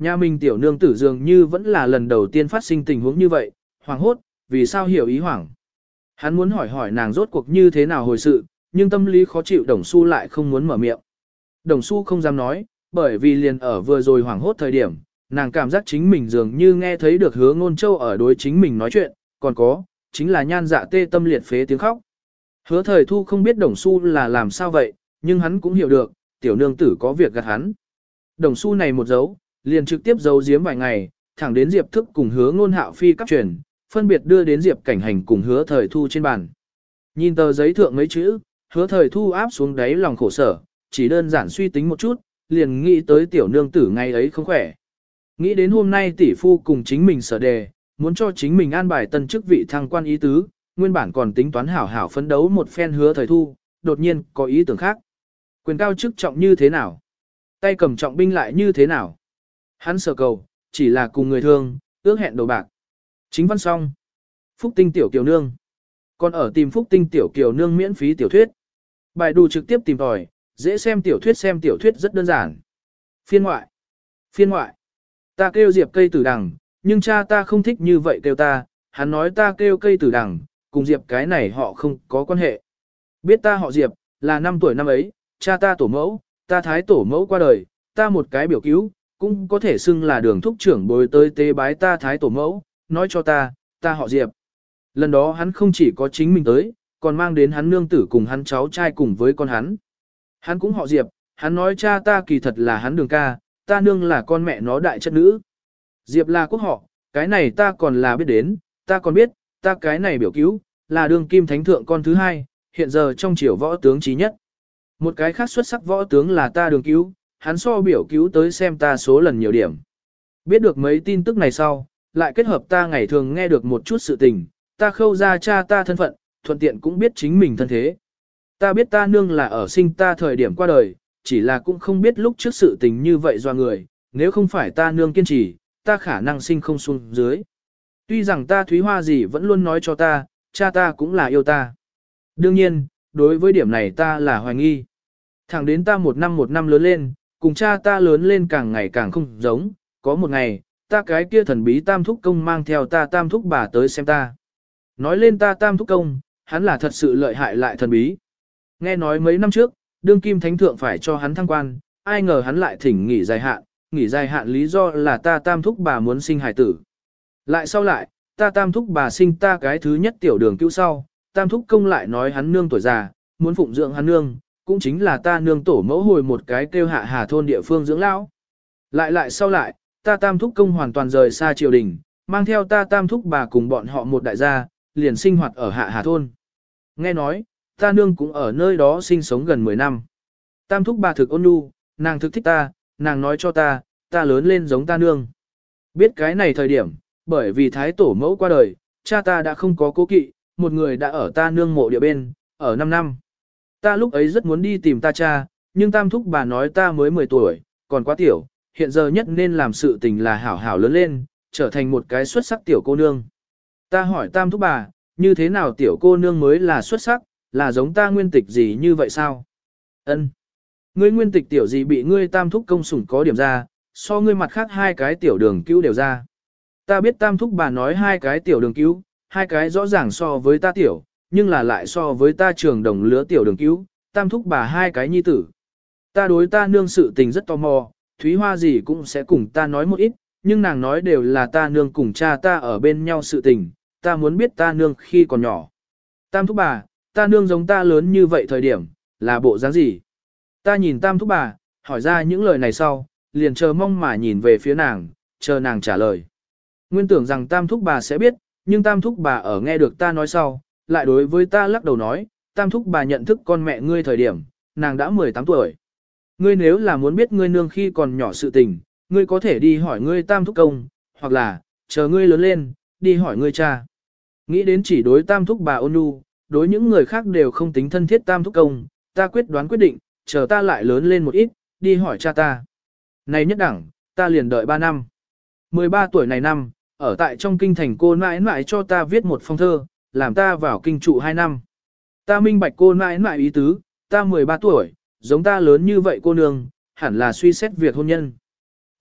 Nhà mình tiểu nương tử dường như vẫn là lần đầu tiên phát sinh tình huống như vậy, hoảng hốt, vì sao hiểu ý hoảng. Hắn muốn hỏi hỏi nàng rốt cuộc như thế nào hồi sự, nhưng tâm lý khó chịu Đồng Xu lại không muốn mở miệng. Đồng Xu không dám nói, bởi vì liền ở vừa rồi hoảng hốt thời điểm, nàng cảm giác chính mình dường như nghe thấy được Hứa Ngôn Châu ở đối chính mình nói chuyện, còn có, chính là nhan dạ tê tâm liệt phế tiếng khóc. Hứa Thời Thu không biết Đồng Xu là làm sao vậy, nhưng hắn cũng hiểu được, tiểu nương tử có việc gạt hắn. Đồng Xu này một dấu, liền trực tiếp giấu giếm vài ngày, thẳng đến Diệp Thức cùng Hứa Ngôn Hạo phi cấp truyền, phân biệt đưa đến Diệp Cảnh Hành cùng Hứa Thời Thu trên bàn. Nhìn tờ giấy thượng mấy chữ, Hứa Thời Thu áp xuống đáy lòng khổ sở, chỉ đơn giản suy tính một chút, liền nghĩ tới tiểu nương tử ngày ấy không khỏe. Nghĩ đến hôm nay tỷ phu cùng chính mình sở đề, muốn cho chính mình an bài tân chức vị thăng quan ý tứ, nguyên bản còn tính toán hảo hảo phấn đấu một phen Hứa Thời Thu, đột nhiên có ý tưởng khác. Quyền cao chức trọng như thế nào? Tay cầm trọng binh lại như thế nào? Hắn sở cầu, chỉ là cùng người thương, ước hẹn đầu bạc. Chính văn xong. Phúc Tinh Tiểu Kiều Nương. Còn ở tìm Phúc Tinh Tiểu Kiều Nương miễn phí tiểu thuyết. Bài đủ trực tiếp tìm tòi, dễ xem tiểu thuyết xem tiểu thuyết rất đơn giản. Phiên ngoại. Phiên ngoại. Ta kêu Diệp cây tử đằng, nhưng cha ta không thích như vậy kêu ta, hắn nói ta kêu cây tử đằng, cùng Diệp cái này họ không có quan hệ. Biết ta họ Diệp, là năm tuổi năm ấy, cha ta tổ mẫu, ta thái tổ mẫu qua đời, ta một cái biểu cứu, cũng có thể xưng là đường thúc trưởng bồi tới tế bái ta thái tổ mẫu, nói cho ta, ta họ Diệp. Lần đó hắn không chỉ có chính mình tới, còn mang đến hắn nương tử cùng hắn cháu trai cùng với con hắn. Hắn cũng họ Diệp, hắn nói cha ta kỳ thật là hắn đường ca, ta nương là con mẹ nó đại chất nữ. Diệp là quốc họ, cái này ta còn là biết đến, ta còn biết, ta cái này biểu cứu, là đường kim thánh thượng con thứ hai, hiện giờ trong triều võ tướng trí nhất. Một cái khác xuất sắc võ tướng là ta đường cứu, hắn so biểu cứu tới xem ta số lần nhiều điểm. Biết được mấy tin tức này sau, lại kết hợp ta ngày thường nghe được một chút sự tình, ta khâu ra cha ta thân phận, thuận tiện cũng biết chính mình thân thế. Ta biết ta nương là ở sinh ta thời điểm qua đời, chỉ là cũng không biết lúc trước sự tình như vậy do người, nếu không phải ta nương kiên trì, ta khả năng sinh không xuống dưới. Tuy rằng ta Thúy Hoa gì vẫn luôn nói cho ta, cha ta cũng là yêu ta. Đương nhiên, đối với điểm này ta là hoài nghi. Thẳng đến ta một năm một năm lớn lên, cùng cha ta lớn lên càng ngày càng không giống, có một ngày, ta cái kia thần bí tam thúc công mang theo ta tam thúc bà tới xem ta. Nói lên ta tam thúc công, hắn là thật sự lợi hại lại thần bí. Nghe nói mấy năm trước, đương kim thánh thượng phải cho hắn thăng quan, ai ngờ hắn lại thỉnh nghỉ dài hạn, nghỉ dài hạn lý do là ta tam thúc bà muốn sinh hài tử. Lại sau lại, ta tam thúc bà sinh ta cái thứ nhất tiểu đường cứu sau, tam thúc công lại nói hắn nương tuổi già, muốn phụng dưỡng hắn nương, cũng chính là ta nương tổ mẫu hồi một cái kêu hạ hà thôn địa phương dưỡng lão. Lại lại sau lại, ta tam thúc công hoàn toàn rời xa triều đình, mang theo ta tam thúc bà cùng bọn họ một đại gia, liền sinh hoạt ở hạ hà thôn. Nghe nói, ta nương cũng ở nơi đó sinh sống gần mười năm. Tam thúc bà thực ôn nhu, nàng thực thích ta, nàng nói cho ta, ta lớn lên giống ta nương. Biết cái này thời điểm, bởi vì thái tổ mẫu qua đời, cha ta đã không có cố kỵ, một người đã ở ta nương mộ địa bên, ở năm năm. Ta lúc ấy rất muốn đi tìm ta cha, nhưng tam thúc bà nói ta mới mười tuổi, còn quá tiểu, hiện giờ nhất nên làm sự tình là hảo hảo lớn lên, trở thành một cái xuất sắc tiểu cô nương. Ta hỏi tam thúc bà, như thế nào tiểu cô nương mới là xuất sắc, là giống ta nguyên tịch gì như vậy sao? Ân, ngươi nguyên tịch tiểu gì bị ngươi tam thúc công sủng có điểm ra, so ngươi mặt khác hai cái tiểu đường cứu đều ra. Ta biết tam thúc bà nói hai cái tiểu đường cứu, hai cái rõ ràng so với ta tiểu, nhưng là lại so với ta trường đồng lứa tiểu đường cứu, tam thúc bà hai cái nhi tử. Ta đối ta nương sự tình rất tò mò, Thúy Hoa gì cũng sẽ cùng ta nói một ít, nhưng nàng nói đều là ta nương cùng cha ta ở bên nhau sự tình, ta muốn biết ta nương khi còn nhỏ. Tam thúc bà, ta nương giống ta lớn như vậy thời điểm, là bộ dáng gì? Ta nhìn tam thúc bà, hỏi ra những lời này sau, liền chờ mong mà nhìn về phía nàng, chờ nàng trả lời. Nguyên tưởng rằng tam thúc bà sẽ biết, nhưng tam thúc bà ở nghe được ta nói sau, lại đối với ta lắc đầu nói, tam thúc bà nhận thức con mẹ ngươi thời điểm, nàng đã mười tám tuổi. Ngươi nếu là muốn biết ngươi nương khi còn nhỏ sự tình, ngươi có thể đi hỏi ngươi tam thúc công, hoặc là, chờ ngươi lớn lên, đi hỏi ngươi cha. Nghĩ đến chỉ đối tam thúc bà ôn nhu, đối những người khác đều không tính thân thiết tam thúc công, ta quyết đoán quyết định, chờ ta lại lớn lên một ít, đi hỏi cha ta. Này nhất đẳng, ta liền đợi ba năm. mười ba tuổi này năm, ở tại trong kinh thành cô nãi nãi cho ta viết một phong thơ, làm ta vào kinh trụ hai năm. Ta minh bạch cô nãi nãi ý tứ, ta mười ba tuổi, giống ta lớn như vậy cô nương, hẳn là suy xét việc hôn nhân.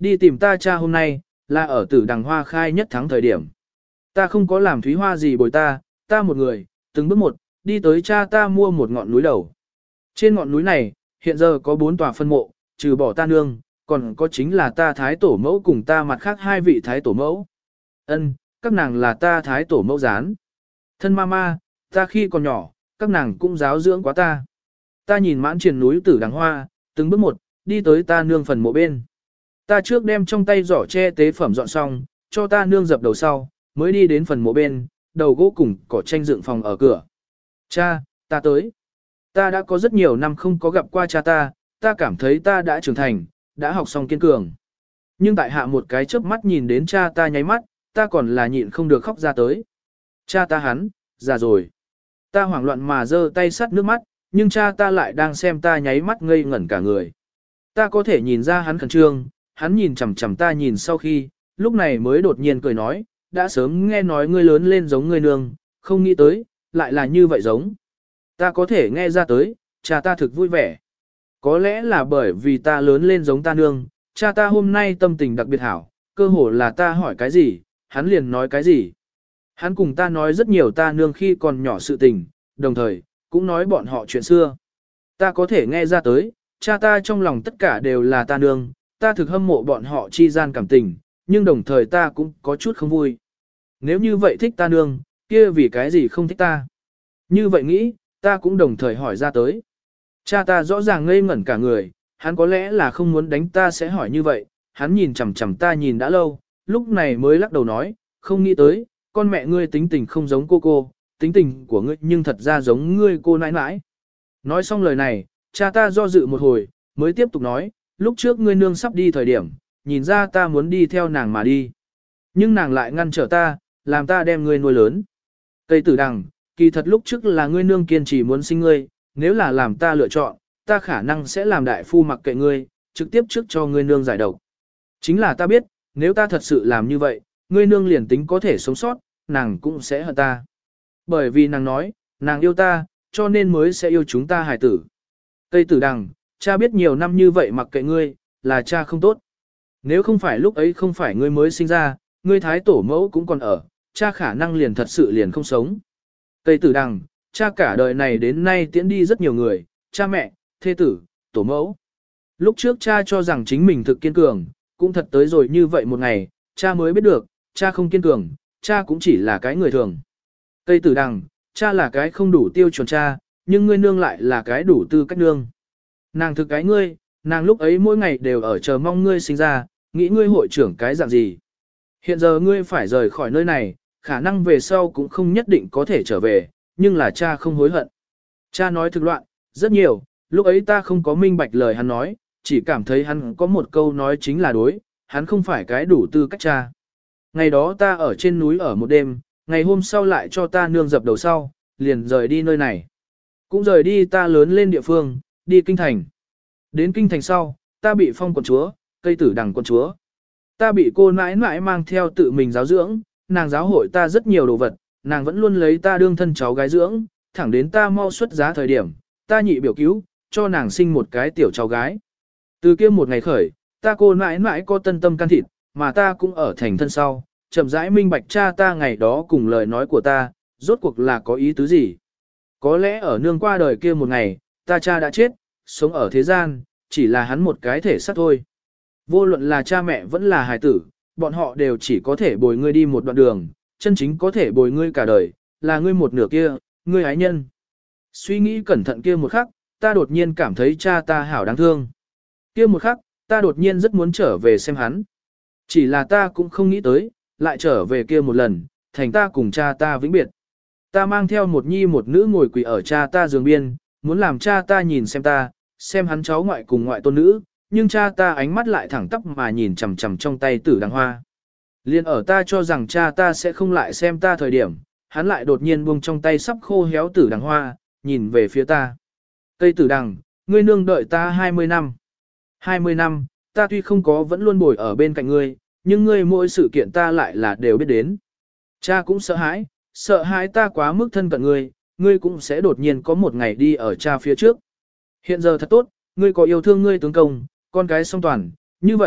Đi tìm ta cha hôm nay, là ở tử đằng hoa khai nhất tháng thời điểm. Ta không có làm Thúy Hoa gì bồi ta, ta một người, từng bước một, đi tới cha ta mua một ngọn núi đầu. Trên ngọn núi này, hiện giờ có bốn tòa phân mộ, trừ bỏ ta nương, còn có chính là ta thái tổ mẫu cùng ta mặt khác hai vị thái tổ mẫu. Ân, các nàng là ta thái tổ mẫu gián. Thân mama, ta khi còn nhỏ, các nàng cũng giáo dưỡng quá ta. Ta nhìn mãn triền núi tử đằng hoa, từng bước một, đi tới ta nương phần mộ bên. Ta trước đem trong tay giỏ che tế phẩm dọn xong, cho ta nương dập đầu sau, mới đi đến phần mộ bên, đầu gỗ cùng cỏ tranh dựng phòng ở cửa. Cha, ta tới. Ta đã có rất nhiều năm không có gặp qua cha ta, ta cảm thấy ta đã trưởng thành, đã học xong kiên cường. Nhưng tại hạ một cái chớp mắt nhìn đến cha ta nháy mắt, ta còn là nhịn không được khóc ra tới. Cha ta hắn, già rồi. Ta hoảng loạn mà giơ tay sắt nước mắt, nhưng cha ta lại đang xem ta nháy mắt ngây ngẩn cả người. Ta có thể nhìn ra hắn khẩn trương, hắn nhìn chằm chằm ta nhìn sau khi, lúc này mới đột nhiên cười nói, đã sớm nghe nói ngươi lớn lên giống ngươi nương, không nghĩ tới, lại là như vậy giống. Ta có thể nghe ra tới, cha ta thực vui vẻ. Có lẽ là bởi vì ta lớn lên giống ta nương, cha ta hôm nay tâm tình đặc biệt hảo, cơ hồ là ta hỏi cái gì, hắn liền nói cái gì. Hắn cùng ta nói rất nhiều ta nương khi còn nhỏ sự tình, đồng thời, cũng nói bọn họ chuyện xưa. Ta có thể nghe ra tới, cha ta trong lòng tất cả đều là ta nương, ta thực hâm mộ bọn họ chi gian cảm tình, nhưng đồng thời ta cũng có chút không vui. Nếu như vậy thích ta nương, kia vì cái gì không thích ta? Như vậy nghĩ, ta cũng đồng thời hỏi ra tới. Cha ta rõ ràng ngây ngẩn cả người, hắn có lẽ là không muốn đánh ta sẽ hỏi như vậy, hắn nhìn chằm chằm ta nhìn đã lâu, lúc này mới lắc đầu nói, không nghĩ tới, con mẹ ngươi tính tình không giống cô cô, tính tình của ngươi nhưng thật ra giống ngươi cô nãi nãi. Nói xong lời này, cha ta do dự một hồi, mới tiếp tục nói, lúc trước ngươi nương sắp đi thời điểm, nhìn ra ta muốn đi theo nàng mà đi. Nhưng nàng lại ngăn trở ta, làm ta đem ngươi nuôi lớn. Cây tử đằng, kỳ thật lúc trước là ngươi nương kiên trì muốn sinh ngươi, nếu là làm ta lựa chọn, ta khả năng sẽ làm đại phu mặc kệ ngươi, trực tiếp trước cho ngươi nương giải độc. Chính là ta biết, nếu ta thật sự làm như vậy, ngươi nương liền tính có thể sống sót, nàng cũng sẽ hận ta. Bởi vì nàng nói, nàng yêu ta, cho nên mới sẽ yêu chúng ta hài tử. Cây tử đằng, cha biết nhiều năm như vậy mặc kệ ngươi, là cha không tốt. Nếu không phải lúc ấy không phải ngươi mới sinh ra, ngươi thái tổ mẫu cũng còn ở, cha khả năng liền thật sự liền không sống. Cây tử đằng, cha cả đời này đến nay tiễn đi rất nhiều người, cha mẹ, thê tử, tổ mẫu. Lúc trước cha cho rằng chính mình thực kiên cường, cũng thật tới rồi như vậy một ngày, cha mới biết được, cha không kiên cường, cha cũng chỉ là cái người thường. Cây tử đằng, cha là cái không đủ tiêu chuẩn cha, nhưng ngươi nương lại là cái đủ tư cách nương. Nàng thực cái ngươi, nàng lúc ấy mỗi ngày đều ở chờ mong ngươi sinh ra, nghĩ ngươi hội trưởng cái dạng gì. Hiện giờ ngươi phải rời khỏi nơi này, khả năng về sau cũng không nhất định có thể trở về, nhưng là cha không hối hận. Cha nói thực loạn, rất nhiều, lúc ấy ta không có minh bạch lời hắn nói, chỉ cảm thấy hắn có một câu nói chính là đối, hắn không phải cái đủ tư cách cha. Ngày đó ta ở trên núi ở một đêm, ngày hôm sau lại cho ta nương dập đầu sau, liền rời đi nơi này. Cũng rời đi ta lớn lên địa phương, đi kinh thành. Đến kinh thành sau, ta bị phong quận chúa, cây tử đằng quận chúa. Ta bị cô nãi nãi mang theo tự mình giáo dưỡng, nàng giáo hội ta rất nhiều đồ vật, nàng vẫn luôn lấy ta đương thân cháu gái dưỡng, thẳng đến ta mau xuất giá thời điểm, ta nhị biểu cứu, cho nàng sinh một cái tiểu cháu gái. Từ kia một ngày khởi, ta cô nãi nãi có tân tâm can thịt, mà ta cũng ở thành thân sau, chậm rãi minh bạch cha ta ngày đó cùng lời nói của ta, rốt cuộc là có ý tứ gì. Có lẽ ở nương qua đời kia một ngày, ta cha đã chết, sống ở thế gian, chỉ là hắn một cái thể xác thôi. Vô luận là cha mẹ vẫn là hài tử, bọn họ đều chỉ có thể bồi ngươi đi một đoạn đường, chân chính có thể bồi ngươi cả đời, là ngươi một nửa kia, ngươi ái nhân. Suy nghĩ cẩn thận kia một khắc, ta đột nhiên cảm thấy cha ta hảo đáng thương. Kia một khắc, ta đột nhiên rất muốn trở về xem hắn. Chỉ là ta cũng không nghĩ tới, lại trở về kia một lần, thành ta cùng cha ta vĩnh biệt. Ta mang theo một nhi một nữ ngồi quỳ ở cha ta giường biên, muốn làm cha ta nhìn xem ta, xem hắn cháu ngoại cùng ngoại tôn nữ, nhưng cha ta ánh mắt lại thẳng tắp mà nhìn chằm chằm trong tay tử đằng hoa. Liên ở ta cho rằng cha ta sẽ không lại xem ta thời điểm, hắn lại đột nhiên buông trong tay sắp khô héo tử đằng hoa, nhìn về phía ta. Cây tử đằng, ngươi nương đợi ta hai mươi năm. hai mươi năm, ta tuy không có vẫn luôn bồi ở bên cạnh ngươi, nhưng ngươi mỗi sự kiện ta lại là đều biết đến. Cha cũng sợ hãi, sợ hãi ta quá mức thân cận ngươi, ngươi cũng sẽ đột nhiên có một ngày đi ở cha phía trước. Hiện giờ thật tốt, ngươi có yêu thương ngươi tướng công, con cái song toàn, như vậy,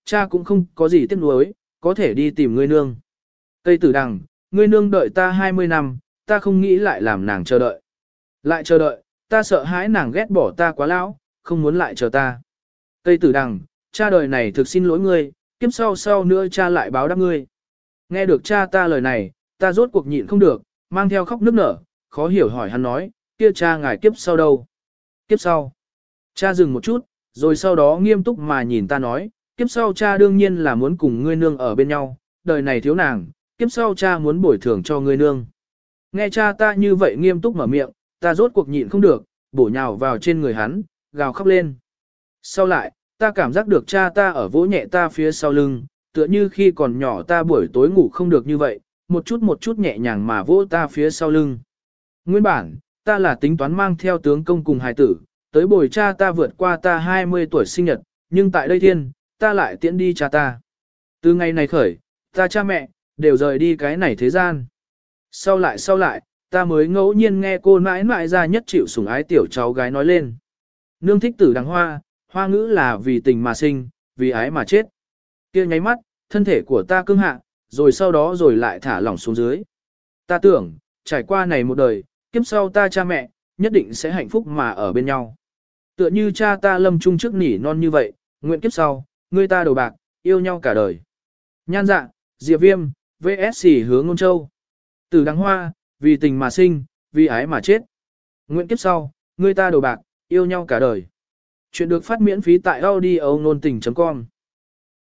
cha cũng không có gì tiếc nuối, có thể đi tìm ngươi nương. Tây tử đằng, ngươi nương đợi ta hai mươi năm, ta không nghĩ lại làm nàng chờ đợi. Lại chờ đợi, ta sợ hãi nàng ghét bỏ ta quá lão, không muốn lại chờ ta. Tây tử đằng, cha đời này thực xin lỗi ngươi, kiếp sau sau nữa cha lại báo đáp ngươi. Nghe được cha ta lời này, ta rốt cuộc nhịn không được, mang theo khóc nức nở, khó hiểu hỏi hắn nói, kia cha ngài kiếp sau đâu? Kiếp sau. Cha dừng một chút, rồi sau đó nghiêm túc mà nhìn ta nói, kiếp sau cha đương nhiên là muốn cùng ngươi nương ở bên nhau, đời này thiếu nàng, kiếp sau cha muốn bồi thường cho ngươi nương. Nghe cha ta như vậy nghiêm túc mở miệng, ta rốt cuộc nhịn không được, bổ nhào vào trên người hắn, gào khóc lên. Sau lại, ta cảm giác được cha ta ở vỗ nhẹ ta phía sau lưng, tựa như khi còn nhỏ ta buổi tối ngủ không được như vậy, một chút một chút nhẹ nhàng mà vỗ ta phía sau lưng. Nguyên bản, ta là tính toán mang theo tướng công cùng hài tử, tới bồi cha ta vượt qua ta hai mươi tuổi sinh nhật, nhưng tại đây thiên, ta lại tiễn đi cha ta. Từ ngày này khởi, ta cha mẹ, đều rời đi cái này thế gian. Sau lại sau lại, ta mới ngẫu nhiên nghe cô mãi mãi ra nhất chịu sủng ái tiểu cháu gái nói lên. Nương thích tử đằng hoa, hoa ngữ là vì tình mà sinh, vì ái mà chết. Kia nháy mắt, thân thể của ta cứng hạ, rồi sau đó rồi lại thả lỏng xuống dưới. Ta tưởng, trải qua này một đời, kiếp sau ta cha mẹ, nhất định sẽ hạnh phúc mà ở bên nhau. Tựa như cha ta lâm chung trước nỉ non như vậy, nguyện kiếp sau, người ta đầu bạc, yêu nhau cả đời. Nhan dạ, Diệp Viêm, vê ét xê Hướng Ngôn Châu. Tử đằng hoa, vì tình mà sinh, vì ái mà chết. Nguyện kiếp sau, người ta đầu bạc, yêu nhau cả đời. Chuyện được phát miễn phí tại audio nôn tình chấm com.